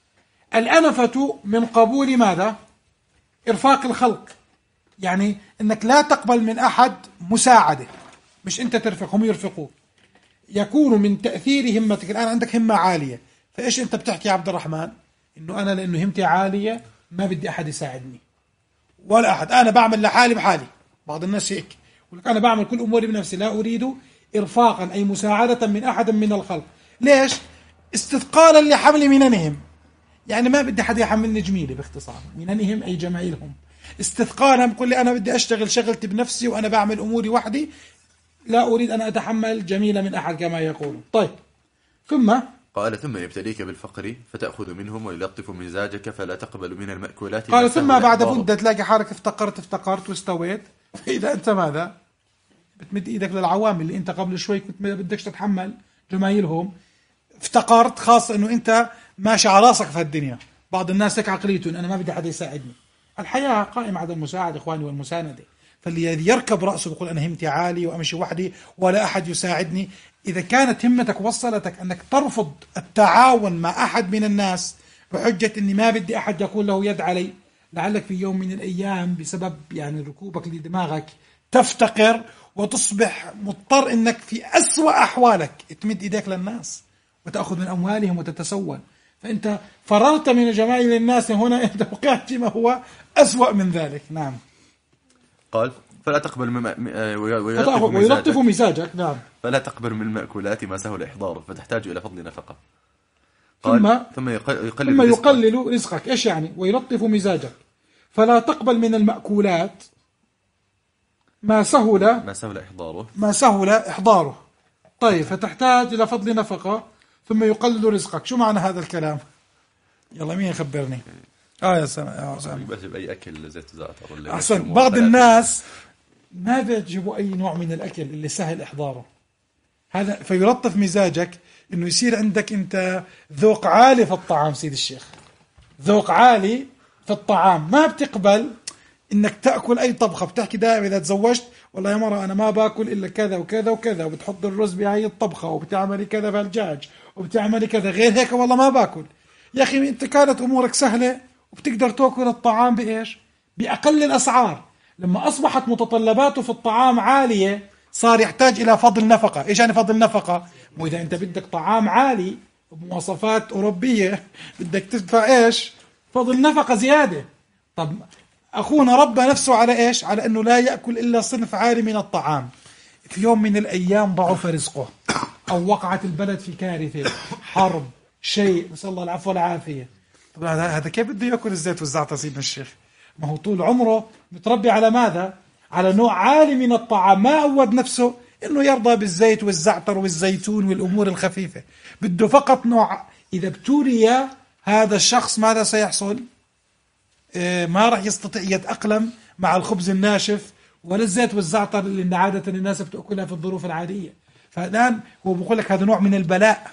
الأنفة من قبول ماذا؟ إرفاق الخلق، يعني أنك لا تقبل من أحد مساعدة، مش أنت ترفق، هم يرفقوك. يكون من تأثير همتك، الآن عندك همة عالية، فإيش أنت بتحكي يا عبد الرحمن؟ إنه أنا لأنه همتي عالية ما بدي أحد يساعدني ولا أحد، أنا بعمل لحالي بحالي. بعض الناس هيك يقول لك أنا بعمل كل أموري بنفسي، لا أريد إرفاقا أي مساعدة من أحد من الخلق. ليش؟ استثقالا لحمل مننهم، يعني ما بدي حدا يحملني جميلة، باختصار مننهم أي جمايلهم، استثقالا بقول لي أنا بدي أشتغل شغلتي بنفسي وأنا بعمل أموري وحدي، لا أريد أن أتحمل جميلة من أحد كما يقولون. طيب ثم قال ثم يبتليك بالفقر فتأخذ منهم ويلطف مزاجك فلا تقبل من المأكولات. قال ثم بعد مدة تلاقي حالك افتقرت افتقرت واستويت، فإذا أنت ماذا؟ بتمد إيدك للعوامل اللي أنت قبل شوي كنت ما بدكش تتحمل جمايلهم، افتقرت، خاصة أنه أنت ماشي على راسك في الدنيا. بعض الناس هيك عقليته أنا ما بدي حدا يساعدني. الحياة قائمة على المساعدة إخواني والمساندة، فاللي يركب رأسه بيقول أنا همتي عالي وأمشي وحدي ولا أحد يساعدني. إذا كانت همتك وصلتك أنك ترفض التعاون مع أحد من الناس بحجة أني ما بدي أحد يكون له يد علي، لعلك في يوم من الأيام بسبب يعني ركوبك لدماغك تفتقر وتصبح مضطر أنك في أسوأ أحوالك تمد إيديك للناس وتأخذ من أموالهم وتتسول، فأنت فررت من جمايل الناس، هنا أنت وقعت ما هو أسوأ من ذلك. نعم. قال فلا تقبل مم... ويلطف مزاجك. نعم. فلا تقبل من المأكولات ما سهل إحضاره فتحتاج إلى فضل نفقة. ثم ثم يقلل, ثم يقلل رزقك. إيش يعني ويلطف مزاجك؟ فلا تقبل من المأكولات ما سهل ما سهل إحضاره ما سهل إحضاره. طيب فتحتاج إلى فضل نفقة ثم يقلل رزقك. شو معنى هذا الكلام؟ يلا مين يخبرني؟ آه يا سلام. بجيب أي أكل زيت زعتر. أحسن. بعض الناس ما بيجيبوا أي نوع من الأكل اللي سهل إحضاره، هذا فيلطف مزاجك إنه يصير عندك أنت ذوق عالي في الطعام. سيد الشيخ ذوق عالي في الطعام، ما بتقبل إنك تأكل أي طبخة. بتحكي دائما إذا تزوجت والله يا مرة أنا ما باكل إلا كذا وكذا وكذا، وبتحط الرز بهاي الطبخة وبتعملي كذا بالدجاج وبتعملي كذا، غير هيك والله ما باكل. يا أخي أنت كانت أمورك سهلة وبتقدر تأكل الطعام بإيش؟ بأقل الأسعار. لما أصبحت متطلباته في الطعام عالية صار يحتاج إلى فضل نفقة. إيش يعني فضل نفقة؟ وإذا أنت بدك طعام عالي بمواصفات أوروبية بدك تدفع إيش؟ فضل نفقة زيادة. طب أخونا ربى نفسه على إيش؟ على أنه لا يأكل إلا صنف عالي من الطعام. في يوم من الأيام ضعف رزقه أو وقعت البلد في كارثة، حرب، شيء، نسأل الله العفو والعافية. طب هذا كيف بده يأكل الزيت والزعتر سيدنا الشيخ؟ ما هو طول عمره متربي على ماذا؟ على نوع عالي من الطعام، ما عود نفسه إنه يرضى بالزيت والزعتر والزيتون والأمور الخفيفة، بده فقط نوع. إذا ابتلي هذا الشخص ماذا سيحصل؟ إيه، ما راح يستطيع يتأقلم مع الخبز الناشف ولا الزيت والزعتر اللي عادة الناس بتأكلها في الظروف العادية. فالآن هو بقول لك هذا نوع من البلاء.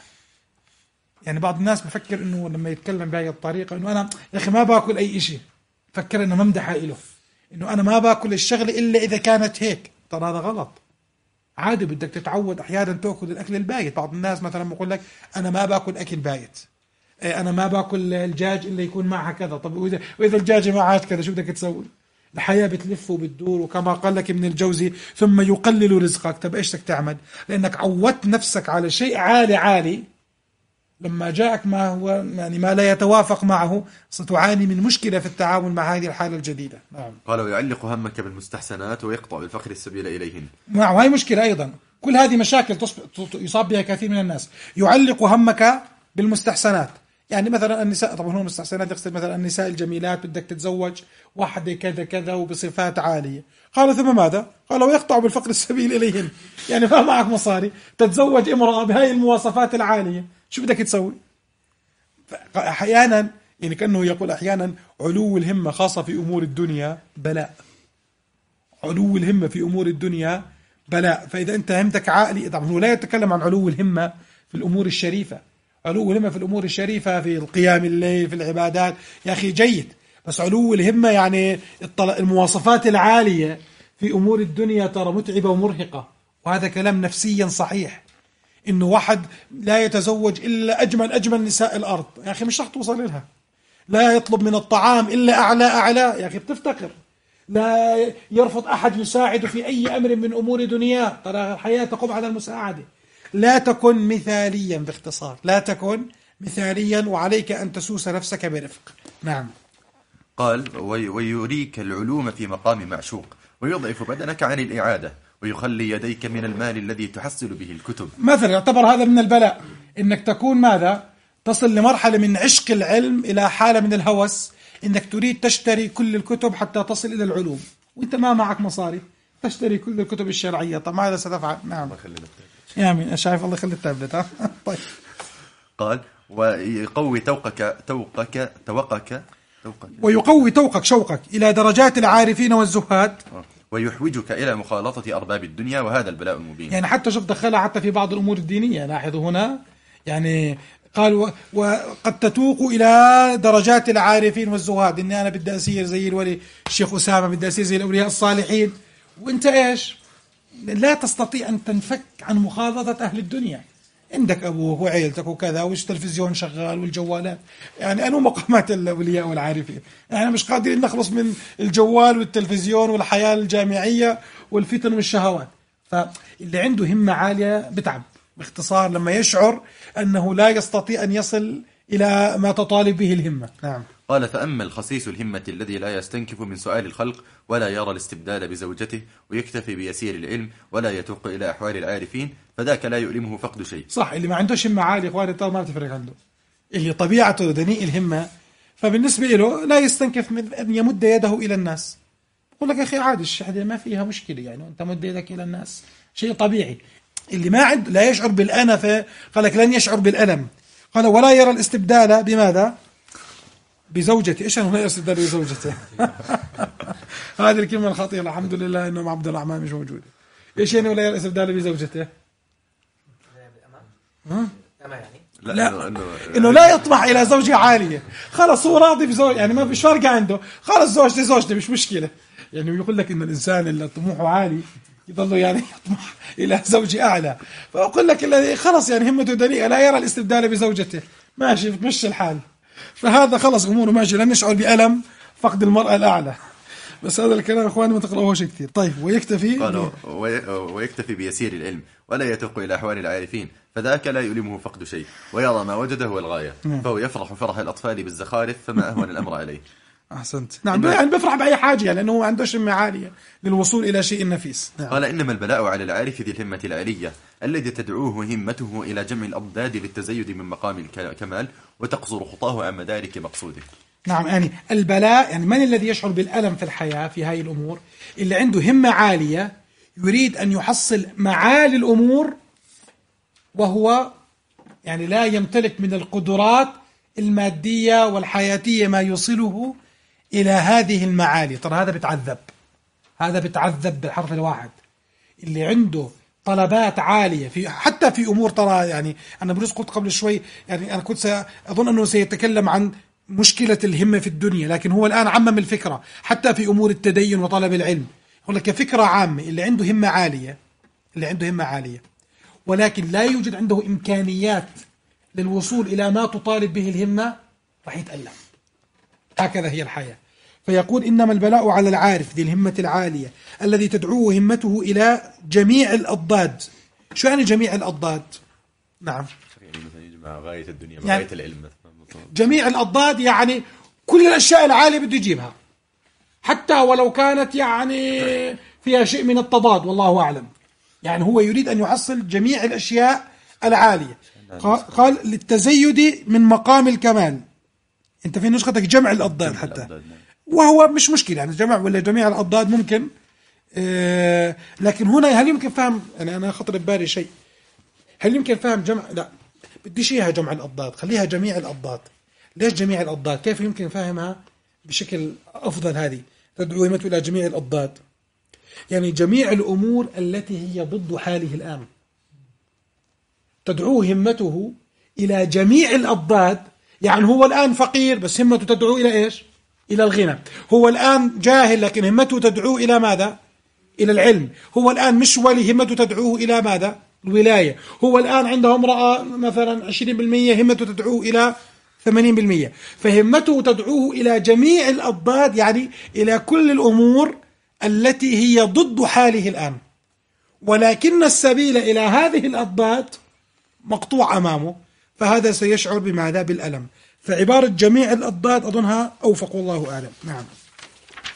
يعني بعض الناس بفكر إنه لما يتكلم بهذه الطريقة إنه أنا يا أخي ما باكل أي إشي، فكر إنه ممدحة إله، إنه أنا ما باكل الشغلة إلا إذا كانت هيك. ترى هذا غلط. عادي بدك تتعود أحيانا تأكل الأكل البايت. بعض الناس مثلا بقول لك أنا ما باكل أكل بايت، أنا ما باكل الدجاج إلا يكون معها كذا. طب وإذا وإذا الدجاجة معها كذا شو بدك تسوي؟ الحياة بتلف وبتدور، وكما قال لك ابن الجوزي ثم يقلل رزقك. طب إيش بدك تعمل؟ لأنك عودت نفسك على شيء عالي عالي، لما جاءك ما هو يعني ما لا يتوافق معه ستعاني من مشكلة في التعامل مع هذه الحالة الجديدة. نعم. قال ويعلق همك بالمستحسنات ويقطع بالفقر السبيل إليهن. نعم، وهي مشكلة أيضا. كل هذه مشاكل يصاب بها كثير من الناس. يعلق همك بالمستحسنات، يعني مثلا النساء، طبعا هو المستحسنات يقصد مثلا النساء الجميلات، بدك تتزوج واحدة كذا كذا وبصفات عالية. قال ثم ماذا؟ قال ويقطع بالفقر السبيل إليهن، يعني ما معك مصاري تتزوج امرأة بهاي المواصفات العالية، شو بدك تسوي؟ أحيانا يعني كأنه يقول أحيانا علو الهمة خاصة في أمور الدنيا بلاء. علو الهمة في أمور الدنيا بلاء. فإذا أنت همتك عالي، طبعا هو لا يتكلم عن علو الهمة في الأمور الشريفة. علو الهمة في الأمور الشريفة في القيام الليل في العبادات يا أخي جيد، بس علو الهمة يعني المواصفات العالية في أمور الدنيا ترى متعبة ومرهقة. وهذا كلام نفسيا صحيح، إنه واحد لا يتزوج إلا أجمل أجمل نساء الأرض، يا أخي مش رح توصل لها. لا يطلب من الطعام إلا أعلى أعلى، يا أخي بتفتقر. لا يرفض أحد يساعد في أي أمر من أمور دنياه، ترى الحياة تقوم على المساعدة. لا تكن مثاليا، باختصار لا تكن مثاليا، وعليك أن تسوس نفسك برفق. نعم. قال ويريك العلوم في مقام معشوق ويضعف بدنك عن الإعادة ويخلي يديك من المال الذي تحصل به الكتب. مثلا يعتبر هذا من البلاء، إنك تكون ماذا؟ تصل لمرحلة من عشق العلم إلى حالة من الهوس، إنك تريد تشتري كل الكتب حتى تصل إلى العلوم، وإنت ما معك مصاري تشتري كل الكتب الشرعية. طب ماذا ستفعل؟ نعم يا أمين، شايف الله يخلي التابلت. ها طيب. قال ويقوي توقك توقك توقك توقك ويقوي توقك شوقك إلى درجات العارفين والزهاد، ويحوجك إلى مخالطة أرباب الدنيا، وهذا البلاء المبين. يعني حتى شوف دخلها حتى في بعض الأمور الدينية. لاحظوا هنا يعني قال وقد تتوق إلى درجات العارفين والزهاد، إني أنا بدي أسير زي الولي الشيخ أسامة، بدي أسير زي الأولياء الصالحين، وإنت إيش لا تستطيع أن تنفك عن مخالطة أهل الدنيا. عندك أبوك وعيلتك وكذا، والتلفزيون شغال والجوالات، يعني أنو مقامات الأولياء والعارفين؟ احنا مش قادرين نخلص من الجوال والتلفزيون والحياة الجامعية والفتن والشهوات. فاللي عنده همة عالية بتعب. باختصار لما يشعر أنه لا يستطيع أن يصل إلى ما تطالب به الهمة. نعم. قال فأما الخسيس الهمة الذي لا يستنكف من سؤال الخلق ولا يرى الاستبدال بزوجته ويكتفي بيسير العلم ولا يتوق إلى أحوال العارفين، فذاك لا يؤلمه فقد شيء. صح، اللي ما عندوش همة عالية إخواني ترى ما بتفرق عنده، اللي طبيعته دنيء الهمة، فبالنسبة له لا يستنكف من أن يمد يده إلى الناس. يقول لك يا أخي عادي الشحذة ما فيها مشكلة، يعني أنت مد يدك إلى الناس شيء طبيعي. اللي ما عنده لا يشعر بالأنفة قال لك لن يشعر بالألم. قال ولا يرى الاستبدال بماذا؟ بزوجته. إيش أنه لا يرى الاستبدال بزوجته؟ هذه الكلمة الخطيرة. الحمد لله إنه عبد الرحمن مش موجود. إيش يعني ولا يرى الاستبدال بزوجته؟ ها؟ لا, لا. إنه, إنه لا يطمح إلى زوجة عالية. خلص هو راضي بزوج، يعني ما فيش فرق عنده. خلص زوجتي زوجتي مش مشكلة. يعني يقول لك إن الإنسان اللي طموحه عالي يظل يعني يطمح إلى زوجة أعلى. فأقول لك الذي خلص يعني همته دنيئة لا يرى الاستبدال بزوجته، ماشي بتمشي الحال، فهذا خلص أموره ماشي، لن يشعر بألم فقد المرأة الأعلى. بس هذا الكلام إخواني ما تقرأوهش كثير. طيب ويكتفي قالوا ويكتفي بيسير العلم ولا يتوق إلى أحوال العارفين، فذاك لا يؤلمه فقد شيء ويرى ما وجده هو الغاية. فهو يفرح فرح الأطفال بالزخارف، فما أهون الأمر عليه. أحسنت. نعم يعني بيفرح بأي حاجة، يعني لأنه عنده همة عالية للوصول إلى شيء نفيس. نعم. قال إنما البلاء على العارف ذي الهمة العالية الذي تدعوه همته إلى جمع الأضداد للتزيد من مقام الكمال وتقصر خطاه عن مدارك مقصوده. نعم يعني البلاء، يعني من الذي يشعر بالألم في الحياة في هذه الأمور؟ اللي عنده همة عالية يريد أن يحصل معالي الأمور، وهو يعني لا يمتلك من القدرات المادية والحياتية ما يوصله إلى هذه المعالي. ترى هذا بتعذب، هذا بتعذب بالحرف الواحد. اللي عنده طلبات عالية في حتى في أمور، ترى يعني أنا بروز قلت قبل شوي، يعني أنا كنت أظن أنه سيتكلم عن مشكلة الهمة في الدنيا، لكن هو الآن عمم الفكرة حتى في أمور التدين وطلب العلم. يقول لك كفكرة عامة، اللي عنده همة عالية، اللي عنده همة عالية ولكن لا يوجد عنده إمكانيات للوصول إلى ما تطالب به الهمة، راح يتألم. هكذا هي الحياة. فيقول إنما البلاء على العارف ذي الهمة العالية الذي تدعوه همته إلى جميع الأضداد. شو يعني جميع الأضداد؟ نعم يعني مثلا يجمع غاية الدنيا مع يعني غاية العلم. جميع الأضداد يعني كل الأشياء العالية بده يجيبها، حتى ولو كانت يعني فيها شيء من التضاد والله أعلم. يعني هو يريد أن يحصل جميع الأشياء العالية. قال للتزيد من مقام الكمال. أنت في نسختك جمع الأضداد حتى، وهو مش مشكلة يعني جمع ولا جميع الأضداد ممكن. آه لكن هنا هل يمكن فهم، أنا أنا خطر ببالي شيء، هل يمكن فهم جمع؟ لا بديش إياها جمع الأضداد، خليها جميع الأضداد. ليش جميع الأضداد؟ كيف يمكن فهمها بشكل أفضل؟ هذه تدعو همته إلى جميع الأضداد، يعني جميع الأمور التي هي ضد حاله الآن تدعو همته إلى جميع الأضداد. يعني هو الآن فقير بس همته تدعو إلى إيش؟ إلى الغنى. هو الآن جاهل لكن همته تدعو إلى ماذا؟ إلى العلم. هو الآن مش ولي همته تدعوه إلى ماذا؟ الولاية. هو الآن عنده امرأة مثلا عشرين بالمئة همته تدعوه إلى ثمانين بالمئة، فهمته تدعوه إلى جميع الأضداد، يعني إلى كل الأمور التي هي ضد حاله الآن، ولكن السبيل إلى هذه الأضداد مقطوع أمامه، فهذا سيشعر بماذا؟ بالألم. فعبارة جميع الأضداد أظنها أوفق والله أعلم. نعم.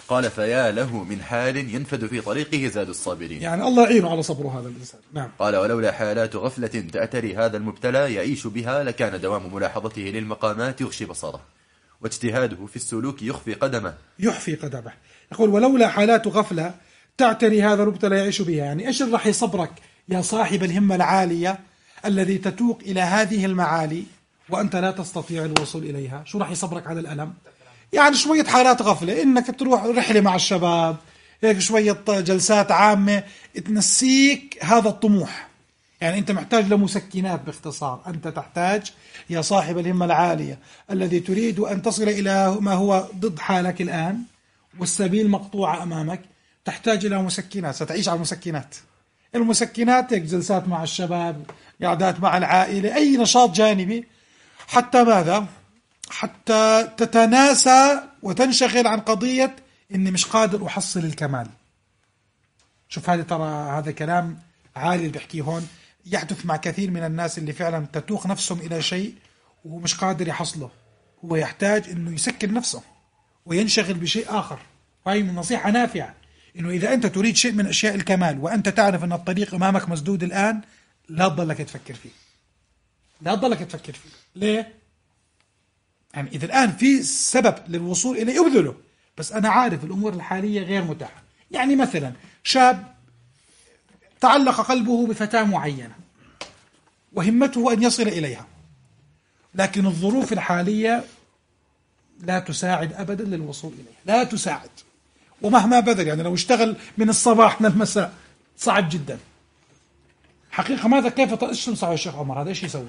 قال فيا له من حال ينفد في طريقه زاد الصابرين. يعني الله يعينه على صبر هذا الإنسان. نعم. قال ولولا حالات غفلة تأتري هذا المبتلى يعيش بها لكان دوام ملاحظته للمقامات يغشي بصره، واجتهاده في السلوك يخفي قدمه يخفي قدمه. يقول ولولا حالات غفلة تعتري هذا المبتلى يعيش بها. يعني إيش راح يصبرك يا صاحب الهمة العالية الذي تتوق إلى هذه المعالي وأنت لا تستطيع الوصول إليها؟ شو راح يصبرك على الألم؟ يعني شوية حالات غفلة، إنك تروح رحلة مع الشباب، هيك شوية جلسات عامة تنسيك هذا الطموح. يعني أنت محتاج لمسكنات. باختصار أنت تحتاج يا صاحب الهمة العالية الذي تريد أن تصل إلى ما هو ضد حالك الآن والسبيل مقطوعة أمامك، تحتاج إلى مسكنات. ستعيش على المسكنات. المسكنات هيك جلسات مع الشباب، قعدات مع العائلة، أي نشاط جانبي، حتى ماذا؟ حتى تتناسى وتنشغل عن قضية إني مش قادر أحصل الكمال. شوف هذا، ترى هذا كلام عالي اللي بحكيه هون، يحدث مع كثير من الناس اللي فعلا تتوق نفسهم إلى شيء وهو مش قادر يحصله. هو يحتاج إنه يسكن نفسه وينشغل بشيء آخر. وهي من نصيحة نافعة، إنه إذا أنت تريد شيء من أشياء الكمال وأنت تعرف أن الطريق أمامك مسدود الآن، لا تضلك تفكر فيه. لا تضلك تفكر فيه. ليه؟ يعني إذا الآن في سبب للوصول إليه أبذله، بس أنا عارف الأمور الحالية غير متاحة. يعني مثلا شاب تعلق قلبه بفتاة معينة وهمته أن يصل إليها، لكن الظروف الحالية لا تساعد أبدا للوصول إليها، لا تساعد. ومهما بذل، يعني لو اشتغل من الصباح للمساء صعب جدا. حقيقة ماذا كيف ايش تنصح يا شيخ عمر؟ هذا ايش يسوي؟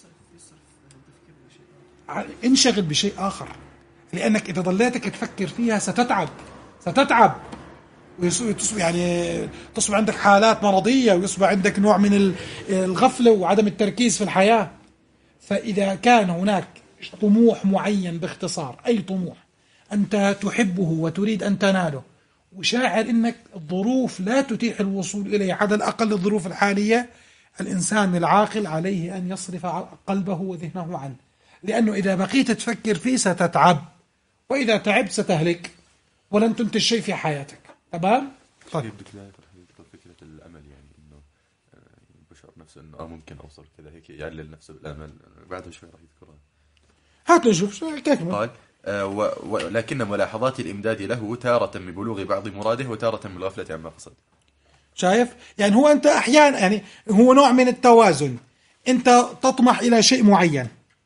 انشغل بشيء آخر، لأنك إذا ضليتك تفكر فيها ستتعب ستتعب ويصبح يعني تصبح عندك حالات مرضية، ويصبح عندك نوع من الغفلة وعدم التركيز في الحياة. فإذا كان هناك طموح معين، باختصار أي طموح أنت تحبه وتريد أن تناله، وشاعر أنك الظروف لا تتيح الوصول إليه، على الأقل الظروف الحالية، الإنسان العاقل عليه أن يصرف قلبه وذهنه عنه، لأنه إذا بقيت تفكر فيه ستتعب، وإذا تعبت ستهلك ولن تنتج شيء في حياتك. تمام؟ طيب فكرة الأمل، يعني إنه بشعر نفسه إنه آه ممكن أوصل كذا، هيك يعلل نفسه بالأمل. بعد شوي راح يذكرها. هات نشوف شو تكمل. قال آه و... ولكن ملاحظات الإمداد له تارة ببلوغ بعض مراده وتارة بالغفلة عما قصد. شايف؟ يعني هو أنت أحيانا، يعني هو نوع من التوازن. أنت تطمح إلى شيء معين،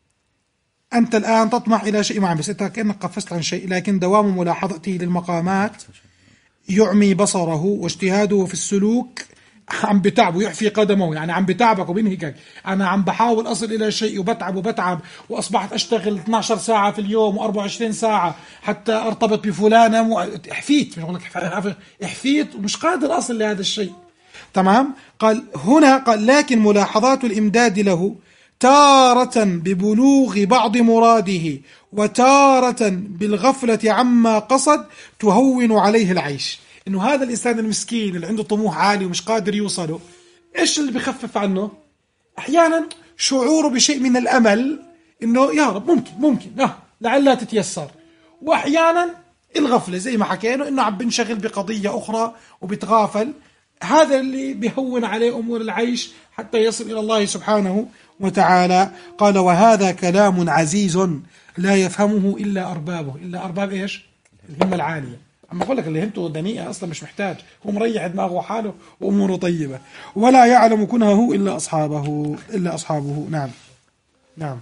أنت الآن تطمح إلى شيء معين، بس أنت كأنك قفزت عن شيء، لكن دوام ملاحظته للمقامات يعمي بصره، واجتهاده في السلوك عم بتعب ويحفي قدمه. يعني عم بتعبك وبينهكك. أنا عم بحاول أصل إلى شيء وبتعب وبتعب، وأصبحت أشتغل اثنتي عشرة ساعة في اليوم وأربعة وعشرين ساعة حتى أرتبط بفلانة مو... احفيت، مش أقول لك احفيت ومش قادر أصل لهذا الشيء. تمام؟ قال هنا، قال لكن ملاحظات الإمداد له تارة ببلوغ بعض مراده وتارة بالغفلة عما قصد تهون عليه العيش. إنه هذا الإنسان المسكين اللي عنده طموح عالي ومش قادر يوصله، إيش اللي بيخفف عنه؟ أحيانا شعوره بشيء من الأمل، إنه يا رب ممكن ممكن لا لعلها تتيسر. وأحيانا الغفلة زي ما حكينا، إنه عم بنشغل بقضية أخرى وبتغافل. هذا اللي بيهون عليه أمور العيش حتى يصل إلى الله سبحانه وتعالى. قال وهذا كلام عزيز لا يفهمه إلا أربابه. إلا أرباب إيش؟ الهمة العالية. أما أقول لك اللي همته دنيئة أصلا مش محتاج، هو مريح دماغه وحاله وأموره طيبة. ولا يعلم كنهه إلا أصحابه إلا أصحابه. نعم نعم.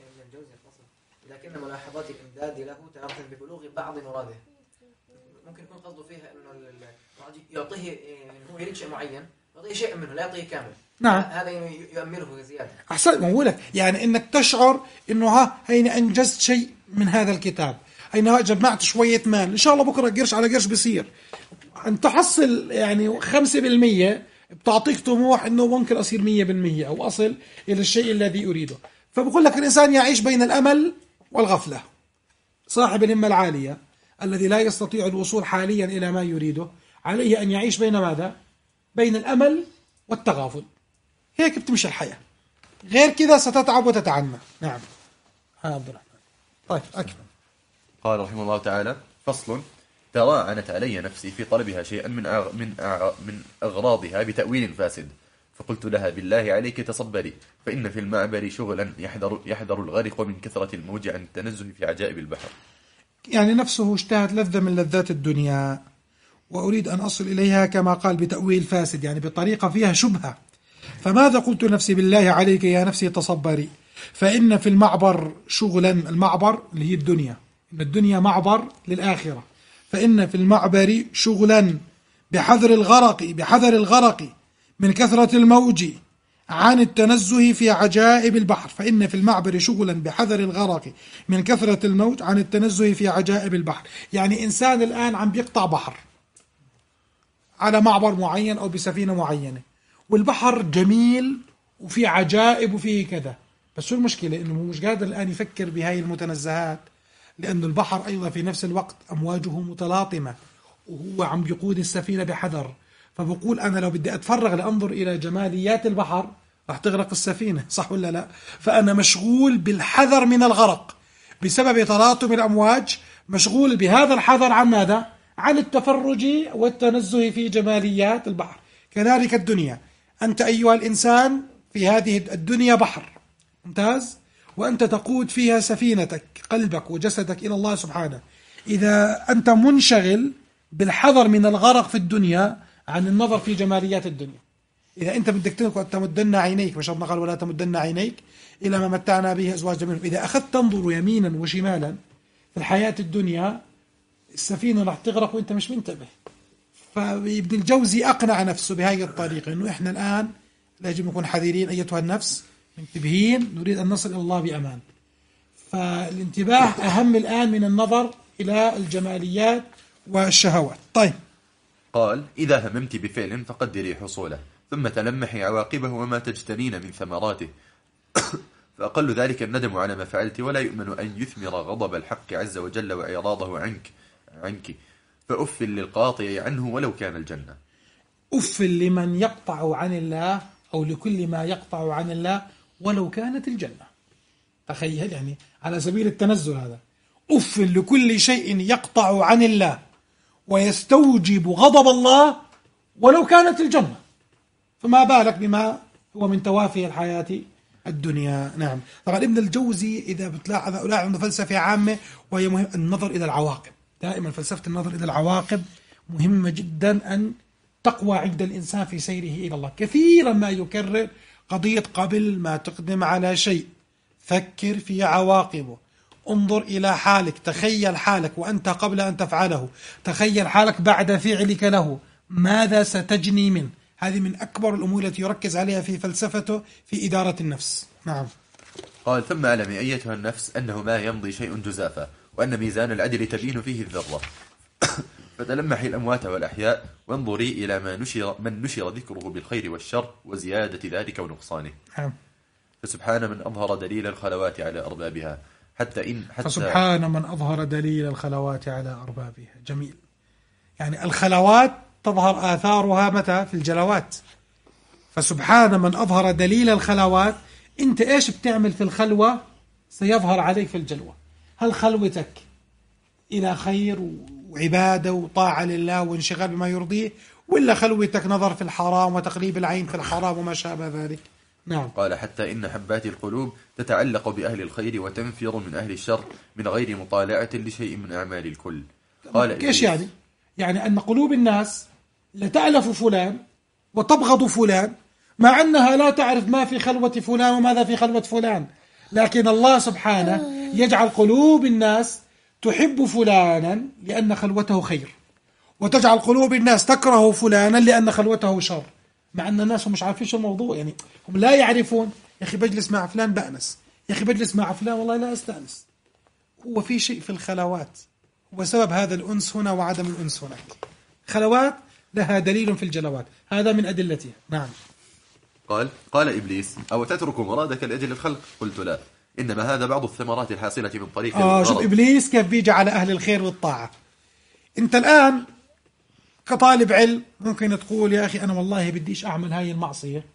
لكن ملاحظات الإمداد له تارة ببلوغ بعض مراده. ممكن يكون قصده فيها إنه يعطيه، هو يريد شيء معين، يعطيه شيء منه لا يعطيه كامل. نعم. هذا يؤمله زيادة. أحسن ما أقول لك، يعني إنك تشعر إنه ها هيني أنجزت شيء من هذا الكتاب، هيني جمعت شوية مال، إن شاء الله بكرة قرش على قرش بيصير. أن تحصل يعني خمسة بالمية بتعطيك طموح إنه ممكن أصير مية بالمية أو أصل إلى الشيء الذي أريده. فبقول لك الإنسان يعيش بين الأمل والغفلة. صاحب الهمة العالية الذي لا يستطيع الوصول حاليا إلى ما يريده، عليه أن يعيش بين ماذا؟ بين الأمل والتغافل. هيك بتمشي الحياة، غير كذا ستتعب وتتعنى. نعم. ها عبد الرحمن. طيب أكمل. قال رحمه الله تعالى: فصل: تراعنت علي نفسي في طلبها شيئا من أغ... من, أغ... من أغراضها بتأويل فاسد، فقلت لها بالله عليك تصبري، فإن في المعبر شغلا يحذر, يحذر الغرق من كثرة الموج عن التنزه في عجائب البحر. يعني نفسه اشتهت لذة من لذات الدنيا وأريد أن أصل إليها كما قال بتأويل فاسد، يعني بطريقة فيها شبهة. فماذا قلت نفسي؟ بالله عليك يا نفسي تصبري، فإن في المعبر شغلا، المعبر اللي هي الدنيا، إن الدنيا معبر للآخرة، فإن في المعبر شغلا بحذر الغرق بحذر الغرق من كثرة الموج عن التنزه في عجائب البحر. فإن في المعبر شغلا بحذر الغرق من كثرة الموج عن التنزه في عجائب البحر. يعني إنسان الآن عم بيقطع بحر على معبر معين أو بسفينة معينة، والبحر جميل وفي عجائب وفيه كذا، بس شو المشكلة؟ إنه مش قادر الآن يفكر بهاي المتنزهات، لأن البحر أيضا في نفس الوقت أمواجه متلاطمة وهو عم بيقود السفينة بحذر. فبقول أنا لو بدي أتفرغ لأنظر إلى جماليات البحر راح تغرق السفينة، صح ولا لا؟ فأنا مشغول بالحذر من الغرق بسبب تلاطم الأمواج، مشغول بهذا الحذر عن ماذا؟ عن التفرج والتنزه في جماليات البحر. كذلك الدنيا، أنت أيها الإنسان في هذه الدنيا بحر ممتاز، وأنت تقود فيها سفينتك قلبك وجسدك إلى الله سبحانه. إذا أنت منشغل بالحذر من الغرق في الدنيا عن النظر في جماليات الدنيا، إذا أنت بدك تمدن عينيك، مش ربنا قال ولا تمدن عينيك إلى ما متعنا به أزواج منهم، إذا أخذت تنظر يمينا وشمالا في الحياة الدنيا السفينة راح تغرق وأنت مش منتبه. فابن الجوزي أقنع نفسه بهذه الطريقة إنه إحنا الآن يجب نكون حذرين أيتها النفس، منتبهين، نريد أن نصل إلى الله بأمان. فالانتباه أهم الآن من النظر إلى الجماليات والشهوات. طيب، قال إذا هممت بفعل فقدري حصوله، ثم تلمحي عواقبه وما تجتنين من ثمراته، فأقل ذلك الندم على ما فعلت، ولا يؤمن أن يثمر غضب الحق عز وجل وإعراضه عنك عنك فأف للقاطع عنه ولو كان الجنة. أف لمن يقطع عن الله أو لكل ما يقطع عن الله ولو كانت الجنة. تخيل، يعني على سبيل التنزل هذا، أف لكل شيء يقطع عن الله ويستوجب غضب الله ولو كانت الجنة، فما بالك بما هو من توافه الحياة الدنيا. نعم، طبعا ابن الجوزي إذا بتلاحظ أولا عنده فلسفة عامة وهي مهم النظر إلى العواقب. دائما فلسفة النظر إلى العواقب مهمة جدا أن تقوى عند الإنسان في سيره إلى الله. كثيرا ما يكرر قضية قبل ما تقدم على شيء فكر في عواقبه، انظر إلى حالك، تخيل حالك وأنت قبل أن تفعله، تخيل حالك بعد فعلك له، ماذا ستجني منه. هذه من أكبر الأمور التي يركز عليها في فلسفته في إدارة النفس. نعم. قال ثم اعلمي أيتها النفس أنه ما يمضي شيء جزافا، وأن ميزان العدل تبين فيه الذرة، فتلمحي الأموات والأحياء وانظري إلى ما نشر من نشر ذكره بالخير والشر وزيادة ذلك ونقصانه. نعم. فسبحان من أظهر دليل الخلوات على أربابها، حتى إن حتى فسبحان من أظهر دليل الخلوات على أربابها. جميل، يعني الخلوات تظهر آثارها متى؟ في الجلوات. فسبحان من أظهر دليل الخلوات، أنت إيش بتعمل في الخلوة سيظهر عليك في الجلوة. هل خلوتك إلى خير وعبادة وطاعة لله وانشغال بما يرضيه، ولا خلوتك نظر في الحرام وتقليب العين في الحرام وما شابه ذلك؟ نعم. قال حتى إن حبات القلوب تتعلق بأهل الخير وتنفر من أهل الشر من غير مطالعة لشيء من أعمال الكل. قال كيش يعني؟ يعني أن قلوب الناس لتألف فلان وتبغض فلان مع أنها لا تعرف ما في خلوة فلان وماذا في خلوة فلان، لكن الله سبحانه يجعل قلوب الناس تحب فلانا لأن خلوته خير، وتجعل قلوب الناس تكره فلانا لأن خلوته شر، مع أن الناس مش عارفين شو الموضوع. يعني هم لا يعرفون، يا أخي بجلس مع فلان بأنس، يا أخي بجلس مع فلان والله لا أستأنس. هو في شيء في الخلوات هو سبب هذا الأنس هنا وعدم الأنس هناك. خلوات لها دليل في الجلوات، هذا من أدلتها. نعم. قال قال إبليس أو تترك مرادك لأجل الخلق؟ قلت لا، إنما هذا بعض الثمرات الحاصلة من طريق آه شوف إبليس كيف بيجي على أهل الخير والطاعة. أنت الآن كطالب علم ممكن تقول يا أخي أنا والله بديش أعمل هاي المعصية،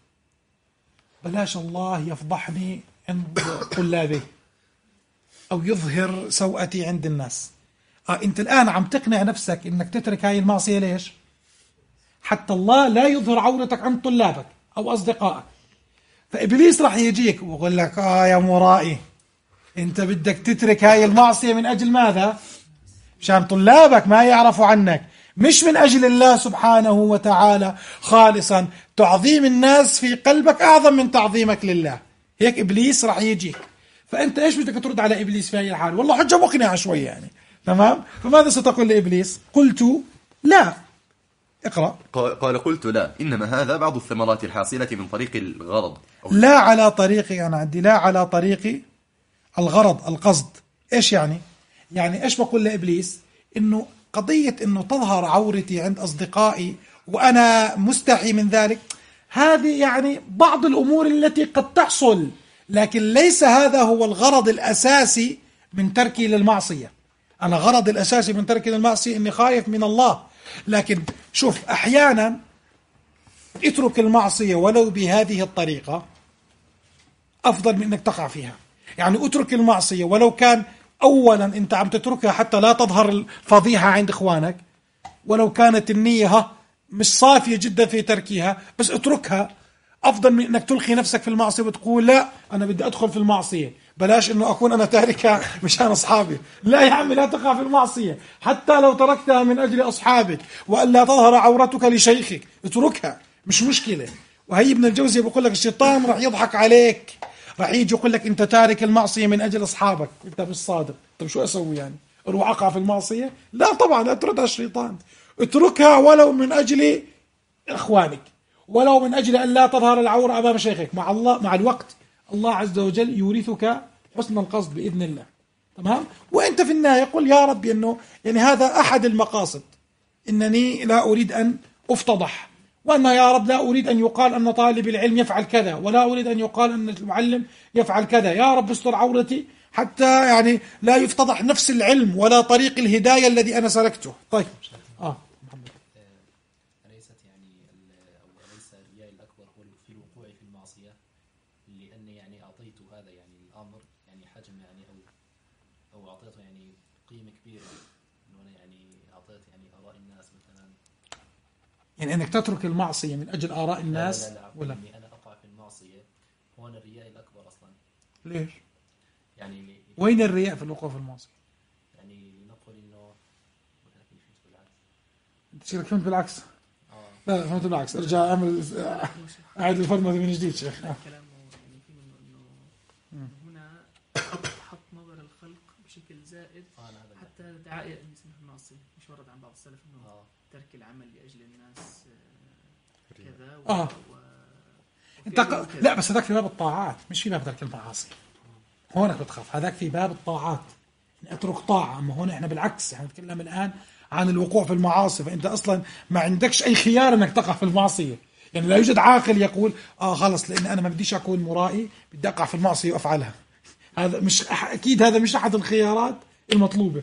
بلاش الله يفضحني عند طلابي أو يظهر سوءتي عند الناس، آه أنت الآن عم تقنع نفسك إنك تترك هاي المعصية. ليش؟ حتى الله لا يظهر عورتك عند طلابك أو أصدقائك. فإبليس راح يجيك ويقول لك آه يا مرائي، أنت بدك تترك هاي المعصية من أجل ماذا؟ مشان طلابك ما يعرفوا عنك، مش من أجل الله سبحانه وتعالى خالصا. تعظيم الناس في قلبك أعظم من تعظيمك لله. هيك إبليس راح يجيك. فأنت إيش بدك ترد على إبليس في هذه الحال؟ والله حجة مقنعة شوية يعني، تمام؟ فماذا ستقول لإبليس؟ قلت لا. اقرأ. قال قلت لا، إنما هذا بعض الثمرات الحاصلة من طريق الغرض. لا على طريقي، أنا عندي لا على طريق الغرض، القصد. إيش يعني؟ يعني إيش بقول لإبليس؟ إنه قضية إنه تظهر عورتي عند أصدقائي وأنا مستحي من ذلك، هذه يعني بعض الأمور التي قد تحصل، لكن ليس هذا هو الغرض الأساسي من تركي للمعصية. أنا غرض الأساسي من تركي للمعصية إني خايف من الله. لكن شوف، أحيانا اترك المعصية ولو بهذه الطريقة أفضل من أنك تقع فيها. يعني اترك المعصية ولو كان أولا أنت عم تتركها حتى لا تظهر الفضيحة عند إخوانك، ولو كانت النية مش صافية جدا في تركها، بس اتركها أفضل من أنك تلقي نفسك في المعصية وتقول لا أنا بدي أدخل في المعصية، بلاش أنه أكون أنا تاركها مشان أصحابي. لا يا عمي، لا تقع في المعصية حتى لو تركتها من أجل أصحابك وألا تظهر عورتك لشيخك، اتركها مش مشكلة. وهي ابن الجوزي بيقول لك الشيطان راح يضحك عليك، راح يجي يقول لك أنت تارك المعصية من أجل أصحابك، أنت مش صادق. طب شو أسوي يعني؟ أروح أقع في المعصية؟ لا طبعا، لا تردها الشيطان، اتركها ولو من أجل إخوانك، ولو من أجل أن لا تظهر العورة أمام شيخك. مع الله مع الوقت الله عز وجل يورثك حسن القصد بإذن الله، تمام؟ وأنت في النهاية قل يا رب إنه يعني هذا أحد المقاصد، إنني لا أريد أن أفتضح، وأن يا رب لا أريد أن يقال أن طالب العلم يفعل كذا، ولا أريد أن يقال أن المعلم يفعل كذا. يا رب استر عورتي حتى يعني لا يفتضح نفس العلم ولا طريق الهداية الذي أنا سلكته. طيب آه أليست يعني أو أليس الرياء الأكبر هو في الوقوع في المعصية، لأني يعني أعطيت هذا يعني الأمر يعني حجم يعني أو أو أعطيته يعني قيمة كبيرة، إنه أنا يعني أعطيت يعني آراء الناس مثلا، يعني أنك تترك المعصية من أجل آراء الناس. لا لا لا ولا إني أنا أقع في المعصية هون الرياء الأكبر أصلا. ليش؟ يعني وين الرياء في الوقوع في المعصية؟ يعني نقول إنه شكلك فهمت بالعكس. آه. لا فهمت بالعكس، ارجع اعمل اعيد الفرمة من جديد شيخ. كلامه يعني فيه انه هنا حط نظر الخلق بشكل زائد حتى دعاء الانسان في المعصية. مش ورد عن بعض السلف انه آه. ترك العمل لاجل الناس كذا و... اه و... انت ق... لا بس هذاك في باب الطاعات مش في باب ترك المعاصي. هونك بتخاف، هذاك في باب الطاعات اترك طاعة. اما هون احنا بالعكس، احنا نتكلم الان عن الوقوع في المعاصي، فانت اصلا ما عندكش اي خيار انك تقع في المعصية. يعني لا يوجد عاقل يقول اه خلص لان انا ما بديش اكون مرائي بدي اقع في المعصية وافعلها. هذا مش اكيد، هذا مش احد الخيارات المطلوبة.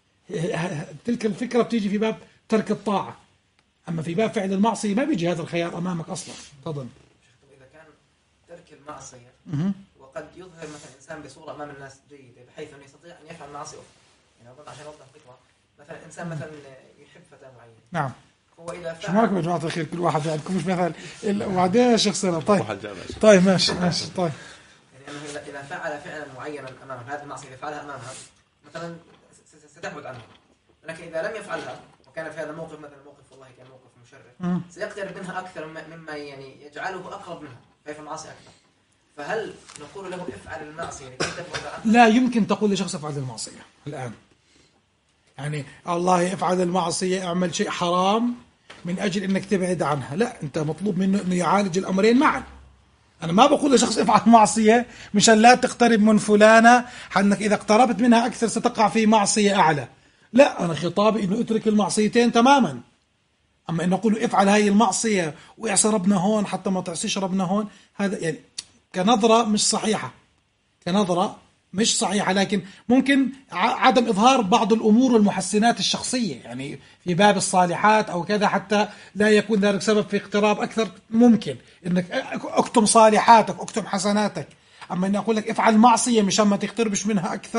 تلك الفكرة بتيجي في باب ترك الطاعة، اما في باب فعل المعصية ما بيجي هذا الخيار امامك اصلا. تفضل. اذا كان ترك المعصية وقد يظهر مثلا انسان بصورة امام الناس جيدة بحيث انه يستطيع ان يفعل معاصي اخرى، يعني اظن عشان اوضح فكرة، مثلا انسان مثلا يحب فتاة معينة، نعم، هو اذا شو مالكم يا جماعة الخير؟ كل واحد عندكم مش مثل وبعدين يا شيخ سلام. طيب طيب ماشي ماشي طيب. يعني انه اذا فعل فعلا معينا امامها، هذه المعصية يفعلها امامها مثلا ستحبط عنها، لكن اذا لم يفعلها وكان في هذا الموقف مثلا موقف والله كان موقف مشرف، سيقترب منها اكثر مما يعني يجعله اقرب منها فيفعل معاصي اكثر. فهل نقول له افعل المعصية لكي تبعد عنها؟ لا يمكن تقول لشخص افعل المعصية الآن، يعني الله افعل المعصية، اعمل شيء حرام من أجل أنك تبعد عنها. لا، أنت مطلوب منه أنه يعالج الأمرين معا. أنا ما بقول لشخص افعل معصية مشان لا تقترب من فلانة، حنك إذا اقتربت منها أكثر ستقع في معصية أعلى. لا، أنا خطابي أنه اترك المعصيتين تماما. أما أن أقول افعل هاي المعصية ويعصي ربنا هون حتى ما تعصيش ربنا هون، هذا يعني كنظرة مش صحيحة، كنظرة مش صحيحة. لكن ممكن عدم إظهار بعض الأمور والمحسنات الشخصية، يعني في باب الصالحات أو كذا، حتى لا يكون ذلك سبب في اقتراب أكثر. ممكن إنك أكتم صالحاتك، أكتم حسناتك. أما إن أقول لك افعل معصية مشان ما تقتربش منها أكثر،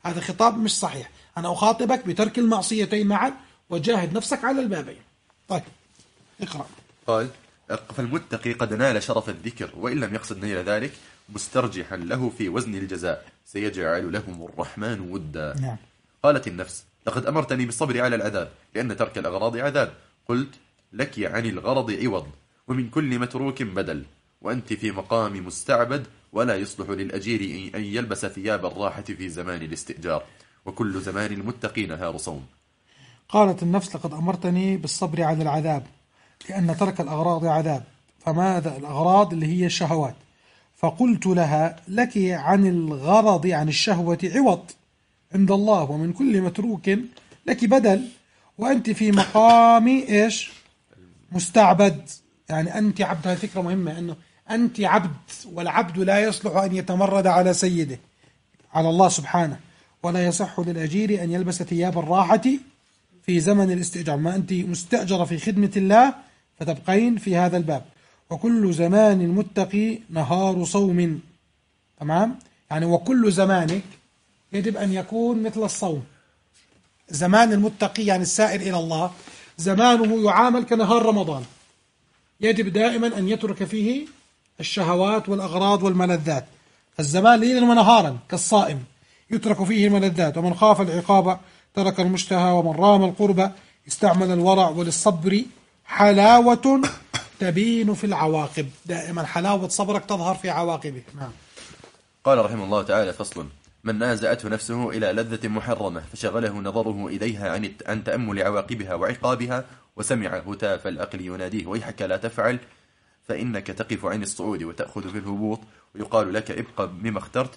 هذا خطاب مش صحيح. أنا أخاطبك بترك المعصيتين معا وجاهد نفسك على البابين. طيب اقرأ. قال: فالمتقي قد نال شرف الذكر، وإن لم يقصد نيل ذلك مسترجحا له في وزن الجزاء سيجعل لهم الرحمن ودا. نعم. قالت النفس: لقد أمرتني بالصبر على العذاب لأن ترك الأغراض عذاب. قلت: لك عن الغرض عوض، ومن كل متروك بدل، وأنت في مقام مستعبد، ولا يصلح للأجير أن يلبس ثياب الراحة في زمان الاستئجار، وكل زمان المتقين نهار صوم. قالت النفس: لقد أمرتني بالصبر على العذاب لأن ترك الأغراض عذاب. فماذا الأغراض؟ اللي هي الشهوات. فقلت لها: لك عن الغرض عن الشهوة عوض عند الله، ومن كل متروك لك بدل، وأنت في مقام إيش؟ مستعبد. يعني أنت عبد. هذه فكرة مهمة، أنه أنت عبد، والعبد لا يصلح أن يتمرد على سيده، على الله سبحانه، ولا يصح للأجير أن يلبس ثياب الراحة في زمن الاستئجار. ما أنت مستأجرة في خدمة الله فتبقين في هذا الباب. وكل زمان المتقي نهار صوم. تمام؟ يعني وكل زمانك يجب أن يكون مثل الصوم. زمان المتقي يعني السائر إلى الله زمانه يعامل كنهار رمضان، يجب دائما أن يترك فيه الشهوات والأغراض والملذات. الزمان ليلا ونهارا كالصائم يترك فيه الملذات. ومن خاف العقاب ترك المشتهى، ومن رام القربة استعمل الورع. وللصبر حلاوة تبين في العواقب. دائما حلاوة صبرك تظهر في عواقبه. نعم. قال رحمه الله تعالى: فصل: من نازعته نفسه إلى لذة محرمة فشغله نظره إليها عن عن تأمل عواقبها وعقابها، وسمع هتاف العقل يناديه: ويحك لا تفعل، فإنك تقف عن الصعود وتأخذ في الهبوط، ويقال لك ابقى بما اخترت.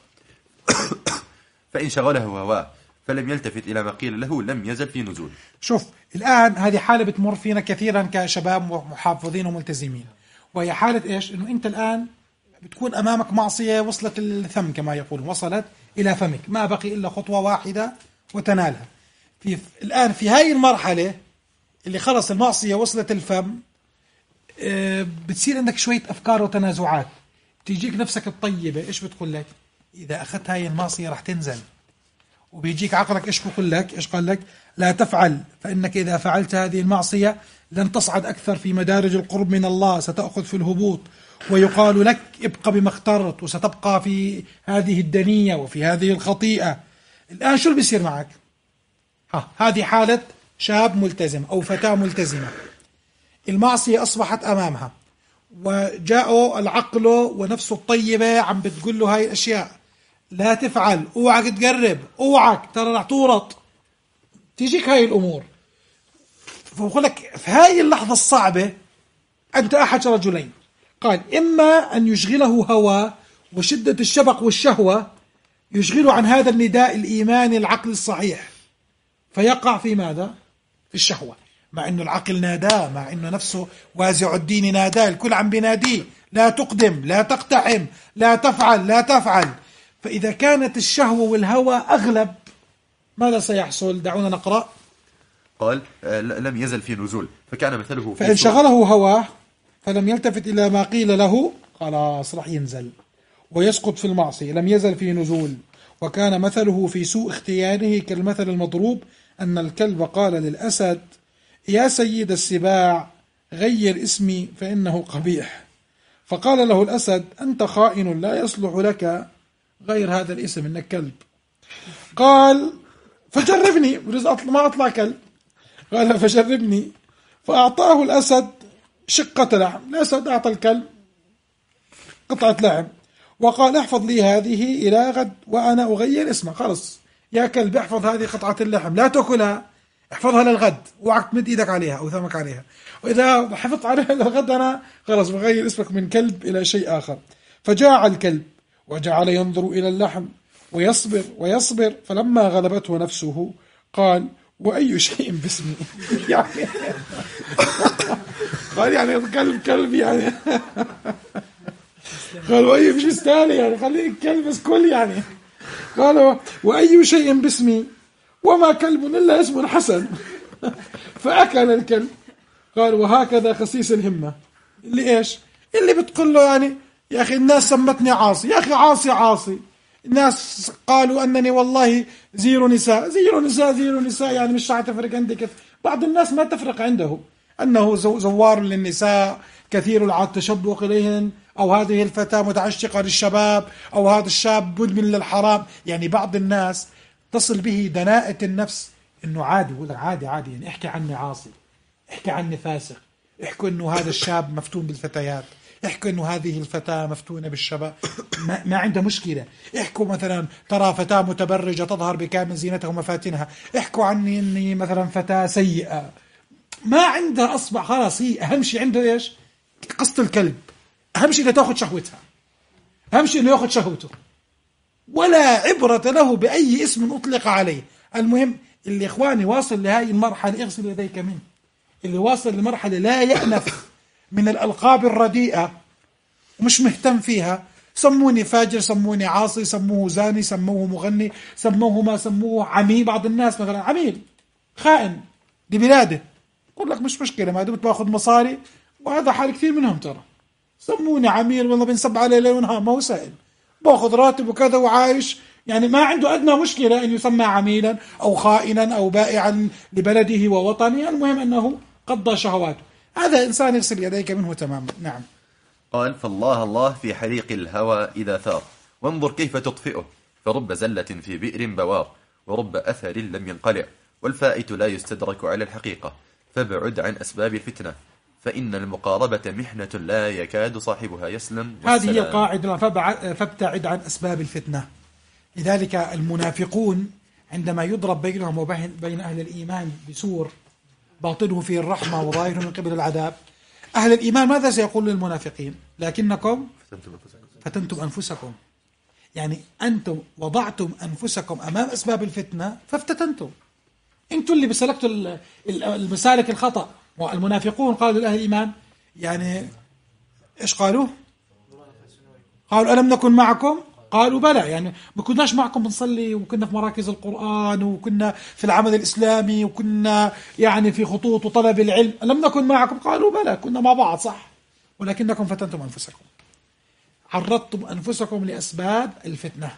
فإن شغله هواه فلم يلتفت إلى ما قيل له لم يزل في نزول. شوف الآن هذه حالة بتمر فينا كثيرا كشباب محافظين وملتزمين، وهي حالة إيش؟ إنه أنت الآن بتكون أمامك معصية وصلت الثم كما يقول، وصلت إلى فمك، ما بقي إلا خطوة واحدة وتنالها. في الآن في هاي المرحلة اللي خلص المعصية وصلت الفم، بتصير عندك شوية أفكار وتنازعات، تيجيك نفسك الطيبة إيش بتقول لك؟ إذا أخذت هاي المعصية رح تنزل. وبيجيك عقلك إيش بقول لك؟ إيش قال لك؟ لا تفعل، فإنك إذا فعلت هذه المعصية لن تصعد أكثر في مدارج القرب من الله، ستأخذ في الهبوط. ويقال لك ابقى بما اخترت، وستبقى في هذه الدنية وفي هذه الخطيئة. الآن شو اللي بيصير معك؟ ها هذه حالة شاب ملتزم أو فتاة ملتزمة، المعصية أصبحت أمامها، وجاءوا العقل ونفسه الطيبة عم بتقول له هاي الأشياء لا تفعل، اوعك تقرب، اوعك ترى رح تورط، تيجيك هاي الأمور. فبقول لك في هاي اللحظة الصعبة أنت أحد رجلين، قال إما أن يشغله هوى وشدة الشبق والشهوة يشغله عن هذا النداء الإيماني العقل الصحيح، فيقع في ماذا؟ في الشهوة، مع أنه العقل ناداه، مع أنه نفسه وازع الدين ناداه، الكل عم بيناديه لا تقدم، لا تقتحم، لا تفعل، لا تفعل. فإذا كانت الشهوة والهوى أغلب ماذا سيحصل؟ دعونا نقرأ. قال: لم يزل في نزول، فكان مثله في فإن شغله هواه فلم يلتفت إلى ما قيل له خلاص راح ينزل ويسقط في المعصية. لم يزل في نزول. وكان مثله في سوء اختياره كالمثل المضروب أن الكلب قال للأسد: يا سيد السباع غير اسمي فإنه قبيح. فقال له الأسد: أنت خائن لا يصلح لك غير هذا الاسم، إنك كلب. قال: فجربني، ما أطلع كلب. قال: فجربني. فأعطاه الأسد شقة لحم. الأسد أعطى الكلب قطعة لحم وقال: احفظ لي هذه إلى غد وأنا أغير اسمها. خلص يا كلب احفظ هذه قطعة اللحم، لا تأكلها، احفظها للغد، اوعك تمد ايدك عليها أو ثمك عليها، وإذا حفظت عليها للغد أنا خلص بغير اسمك من كلب إلى شيء آخر. فجاع الكلب وجعل ينظر إلى اللحم ويصبر ويصبر، فلما غلبته نفسه قال: وأي شيء باسمي. يعني قال يعني كلب كلب يعني قال وأي مش مستاهل يعني خليك كلب بس كل يعني. قال: وأي شيء باسمي وما كلب إلا اسم حسن. فأكل الكلب. قال: وهكذا خسيس الهمة، اللي إيش اللي بتقول له يعني يا أخي الناس سمتني عاصي، يا أخي عاصي عاصي، الناس قالوا أنني والله زيرو نساء زيرو نساء زيرو نساء يعني مش راح تفرق عندي كيف. بعض الناس ما تفرق عنده أنه زوار للنساء كثير التشبق إليهن، أو هذه الفتاة متعشقة للشباب، أو هذا الشاب مدمن للحرام. يعني بعض الناس تصل به دناءة النفس إنه عادي، يقول عادي عادي يعني احكي عني عاصي، احكي عني فاسق، احكوا إنه هذا الشاب مفتون بالفتيات، احكوا إنه هذه الفتاة مفتونة بالشباب، ما, ما عنده مشكلة. احكوا مثلا ترى فتاة متبرجة تظهر بكامل زينتها ومفاتنها، احكوا عني إني مثلا فتاة سيئة. ما عنده أصبح خلاص، هي أهم شيء عنده إيش؟ قصة الكلب. أهم شيء إنه تأخذ شهوتها، أهم شيء إنه يأخذ شهوته، ولا عبرة له بأي اسم أطلق عليه. المهم اللي إخواني واصل لهذه المرحلة اغسل يديك منه، اللي واصل لمرحلة لا يأنف من الألقاب الرديئة ومش مهتم فيها، سموني فاجر، سموني عاصي، سموه زاني، سموه مغني، سموه ما سموه عميل. بعض الناس مثلا عميل خائن لبلاده، يقول لك مش مشكلة ما دمت باخذ مصاري، وهذا حال كثير منهم ترى. سموني عميل والله بنسب عليه ليل ونهار، ما هو سائل، باخذ راتب وكذا وعايش، يعني ما عنده أدنى مشكلة أن يسمى عميلا أو خائنا أو بائعا لبلده ووطنه. المهم أنه قضى شهواته. هذا إنسان يغسل يديك منه تماما. نعم. قال فالله الله في حريق الهوى إذا ثار، وانظر كيف تطفئه، فرب زلة في بئر بوار، ورب أثر لم ينقلع، والفائت لا يستدرك على الحقيقة، فابعد عن أسباب الفتنة، فإن المقاربة محنة لا يكاد صاحبها يسلم. هذه هي القاعدة، فابتعد عن أسباب الفتنة. لذلك المنافقون عندما يضرب بينهم وبين بين أهل الإيمان بسور باطنه فيه الرحمة وظاهره من قبل العذاب، أهل الإيمان ماذا سيقول للمنافقين؟ لكنكم فتنتم أنفسكم. يعني أنتم وضعتم أنفسكم أمام أسباب الفتنة فافتتنتم، أنتم اللي بسلكتوا المسالك الخطأ. والمنافقون قالوا لأهل الإيمان يعني إيش قالوا؟ قالوا ألم نكن معكم؟ قالوا بلى، يعني ما كناش معكم بنصلي، وكنا في مراكز القرآن، وكنا في العمل الإسلامي، وكنا يعني في خطوط وطلب العلم. ألم نكن معكم؟ قالوا بلى كنا مع بعض صح، ولكنكم فتنتم أنفسكم، عرضتم أنفسكم لأسباب الفتنة.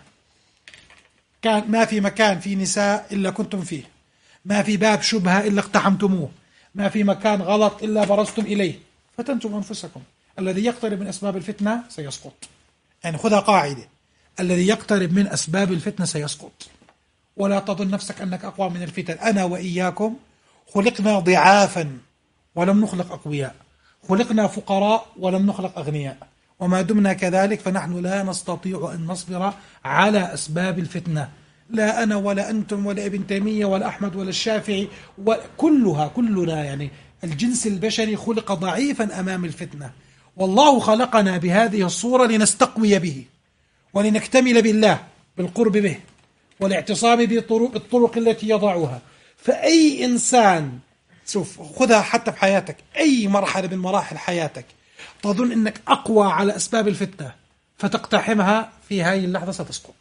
كان ما في مكان في نساء إلا كنتم فيه، ما في باب شبهة إلا اقتحمتموه، ما في مكان غلط إلا برزتم إليه، فتنتم أنفسكم. الذي يقترب من أسباب الفتنة سيسقط. يعني خذها قاعدة، الذي يقترب من أسباب الفتنة سيسقط. ولا تظن نفسك أنك أقوى من الفتن. أنا وإياكم خلقنا ضعافا ولم نخلق أقوياء، خلقنا فقراء ولم نخلق أغنياء، وما دمنا كذلك فنحن لا نستطيع أن نصبر على أسباب الفتنة. لا أنا ولا أنتم ولا ابن تيمية ولا أحمد ولا الشافعي، وكلها كلنا يعني الجنس البشري خلق ضعيفا أمام الفتنة. والله خلقنا بهذه الصورة لنستقوي به ولنكتمل بالله بالقرب به والاعتصام بالطرق التي يضعها. فأي إنسان شوف خذها حتى في حياتك، أي مرحلة من مراحل حياتك تظن أنك أقوى على أسباب الفتنة فتقتحمها، في هذه اللحظة ستسقط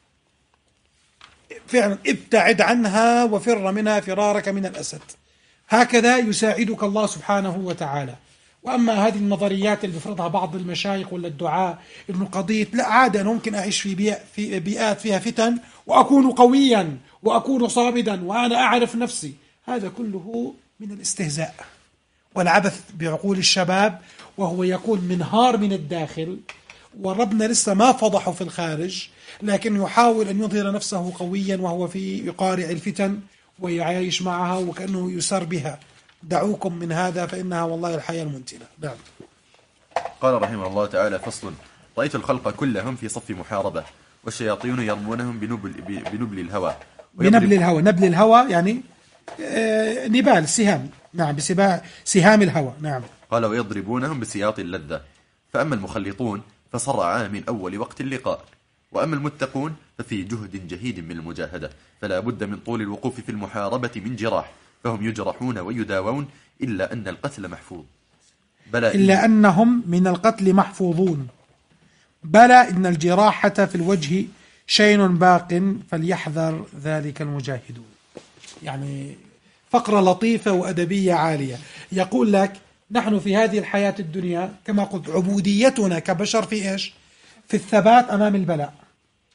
فعلا. ابتعد عنها وفر منها فرارك من الأسد. هكذا يساعدك الله سبحانه وتعالى. وأما هذه النظريات اللي بفرضها بعض المشايخ ولا الدعاء إنه قضية لا عادة أنا ممكن أعيش في, بيئة في بيئات فيها فتن وأكون قويا وأكون صامدا وأنا أعرف نفسي، هذا كله من الاستهزاء والعبث بعقول الشباب، وهو يكون منهار من الداخل وربنا لسه ما فضحه في الخارج، لكن يحاول أن يظهر نفسه قويا وهو في يقارع الفتن ويعيش معها وكأنه يسر بها. دعوكم من هذا فإنها والله الحياة المنتنة. نعم. قال رحمه الله تعالى فصل: رأيت الخلق كلهم في صف محاربة، والشياطين يرمونهم بنبل, بنبل الهوى. بنبل الهوى، نبل الهوى يعني آه نبال سهام. نعم، بسباع سهام الهوى. نعم. قال ويضربونهم بسياط اللذة. فأما المخلطون فصرعا من أول وقت اللقاء، وأما المتقون ففي جهد جهيد من المجاهدة، فلا بد من طول الوقوف في المحاربة من جراح، فهم يجرحون ويداوون، إلا أن القتل محفوظ. بلى إلا أنهم من القتل محفوظون. بلى إن الجراحة في الوجه شيء باق، فليحذر ذلك المجاهدون. يعني فقرة لطيفة وأدبية عالية. يقول لك نحن في هذه الحياة الدنيا كما قلت عبوديتنا كبشر في إيش؟ في الثبات أمام البلاء.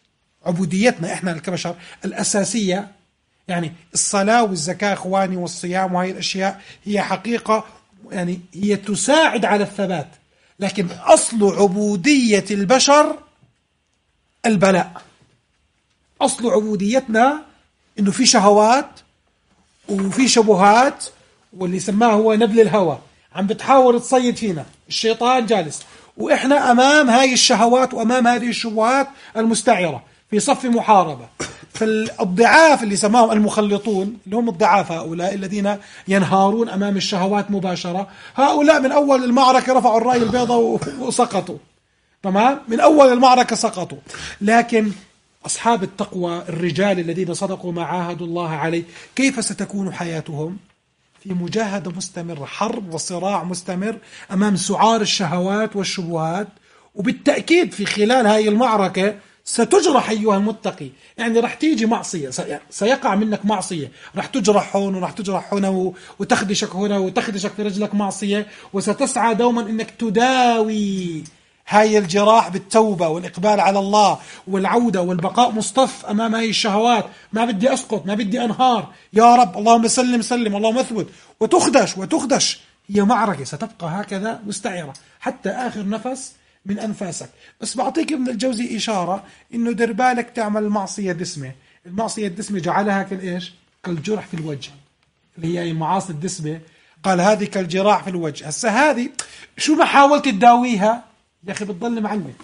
عبوديتنا إحنا كبشر الأساسية، يعني الصلاة والزكاة إخواني والصيام وهي الأشياء هي حقيقة، يعني هي تساعد على الثبات، لكن أصل عبودية البشر البلاء. أصل عبوديتنا إنه في شهوات وفي شبهات، واللي سماه هو نبل الهوى عم بتحاول تصيد فينا، الشيطان جالس وإحنا أمام هاي الشهوات وأمام هذه الشبهات المستعرة في صف محاربة. فالضعاف اللي سماهم المخلطون، اللي هم الضعاف هؤلاء الذين ينهارون أمام الشهوات مباشرة، هؤلاء من أول المعركة رفعوا الراية البيضاء وسقطوا، تمام، من أول المعركة سقطوا. لكن أصحاب التقوى الرجال الذين صدقوا ما عاهدوا الله عليه، كيف ستكون حياتهم؟ في مجاهدة مستمرة، حرب وصراع مستمر أمام سعار الشهوات والشبهات. وبالتأكيد في خلال هذه المعركة ستجرح أيها المتقي، يعني رح تيجي معصية، سيقع منك معصية، رح تجرح هون ورح تجرح هنا وتخدشك هنا وتخدشك في رجلك معصية، وستسعى دوما أنك تداوي هاي الجراح بالتوبة والإقبال على الله والعودة والبقاء مصطف أمام هاي الشهوات. ما بدي أسقط، ما بدي أنهار، يا رب اللهم سلم سلم، اللهم اثبت، وتخدش وتخدش. هي معركة ستبقى هكذا مستعرة حتى آخر نفس من أنفاسك. بس بعطيك ابن الجوزي إشارة إنه دير بالك تعمل معصية دسمة. المعصية الدسمة جعلها كالإيش؟ كالجرح في الوجه، اللي هي معاصي الدسمة، قال هذه كالجراح في الوجه. هسه هذه شو ما حاولت تداويها يا أخي بتضل معلمة،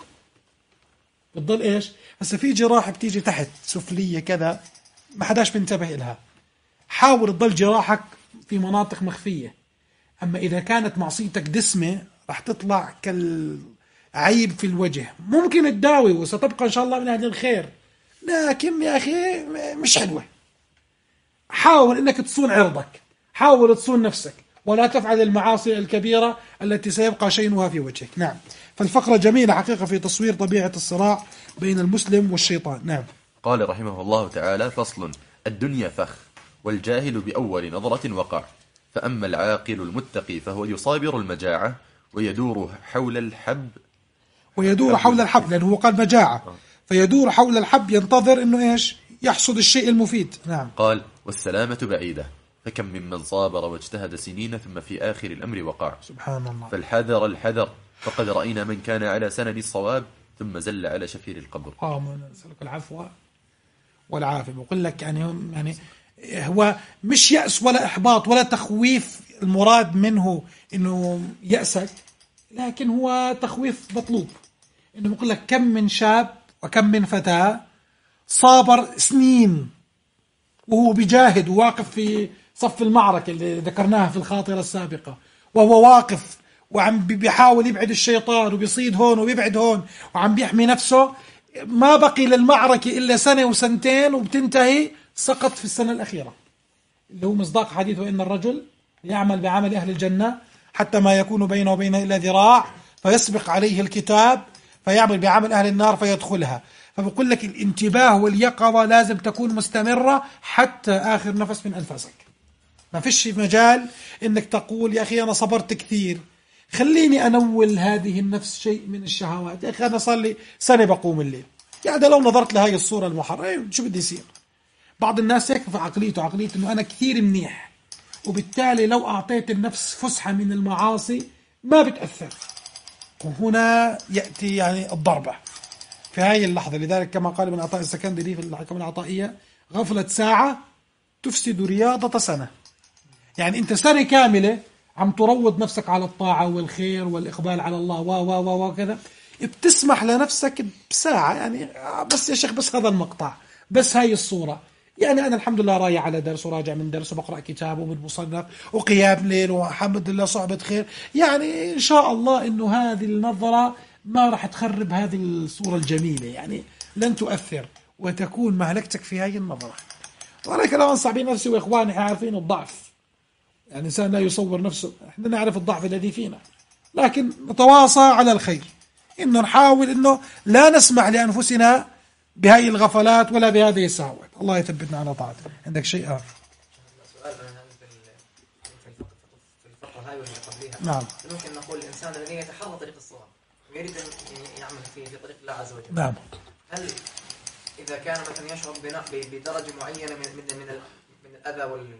بتضل إيش؟ هسه في جراح بتيجي تحت سفلية كذا ما حداش بنتبه إلها، حاول تضل جراحك في مناطق مخفية. أما إذا كانت معصيتك دسمة راح تطلع كالعيب في الوجه، ممكن تداوي وستبقى إن شاء الله من أهل الخير، لكن يا أخي مش حلوة. حاول إنك تصون عرضك، حاول تصون نفسك، ولا تفعل المعاصي الكبيرة التي سيبقى شينها في وجهك. نعم، فالفقرة جميلة حقيقة في تصوير طبيعة الصراع بين المسلم والشيطان. نعم. قال رحمه الله تعالى: فصل: الدنيا فخ، والجاهل بأول نظرة وقع، فأما العاقل المتقي فهو يصابر المجاعة ويدور حول الحب ويدور حول الحب، لأنه هو قال مجاعة، فيدور حول الحب ينتظر إنه إيش؟ يحصد الشيء المفيد. نعم. قال: والسلامة بعيدة، فكم ممن صابر واجتهد سنين ثم في آخر الأمر وقع. سبحان الله. فالحذر الحذر، فقد رأينا من كان على سند الصواب ثم زل على شفير القبر. آه، نسألك العفو والعافية. بقول لك يعني يعني هو مش يأس ولا إحباط ولا تخويف المراد منه إنه يأسك، لكن هو تخويف مطلوب. إنه بقول لك كم من شاب وكم من فتاة صابر سنين وهو بيجاهد وواقف في صف المعركة اللي ذكرناها في الخاطرة السابقة، وهو واقف وعم بيحاول يبعد الشيطان وبيصيد هون وبيبعد هون وعم بيحمي نفسه. ما بقي للمعركة إلا سنة وسنتين وبتنتهي، سقط في السنة الأخيرة، اللي هو مصداق حديث وإن الرجل يعمل بعمل أهل الجنة حتى ما يكون بينه وبينها إلا ذراع فيسبق عليه الكتاب فيعمل بعمل أهل النار فيدخلها. فبقول لك الانتباه واليقظة لازم تكون مستمرة حتى آخر نفس من أنفاسك. ما فيش مجال إنك تقول يا أخي أنا صبرت كثير، خليني أنول هذه النفس شيء من الشهوات، يا أخي أنا صار لي سنة بقوم الليل، يعني لو نظرت لهاي الصورة المحررة شو بدي يصير؟ بعض الناس هيك في عقليته عقلية إنه أنا كثير منيح، وبالتالي لو أعطيت النفس فسحة من المعاصي ما بتأثر. وهنا يأتي يعني الضربة في هاي اللحظة. لذلك كما قال ابن عطاء السكندري في الحكم العطائية: غفلة ساعة تفسد رياضة سنة. يعني أنت سنة كاملة عم تروض نفسك على الطاعة والخير والإقبال على الله و و و وكذا، بتسمح لنفسك بساعة يعني بس يا شيخ بس هذا المقطع، بس هاي الصورة. يعني أنا الحمد لله رايح على درس وراجع من درس وبقرأ كتاب ومن مصنف وقيام ليل والحمد لله صحبة خير، يعني إن شاء الله إنه هذه النظرة ما راح تخرب هذه الصورة الجميلة، يعني لن تؤثر وتكون مهلكتك في هذه النظرة. ولكن لو أنصح بنفسي وإخواني عارفين الضعف، يعني الإنسان لا يصور نفسه، إحنا نعرف الضعف الذي فينا، لكن نتواصى على الخير، إنه نحاول إنه لا نسمح لأنفسنا بهذه الغفلات ولا بهذه السهوات. الله يثبتنا على طاعته. عندك شيء آخر؟ سؤال في الفقرة هاي واللي قبلها. نعم. ممكن نقول الإنسان الذي يتحرى طريق الصواب ويريد أن يعمل في في طريق الله عز وجل. نعم. هل إذا كان مثلا يشعر بدرجة معينة من من من, من الأذى وال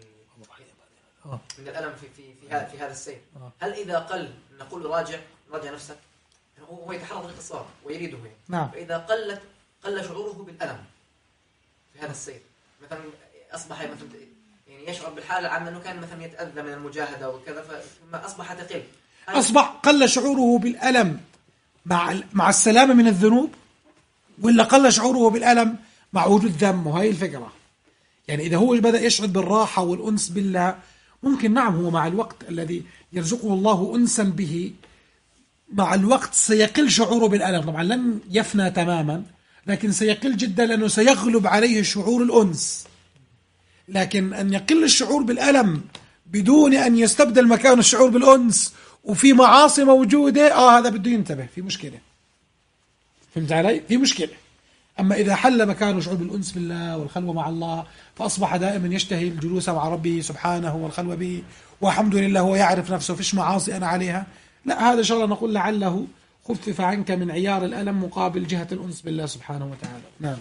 من الألم في في في هذا في هذا السير، هل إذا قل نقول راجع راجع نفسك، هو يتحرى طريق الصواب ويريده هي. نعم. فإذا قلت قل شعوره بالألم في هذا السير، مثلا أصبح مثلا يعني يشعر بالحالة العامة أنه كان مثلا يتأذى من المجاهدة وكذا، ثم أصبح تقل. أصبح قل شعوره بالألم مع مع السلامة من الذنوب، ولا قل شعوره بالألم مع وجود ذنب؟ وهي الفكرة. يعني إذا هو بدأ يشعر بالراحة والأنس بالله، ممكن نعم هو مع الوقت الذي يرزقه الله أنسا به، مع الوقت سيقل شعوره بالألم. طبعا لن يفنى تماما، لكن سيقل جدا، لأنه سيغلب عليه شعور الأنس. لكن أن يقل الشعور بالألم بدون أن يستبدل مكان الشعور بالأنس وفي معاصي موجودة، آه هذا بده ينتبه، في مشكلة. فهمت علي؟ في مشكلة. أما إذا حل مكانه شعور بالأنس بالله والخلوة مع الله، فأصبح دائما يشتهي الجلوس مع ربه سبحانه والخلوة به، والحمد لله هو يعرف نفسه فيش معاصي أنا عليها، لا، هذا إن شاء الله نقول لعله خفف عنك من عيار الألم مقابل جهة الأنس بالله سبحانه وتعالى. نعم.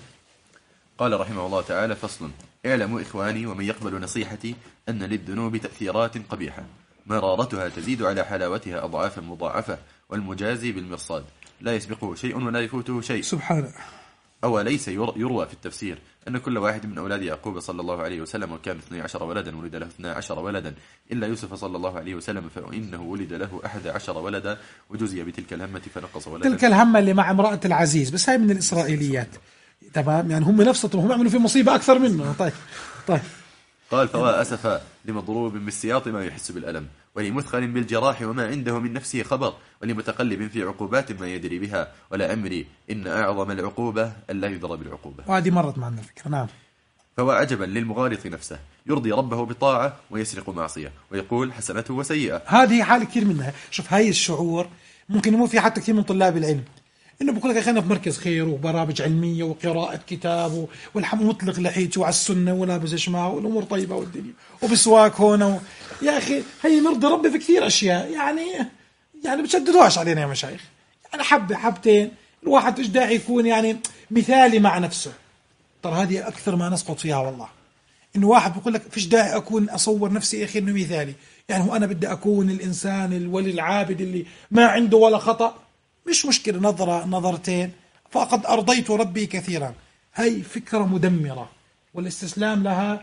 قال رحمه الله تعالى: فصل: اعلموا إخواني ومن يقبل نصيحتي أن للذنوب تأثيرات قبيحة مرارتها تزيد على حلاوتها أضعافا مضاعفة، والمجازي بالمرصاد لا يسبقه شيء ولا يفوته شيء. سبحانه. أو ليس يروى في التفسير أن كل واحد من أولاد يعقوب صلى الله عليه وسلم وكان اثني عشر ولدا ولد له اثني عشر ولدا إلا يوسف صلى الله عليه وسلم فإنه ولد له أحد عشر ولدا وجزي بتلك الهمة فنقص ولدا. تلك الهمة اللي مع امرأة العزيز، بس هاي من الإسرائيليات. تمام، يعني هم نفسهم هم يعملوا في مصيبة أكثر منه. طيب طيب. قال: فوا أسفا لمضروب بالسياط ما يحس بالألم، ولمثخن بالجراح وما عنده من نفسه خبر، ولمتقلب في عقوبات ما يدري بها، ولا أمري إن أعظم العقوبة ألا يدرى بالعقوبة. وهذه مرت معنا الفكرة. نعم. فوا عجبا للمغالط نفسه يرضي ربه بطاعة ويسرق معصية ويقول حسنته وسيئة. هذه حالة كثير منها. شوف، هاي الشعور ممكن يمر في حتى كثير من طلاب العلم، إنه بقول لك خلينا في مركز خير وبرامج علمية وقراءة كتاب والحمد مطلق لحيته وعلى السنة ولابس شماغ والأمور طيبة والدنيا وبسواك هون و... يا أخي هي نرضي ربي في كثير أشياء، يعني يعني بتشددوهاش علينا يا مشايخ، يعني حبة حبتين الواحد إيش داعي يكون يعني مثالي مع نفسه. ترى هذه أكثر ما نسقط فيها والله، إنه واحد بيقول لك فيش داعي أكون أصور نفسي أخي إنه مثالي، يعني هو أنا بدي أكون الإنسان الولي العابد اللي ما عنده ولا خطأ. مش مشكلة نظرة نظرتين، فقد أرضيت ربي كثيرا. هاي فكرة مدمرة، والاستسلام لها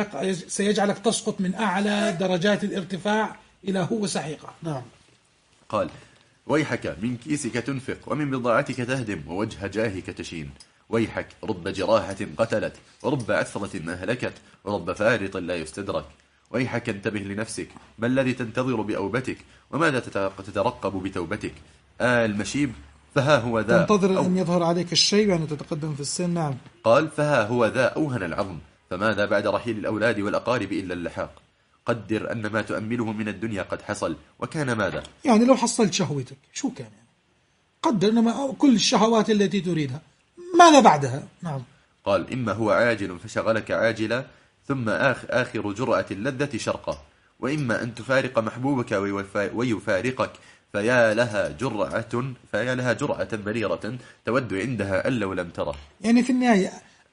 سيجعلك تسقط من أعلى درجات الارتفاع إلى هو سحيقة. نعم. قال: ويحك من كيسك تنفق ومن بضاعتك تهدم ووجه جاهك تشين. ويحك رب جراحة قتلت ورب عثرة أهلكت ورب فارط لا يستدرك. ويحك انتبه لنفسك، ما الذي تنتظر بأوبتك وماذا تترقب بتوبتك؟ آه المشيب فها هو ذا تنتظر أن يظهر عليك الشيء يعني تتقدم في السن. نعم. قال: فها هو ذا أوهن العظم، فماذا بعد رحيل الأولاد والأقارب إلا اللحاق؟ قدر أن ما تؤمله من الدنيا قد حصل، وكان ماذا؟ يعني لو حصلت شهوتك شو كان يعني؟ قدر أن كل الشهوات التي تريدها ماذا بعدها؟ نعم. قال: إما هو عاجل فشغلك عاجلا ثم آخ آخر جرأة اللذة شرقة، وإما أن تفارق محبوبك ويفارقك فيا لها جرأة فيا لها جرأة بريرة تود عندها أن لو لم تره. يعني في النهاية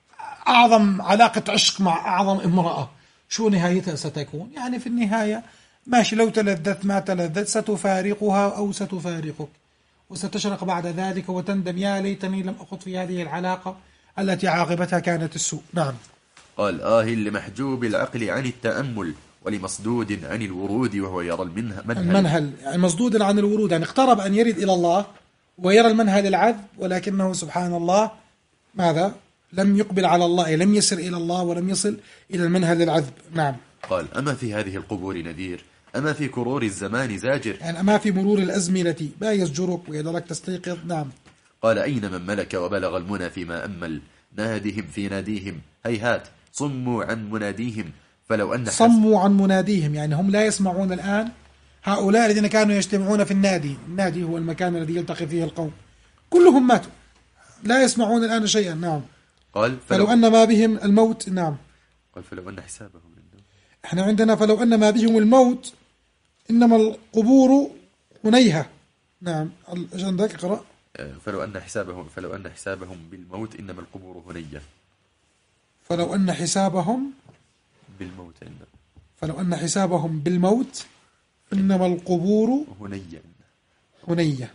أعظم علاقة عشق مع أعظم امرأة شو نهايتها ستكون؟ يعني في النهاية ماشي، لو تلذت ما تلذت ستفارقها أو ستفارقك، وستشرق بعد ذلك وتندم يا ليتني لم أخض في هذه العلاقة التي عاقبتها كانت السوء. نعم. قال: آه لمحجوب العقل عن التأمل ولمصدود عن الورود وهو يرى المنهل. المنهل يعني مصدود عن الورود، يعني اقترب أن يرد إلى الله ويرى المنهل العذب، ولكنه سبحان الله ماذا؟ لم يقبل على الله، لم يسر إلى الله ولم يصل إلى المنهل العذب. نعم. قال: أما في هذه القبور نذير، أما في كرور الزمان زاجر، يعني أما في مرور الأزمنة ما يزجرك ويدرك تستيقظ. نعم. قال: أين من ملك وبلغ المنى فيما أمل، نادهم في ناديهم هيهات صموا عن مناديهم، فلو أن صموا عن مناديهم يعني هم لا يسمعون الآن. هؤلاء الذين كانوا يجتمعون في النادي، النادي هو المكان الذي يلتقي فيه القوم، كلهم ماتوا لا يسمعون الآن شيئا. نعم. قال: فلو, فلو أن ما بهم الموت. نعم. قال: فلو أن حسابهم عندهم. احنا عندنا فلو أن ما بهم الموت إنما القبور هنيها. نعم. عندك اقرأ. فلو أن حسابهم فلو أن حسابهم بالموت إنما القبور هنية. فلو أن حسابهم بالموت إنما فلو أن حسابهم بالموت إنما القبور هنية هنية.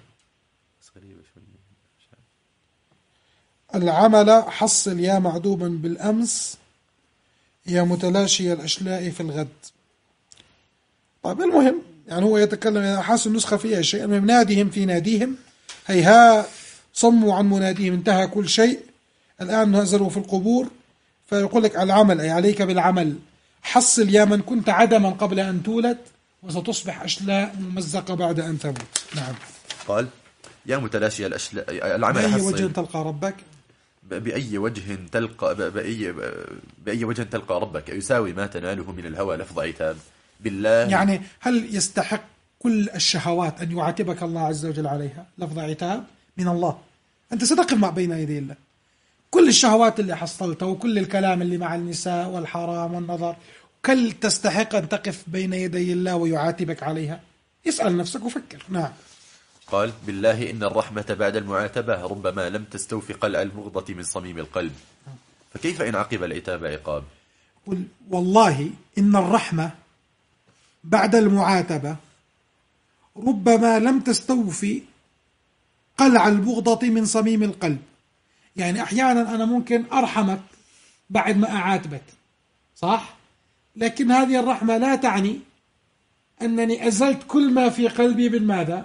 العمل حصل يا معدوما بالأمس يا متلاشي الأشلاء في الغد. طيب المهم يعني هو يتكلم يعني حاس النسخة فيها شيء من ناديهم في ناديهم هيها صموا عن مناديهم انتهى كل شيء الآن نزلوا في القبور. فيقول لك العمل أي عليك بالعمل حصل يا من كنت عدما قبل أن تولد وستصبح أشلاء ممزقة بعد أن تموت. نعم. قال يا متلاشي الأشلاء العمل بأي حصل وجه تلقى ربك بأي وجه تلقى بأي بأي وجه تلقى ربك يساوي ما تناله من الهوى لفظ عتاب بالله. يعني هل يستحق كل الشهوات أن يعاتبك الله عز وجل عليها لفظ عتاب من الله؟ أنت ستقف مع بين يدي الله كل الشهوات اللي حصلتها وكل الكلام اللي مع النساء والحرام والنظر كل تستحق أن تقف بين يدي الله ويعاتبك عليها؟ اسأل نفسك وفكر. نعم. قال بالله إن الرحمة بعد المعاتبة ربما لم تستوفي قلع البغضة من صميم القلب فكيف إن عقب العتاب عقاب؟ والله إن الرحمة بعد المعاتبة ربما لم تستوفي قلع البغضة من صميم القلب. يعني أحيانا أنا ممكن أرحمك بعد ما أعاتبك صح؟ لكن هذه الرحمة لا تعني أنني أزلت كل ما في قلبي من ماذا؟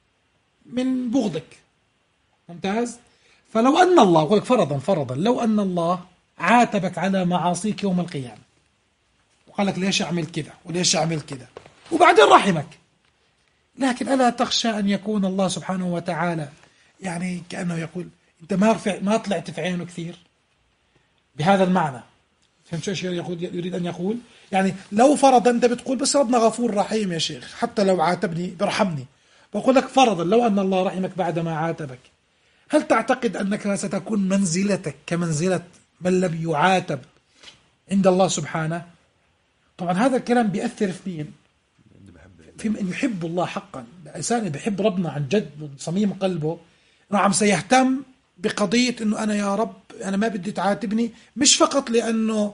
من بغضك. ممتاز. فلو أن الله أقول لك فرضا فرضا لو أن الله عاتبك على معاصيك يوم القيامة وقال لك ليش أعمل كذا وليش أعمل كذا وبعدين رحمك لكن ألا تخشى أن يكون الله سبحانه وتعالى يعني كأنه يقول أنت ما رفع ما طلعت في عينه كثير بهذا المعنى. فهمت شو الشيء يقول يريد أن يقول؟ يعني لو فرضا أنت بتقول بس ربنا غفور رحيم يا شيخ حتى لو عاتبني برحمني. بقول لك فرضا لو أن الله رحمك بعدما عاتبك هل تعتقد أنك ستكون منزلتك كمنزلة من لم يعاتب عند الله سبحانه؟ طبعا هذا الكلام بيأثر في مين؟ في من يحب الله حقا. الإنسان بيحب ربنا عن جد من صميم قلبه نعم سيهتم بقضية أنه أنا يا رب أنا ما بدي تعاتبني مش فقط لأنه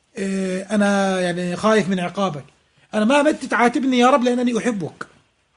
أنا يعني خايف من عقابك أنا ما بدي تعاتبني يا رب لأنني أحبك.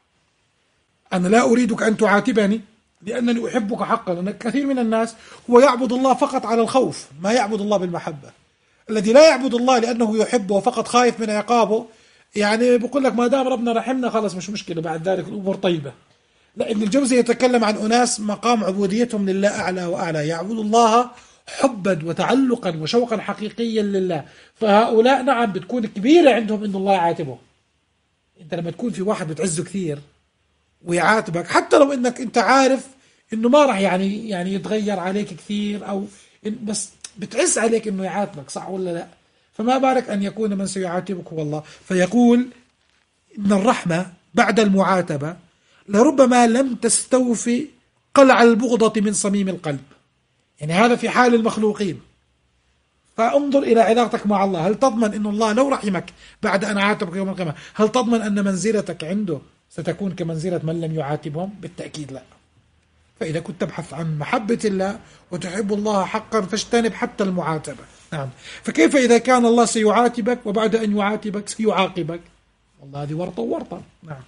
أنا لا أريدك أن تعاتبني لأنني أحبك حقا. لأن كثير من الناس هو يعبد الله فقط على الخوف ما يعبد الله بالمحبة. الذي لا يعبد الله لأنه يحبه وفقط خايف من عقابه يعني بقول لك ما دام ربنا رحمنا خلاص مش مشكلة بعد ذلك الأمور طيبة. لا ابن الجوزي يتكلم عن أناس مقام عبوديتهم لله أعلى وأعلى يعبد الله حبا وتعلقا وشوقا حقيقيا لله. فهؤلاء نعم بتكون كبيرة عندهم إن الله يعاتبه. أنت لما تكون في واحد بتعزه كثير ويعاتبك حتى لو إنك أنت عارف إنه ما راح يعني يعني يتغير عليك كثير أو بس بتعز عليك إنه يعاتبك صح ولا لا؟ فما بالك أن يكون من سيعاتبك هو الله. فيقول إن الرحمة بعد المعاتبة لربما لم تستوفي قلع البغضة من صميم القلب. يعني هذا في حال المخلوقين. فانظر إلى علاقتك مع الله هل تضمن أن الله لو رحمك بعد أن عاتبك يوم القيامة هل تضمن أن منزلتك عنده ستكون كمنزلة من لم يعاتبهم؟ بالتأكيد لا. فإذا كنت تبحث عن محبة الله وتحب الله حقا فاجتنب حتى المعاتبة. نعم. فكيف إذا كان الله سيعاتبك وبعد أن يعاتبك سيعاقبك؟ والله هذه ورطة ورطة. نعم.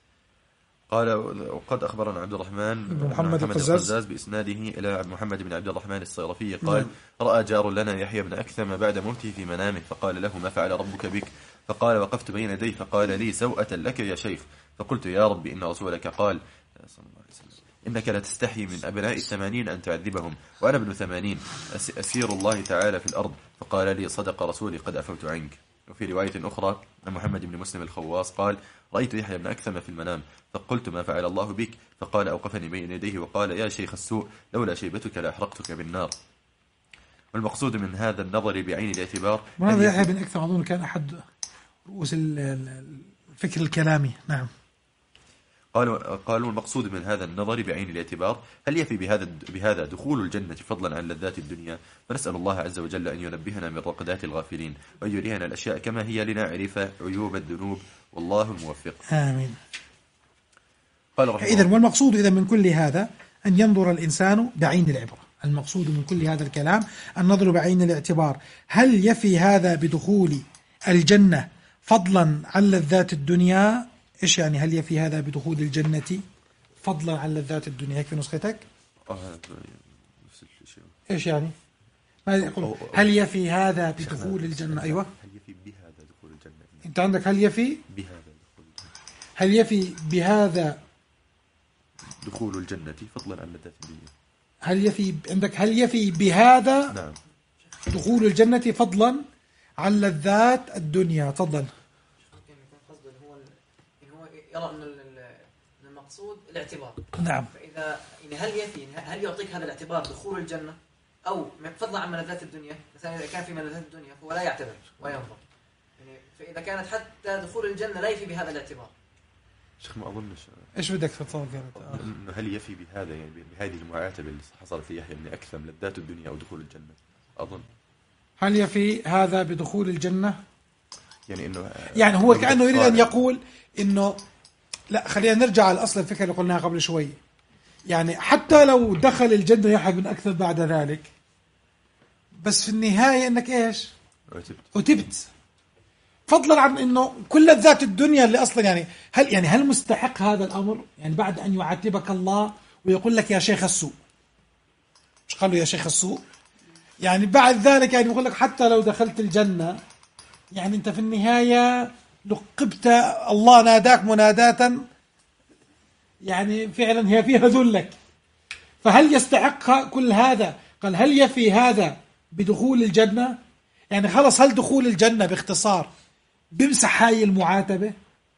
قال وقد أخبرنا عبد الرحمن بن محمد القزاز بإسناده إلى محمد بن عبد الرحمن الصيرفي قال رأى جار لنا يحيى بن أكثم بعد موته في منامه فقال له ما فعل ربك بك؟ فقال وقفت بين يديه فقال لي سوءة لك يا شيخ. فقلت يا رب إن رسولك قال صلى الله عليه وسلم إنك لا تستحي من أبناء الثمانين أن تعذبهم وأنا ابن ثمانين أسير الله تعالى في الأرض. فقال لي صدق رسولي قد عفوت عنك. وفي رواية أخرى عن محمد بن مسلم الخواص قال رأيت يحيى بن أكثم في المنام فقلت ما فعل الله بك؟ فقال أوقفني بين يديه وقال يا شيخ السوء لولا شيبتك لأحرقتك بالنار. والمقصود من هذا النظر بعين الاعتبار وهذا يحيى بن أكثم أظن كان أحد رؤوس الفكر الكلامي. نعم. قالوا قالوا المقصود من هذا النظر بعين الاعتبار هل يفي بهذا بهذا دخول الجنة فضلا عن لذات الدنيا؟ فنسأل الله عز وجل أن ينبهنا من رقدات الغافلين وأن يرينا الأشياء كما هي لنعرف عيوب الذنوب والله الموفق. آمين. قال رحمه إذن والمقصود إذا من كل هذا أن ينظر الإنسان بعين العبرة. المقصود من كل هذا الكلام النظر بعين الاعتبار. هل يفي هذا بدخول الجنة فضلا عن لذات الدنيا؟ إيش يعني هل يفي هذا بدخول الجنة فضلا عن لذات الدنيا؟ هيك في نسختك؟ إيش يعني؟ ما يقول هل يفي هذا بدخول الجنة؟ أيوة، هل يفي بهذا دخول الجنة؟ أنت عندك هل يفي بهذا دخول الجنة. هل يفي بهذا دخول الجنة فضلا عن لذات الدنيا. هل يفي عندك هل يفي بهذا نعم دخول الجنة فضلا عن لذات الدنيا؟ تفضل. قصده هو هو يرى ان المقصود الاعتبار. نعم. فاذا يعني هل يفي هل يعطيك هذا الاعتبار دخول الجنة او فضلا عن ملذات الدنيا؟ مثلا اذا كان في ملذات الدنيا فهو لا يعتبر وينظر، يعني فاذا كانت حتى دخول الجنة لا يفي بهذا الاعتبار. شيخ ما اظنش ايش بدك تتصور؟ انه هل يفي بهذا يعني بهذه المعاتبه اللي حصلت في يحيى بن اكثم لذات الدنيا او دخول الجنه؟ اظن هل يفي هذا بدخول الجنة؟ يعني انه يعني هو كأنه يريد ان يقول انه لا، خلينا نرجع على اصل الفكره اللي قلناها قبل شوي. يعني حتى لو دخل الجنة يحيى بن اكثم بعد ذلك، بس في النهايه انك ايش؟ عتبت عتبت. فضلا عن انه كل لذات الدنيا اللي اصلا يعني هل يعني هل مستحق هذا الامر؟ يعني بعد ان يعاتبك الله ويقول لك يا شيخ السوء، مش قالوا يا شيخ السوء؟ يعني بعد ذلك يعني يقول لك حتى لو دخلت الجنة يعني انت في النهاية لقبت، الله ناداك مناداة يعني فعلا هي فيها ذلك. فهل يستحق كل هذا؟ قال هل يفي هذا بدخول الجنة؟ يعني خلص، هل دخول الجنة باختصار بمسح هاي المعاتبة؟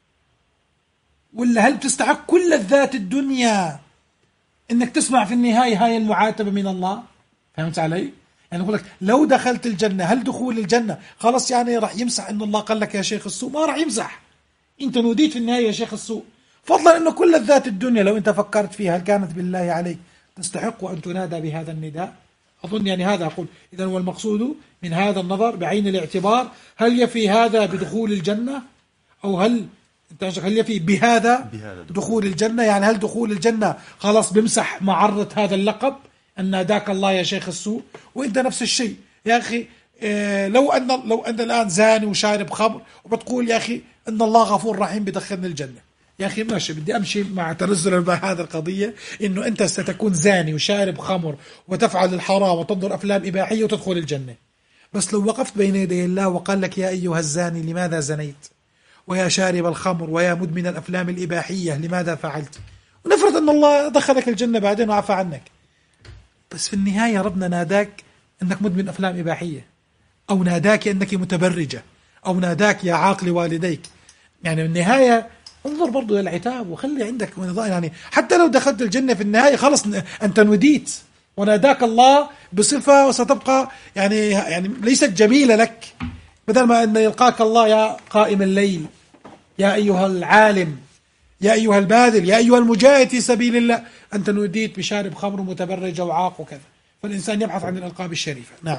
ولا هل بتستحق كل لذات الدنيا انك تسمع في النهاية هاي المعاتبة من الله؟ فهمت علي؟ يعني يقول لك لو دخلت الجنة، هل دخول الجنة خلص يعني راح يمسح ان الله قال لك يا شيخ السوء؟ ما راح يمسح، انت نوديت في النهاية يا شيخ السوء. فضلا انه كل لذات الدنيا لو انت فكرت فيها هل كانت بالله عليك تستحق ان تنادى بهذا النداء؟ أظن يعني هذا أقول. إذن هو المقصود من هذا النظر بعين الاعتبار هل يفي هذا بدخول الجنة، أو هل هل يفي بهذا دخول الجنة؟ يعني هل دخول الجنة خلاص بمسح معرة هذا اللقب أن ناداك الله يا شيخ السوء؟ وإنت نفس الشيء يا أخي. إيه لو أن لو أن الآن زاني وشارب خمر وبتقول يا أخي أن الله غفور رحيم بدخلني الجنة، يا أخي ماشي، بدي أمشي مع تنزل بهذا القضية إنه أنت ستكون زاني وشارب خمر وتفعل الحرام وتنظر أفلام إباحية وتدخل الجنة. بس لو وقفت بين يدي الله وقال لك يا أيها الزاني لماذا زنيت، ويا شارب الخمر ويا مدمن الأفلام الإباحية لماذا فعلت، ونفرض أن الله دخلك الجنة بعدين وعفى عنك، بس في النهاية ربنا ناداك أنك مدمن أفلام إباحية، أو ناداك أنك متبرجة، أو ناداك يا عاقل والديك، يعني النهاية انظر برضو للعتاب وخلي عندك نظام. يعني حتى لو دخلت الجنة في النهاية خلص أنت نوديت وناداك الله بصفة وستبقى يعني يعني ليست جميلة لك، بدل ما أن يلقاك الله يا قائم الليل، يا أيها العالم، يا أيها الباذل، يا أيها المجاهد في سبيل الله، أنت نوديت بشارب خمر متبرجة وعاق وكذا. فالإنسان يبحث عن الألقاب الشريفة. نعم.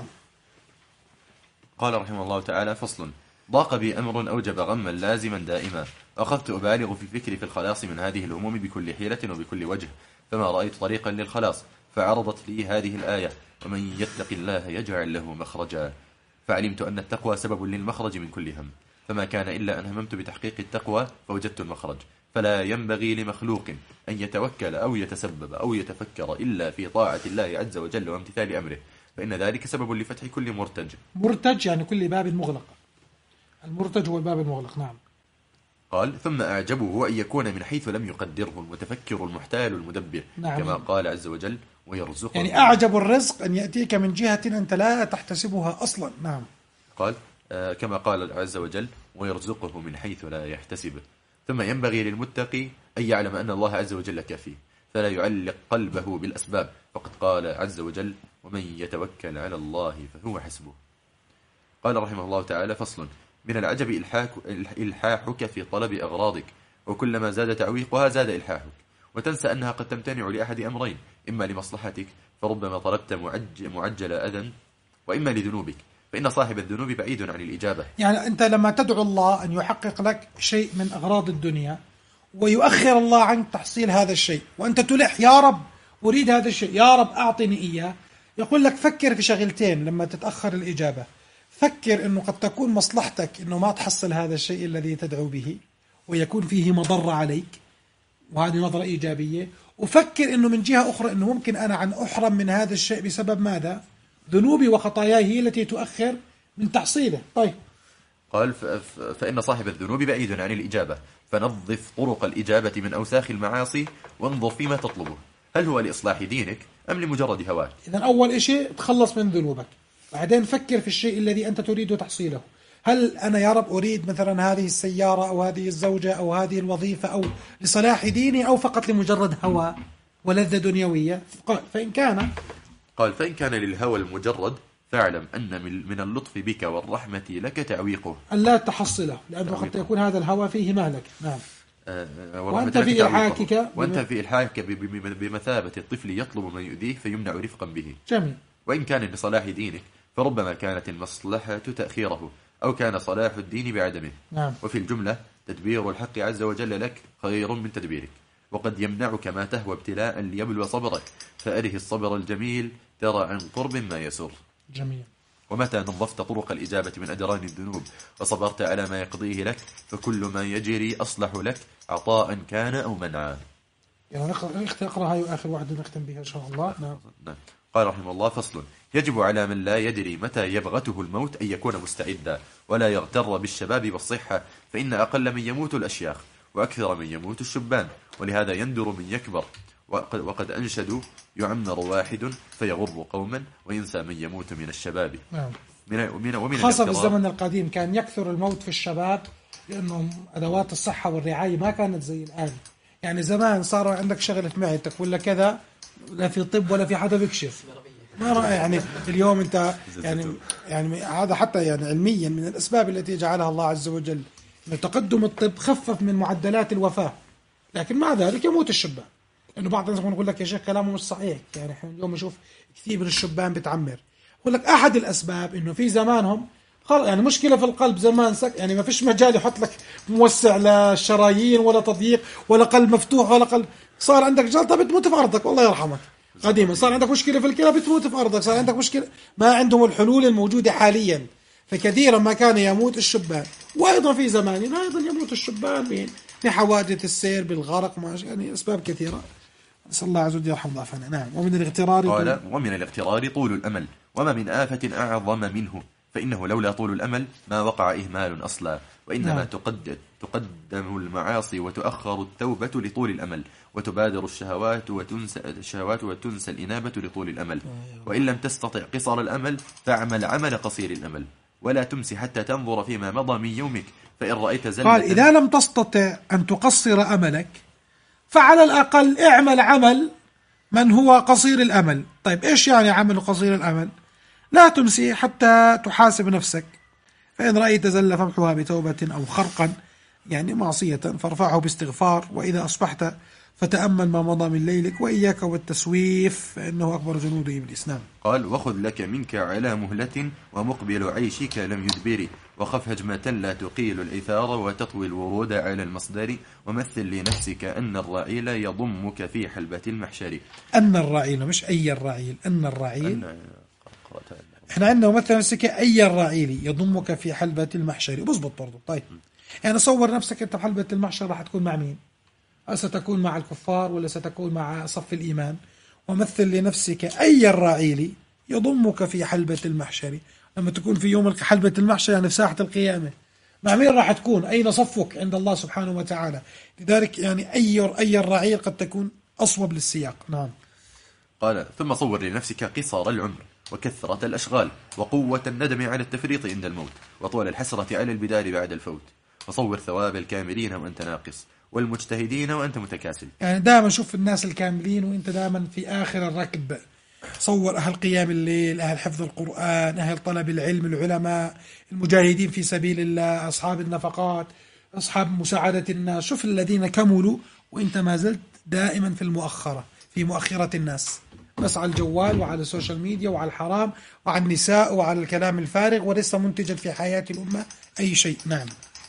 قال رحمه الله تعالى: فصل: ضاق بي أمر أوجب غما لازما دائما، أخذت أبالغ في الفكر في الخلاص من هذه الهموم بكل حيلة وبكل وجه، فما رأيت طريقا للخلاص، فعرضت لي هذه الآية: ومن يتق الله يجعل له مخرجا. فعلمت أن التقوى سبب للمخرج من كل هم، فما كان إلا أن هممت بتحقيق التقوى فوجدت المخرج. فلا ينبغي لمخلوق أن يتوكل أو يتسبب أو يتفكر إلا في طاعة الله عز وجل وامتثال أمره، فإن ذلك سبب لفتح كل مرتج. مرتج يعني كل باب مغلق، المرتج هو الباب المغلق. نعم. قال: ثم أعجبه أن يكون من حيث لم يقدره المتفكر المحتال المدبر. نعم. كما قال عز وجل: ويرزقه. يعني أعجب الرزق أن يأتيك من جهة أنت لا تحتسبها أصلا. نعم. قال آه كما قال عز وجل: ويرزقه من حيث لا يحتسبه. ثم ينبغي للمتقي أن يعلم أن الله عز وجل كافيه، فلا يعلق قلبه بالأسباب، فقد قال عز وجل: ومن يتوكل على الله فهو حسبه. قال رحمه الله تعالى: فصل: من العجب إلحاك إلحاحك في طلب أغراضك، وكلما زاد تعويقها زاد إلحاحك، وتنسى أنها قد تمتنع لأحد أمرين: إما لمصلحتك فربما طلبت معجل, معجل أذى، وإما لذنوبك فإن صاحب الذنوب بعيد عن الإجابة. يعني أنت لما تدعو الله أن يحقق لك شيء من أغراض الدنيا ويؤخر الله عنك تحصيل هذا الشيء، وأنت تلح يا رب أريد هذا الشيء يا رب أعطني إياه، يقول لك فكر في شغلتين لما تتأخر الإجابة. فكر أنه قد تكون مصلحتك أنه ما تحصل هذا الشيء الذي تدعو به ويكون فيه مضرة عليك، وهذه نظرة إيجابية. وفكر أنه من جهة أخرى أنه ممكن أنا عن أحرم من هذا الشيء بسبب ماذا؟ ذنوبي وخطاياي هي التي تؤخر من تحصيله. طيب قال فإن صاحب الذنوب بعيد عن الإجابة، فنظف طرق الإجابة من أوساخ المعاصي وانظر فيما تطلبه، هل هو لإصلاح دينك أم لمجرد هواك؟ إذن أول شيء تخلص من ذنوبك، بعدين فكر في الشيء الذي أنت تريد تحصيله. هل أنا يا رب أريد مثلا هذه السيارة أو هذه الزوجة أو هذه الوظيفة أو لصلاح ديني أو فقط لمجرد هوى ولذة دنيوية؟ قال فإن كان قال فإن كان للهوى المجرد فاعلم أن من اللطف بك والرحمة لك تعويقه، أن لا تحصله، لأنه قد يكون هذا الهوى فيه مهلك. نعم. آه وأنت في إلحاقك وأنت في إلحاقك بمثابة الطفل يطلب من يؤذيه فيمنع رفقا به. جميل. وإن كان لصلاح دينك فربما كانت المصلحة تأخيره أو كان صلاح الدين بعدمه. نعم. وفي الجملة تدبير الحق عز وجل لك خير من تدبيرك، وقد يمنعك ما تهوى ابتلاء ليبلو صبرك، فأره الصبر الجميل ترى عن قرب ما يسر. جميل. ومتى نظفت طرق الإجابة من أدران الذنوب وصبرت على ما يقضيه لك فكل ما يجري أصلح لك عطاء كان أو منعا. يعني نقرأ هاي آخر واحدة نختم بها إن شاء الله. نعم. نعم. قال رحمه الله: فصل: يجب على من لا يدري متى يبغته الموت أن يكون مستعدا ولا يغتر بالشباب والصحة، فإن أقل من يموت الأشياخ وأكثر من يموت الشبان، ولهذا يندر من يكبر. وقد, وقد أنشدوا: يعمر واحد فيغر قوما وينسى من يموت من الشباب. نعم. من ومن ومن خاصة في الزمن القديم كان يكثر الموت في الشباب، لأنه أدوات الصحة والرعاية ما كانت زي الآن. يعني زمان صار عندك شغلة معدتك ولا كذا، لا في طب ولا في حدا بيكشف، ما رأي يعني اليوم أنت يعني يعني هذا حتى يعني علميا من الأسباب التي جعلها الله عز وجل أن تقدم الطب خفف من معدلات الوفاة، لكن مع ذلك يموت الشبان. لأنه بعض الناس يقول لك يا شيخ كلامه مش صحيح، يعني احنا اليوم نشوف كثير من الشبان بتعمر. يقول لك أحد الأسباب إنه في زمانهم خلص يعني مشكلة في القلب زمان سك يعني ما فيش مجال يحط لك موسع للشرايين ولا تضييق ولا قلب مفتوح ولا قلب، صار عندك جلطة بتموت في أرضك والله يرحمك. قديما صار عندك مشكلة في الكلى بتموت في أرضك، صار عندك مشكلة، ما عندهم الحلول الموجودة حاليا، فكثيرا ما كان يموت الشبان. وأيضا في زماننا أيضا يموت الشبان بحوادث السير بالغرق، ما يعني أسباب كثيرة. نسأل الله عز وجل يرحم ضعفنا. نعم. ومن الاغترار قال: ومن الاغترار طول الأمل، وما من آفة أعظم منه، فإنه لولا طول الأمل ما وقع إهمال أصلا، وإنما نعم. تقدم, تقدم المعاصي وتؤخر التوبة لطول الأمل، وتبادر الشهوات وتنسى الشهوات وتنسى الإنابة لطول الأمل. وإن لم تستطع قصر الأمل فاعمل عمل قصير الأمل، ولا تمسي حتى تنظر فيما مضى من يومك، فإن رأيت زلة. قال: إذا لم تستطع أن تقصر أملك فعلى الأقل اعمل عمل من هو قصير الأمل. طيب إيش يعني عمل قصير الأمل؟ لا تمسي حتى تحاسب نفسك، فإن رأيت زل فامحها بتوبة أو خرقا يعني معصية فارفعه باستغفار، وإذا أصبحت فتأمل ما مضى من ليلك، وإياك والتسويف فإنه أكبر جنود إبليس. نعم. قال: وخذ لك منك على مهلة ومقبل عيشك لم يدبر، وخف هجمة لا تقيل الإثار وتطوي الورود على المصدر، ومثل لنفسك أن الرعيل يضمك في حلبة المحشر. أن الرعيل مش أي الرعيل، أن الرعيل أن... احنا عندنا مثلا نفسك أي الرعيل يضمك في حلبة المحشر، بضبط برضو. طيب يعني صور نفسك أنت بحلبة المحشر راح تكون مع مين؟ ستكون مع الكفار ولا ستكون مع صف الإيمان؟ ومثل لنفسك أي الرعيل يضمك في حلبة المحشر، لما تكون في يوم حلبة المحشر يعني في ساحة القيامة مع مين راح تكون؟ أين صفك عند الله سبحانه وتعالى؟ لذلك يعني أي أي الرعيل قد تكون أصوب للسياق. نعم. قال: ثم صور لنفسك قصار العمر وكثرة الأشغال وقوة الندم على التفريط عند الموت وطول الحسرة على البدار بعد الفوت، وصور ثواب الكاملين وأنت ناقص والمجتهدين وأنت متكاسل. يعني دائما شوف الناس الكاملين وأنت دائما في آخر الركب. صور أهل قيام الليل، أهل حفظ القرآن، أهل طلب العلم، العلماء، المجاهدين في سبيل الله، أصحاب النفقات، أصحاب مساعدة الناس. شوف الذين كملوا وأنت ما زلت دائما في المؤخرة، في مؤخرة الناس، بس على الجوال وعلى السوشيال ميديا وعلى الحرام وعلى النساء وعلى الكلام الفارغ، وليس منتجا في حياة الأمة أي شيء. نعم.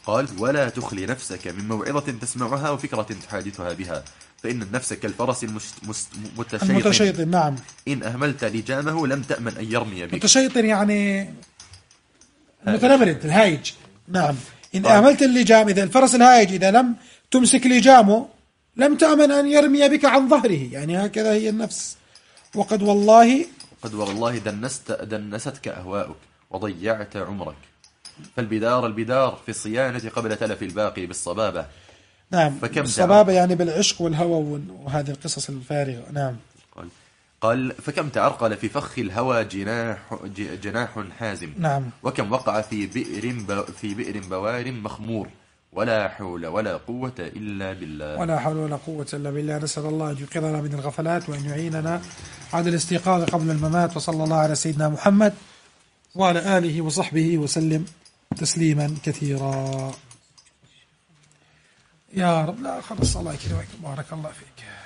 قال ولا تخلي نفسك من موعظة تسمعها وفكرة تحادثها بها، فإن النفس كالفرس المتشيطن المتشيطن. نعم. إن أهملت لجامه لم تأمن أن يرمي بك. متشيطن يعني المتنمرد الهايج. نعم. إن أهملت اللجام، إذا الفرس الهايج إذا لم تمسك لجامه لم تأمن أن يرمي بك عن ظهره، يعني هكذا هي النفس. وقد والله قد والله دنست دنستك أهواؤك وضيعت عمرك، فالبدار البدار في الصيانة قبل تلف الباقي بالصبابة. نعم. فكم الصبابة يعني بالعشق والهوى وهذه القصص الفارغة. نعم. قال, قال فكم تعرقل في فخ الهوى جناح جناح حازم. نعم. وكم وقع في بئر في بئر بوار مخمور، ولا حول ولا قوة إلا بالله. ولا حول ولا قوة إلا بالله. نسأل الله أن يقظنا من الغفلات وأن يعيننا على الاستيقاظ قبل الممات. وصلى الله على سيدنا محمد وعلى آله وصحبه وسلم تسليما كثيرا. يا رب. لا خلص، الله يكرمك، بارك الله فيك.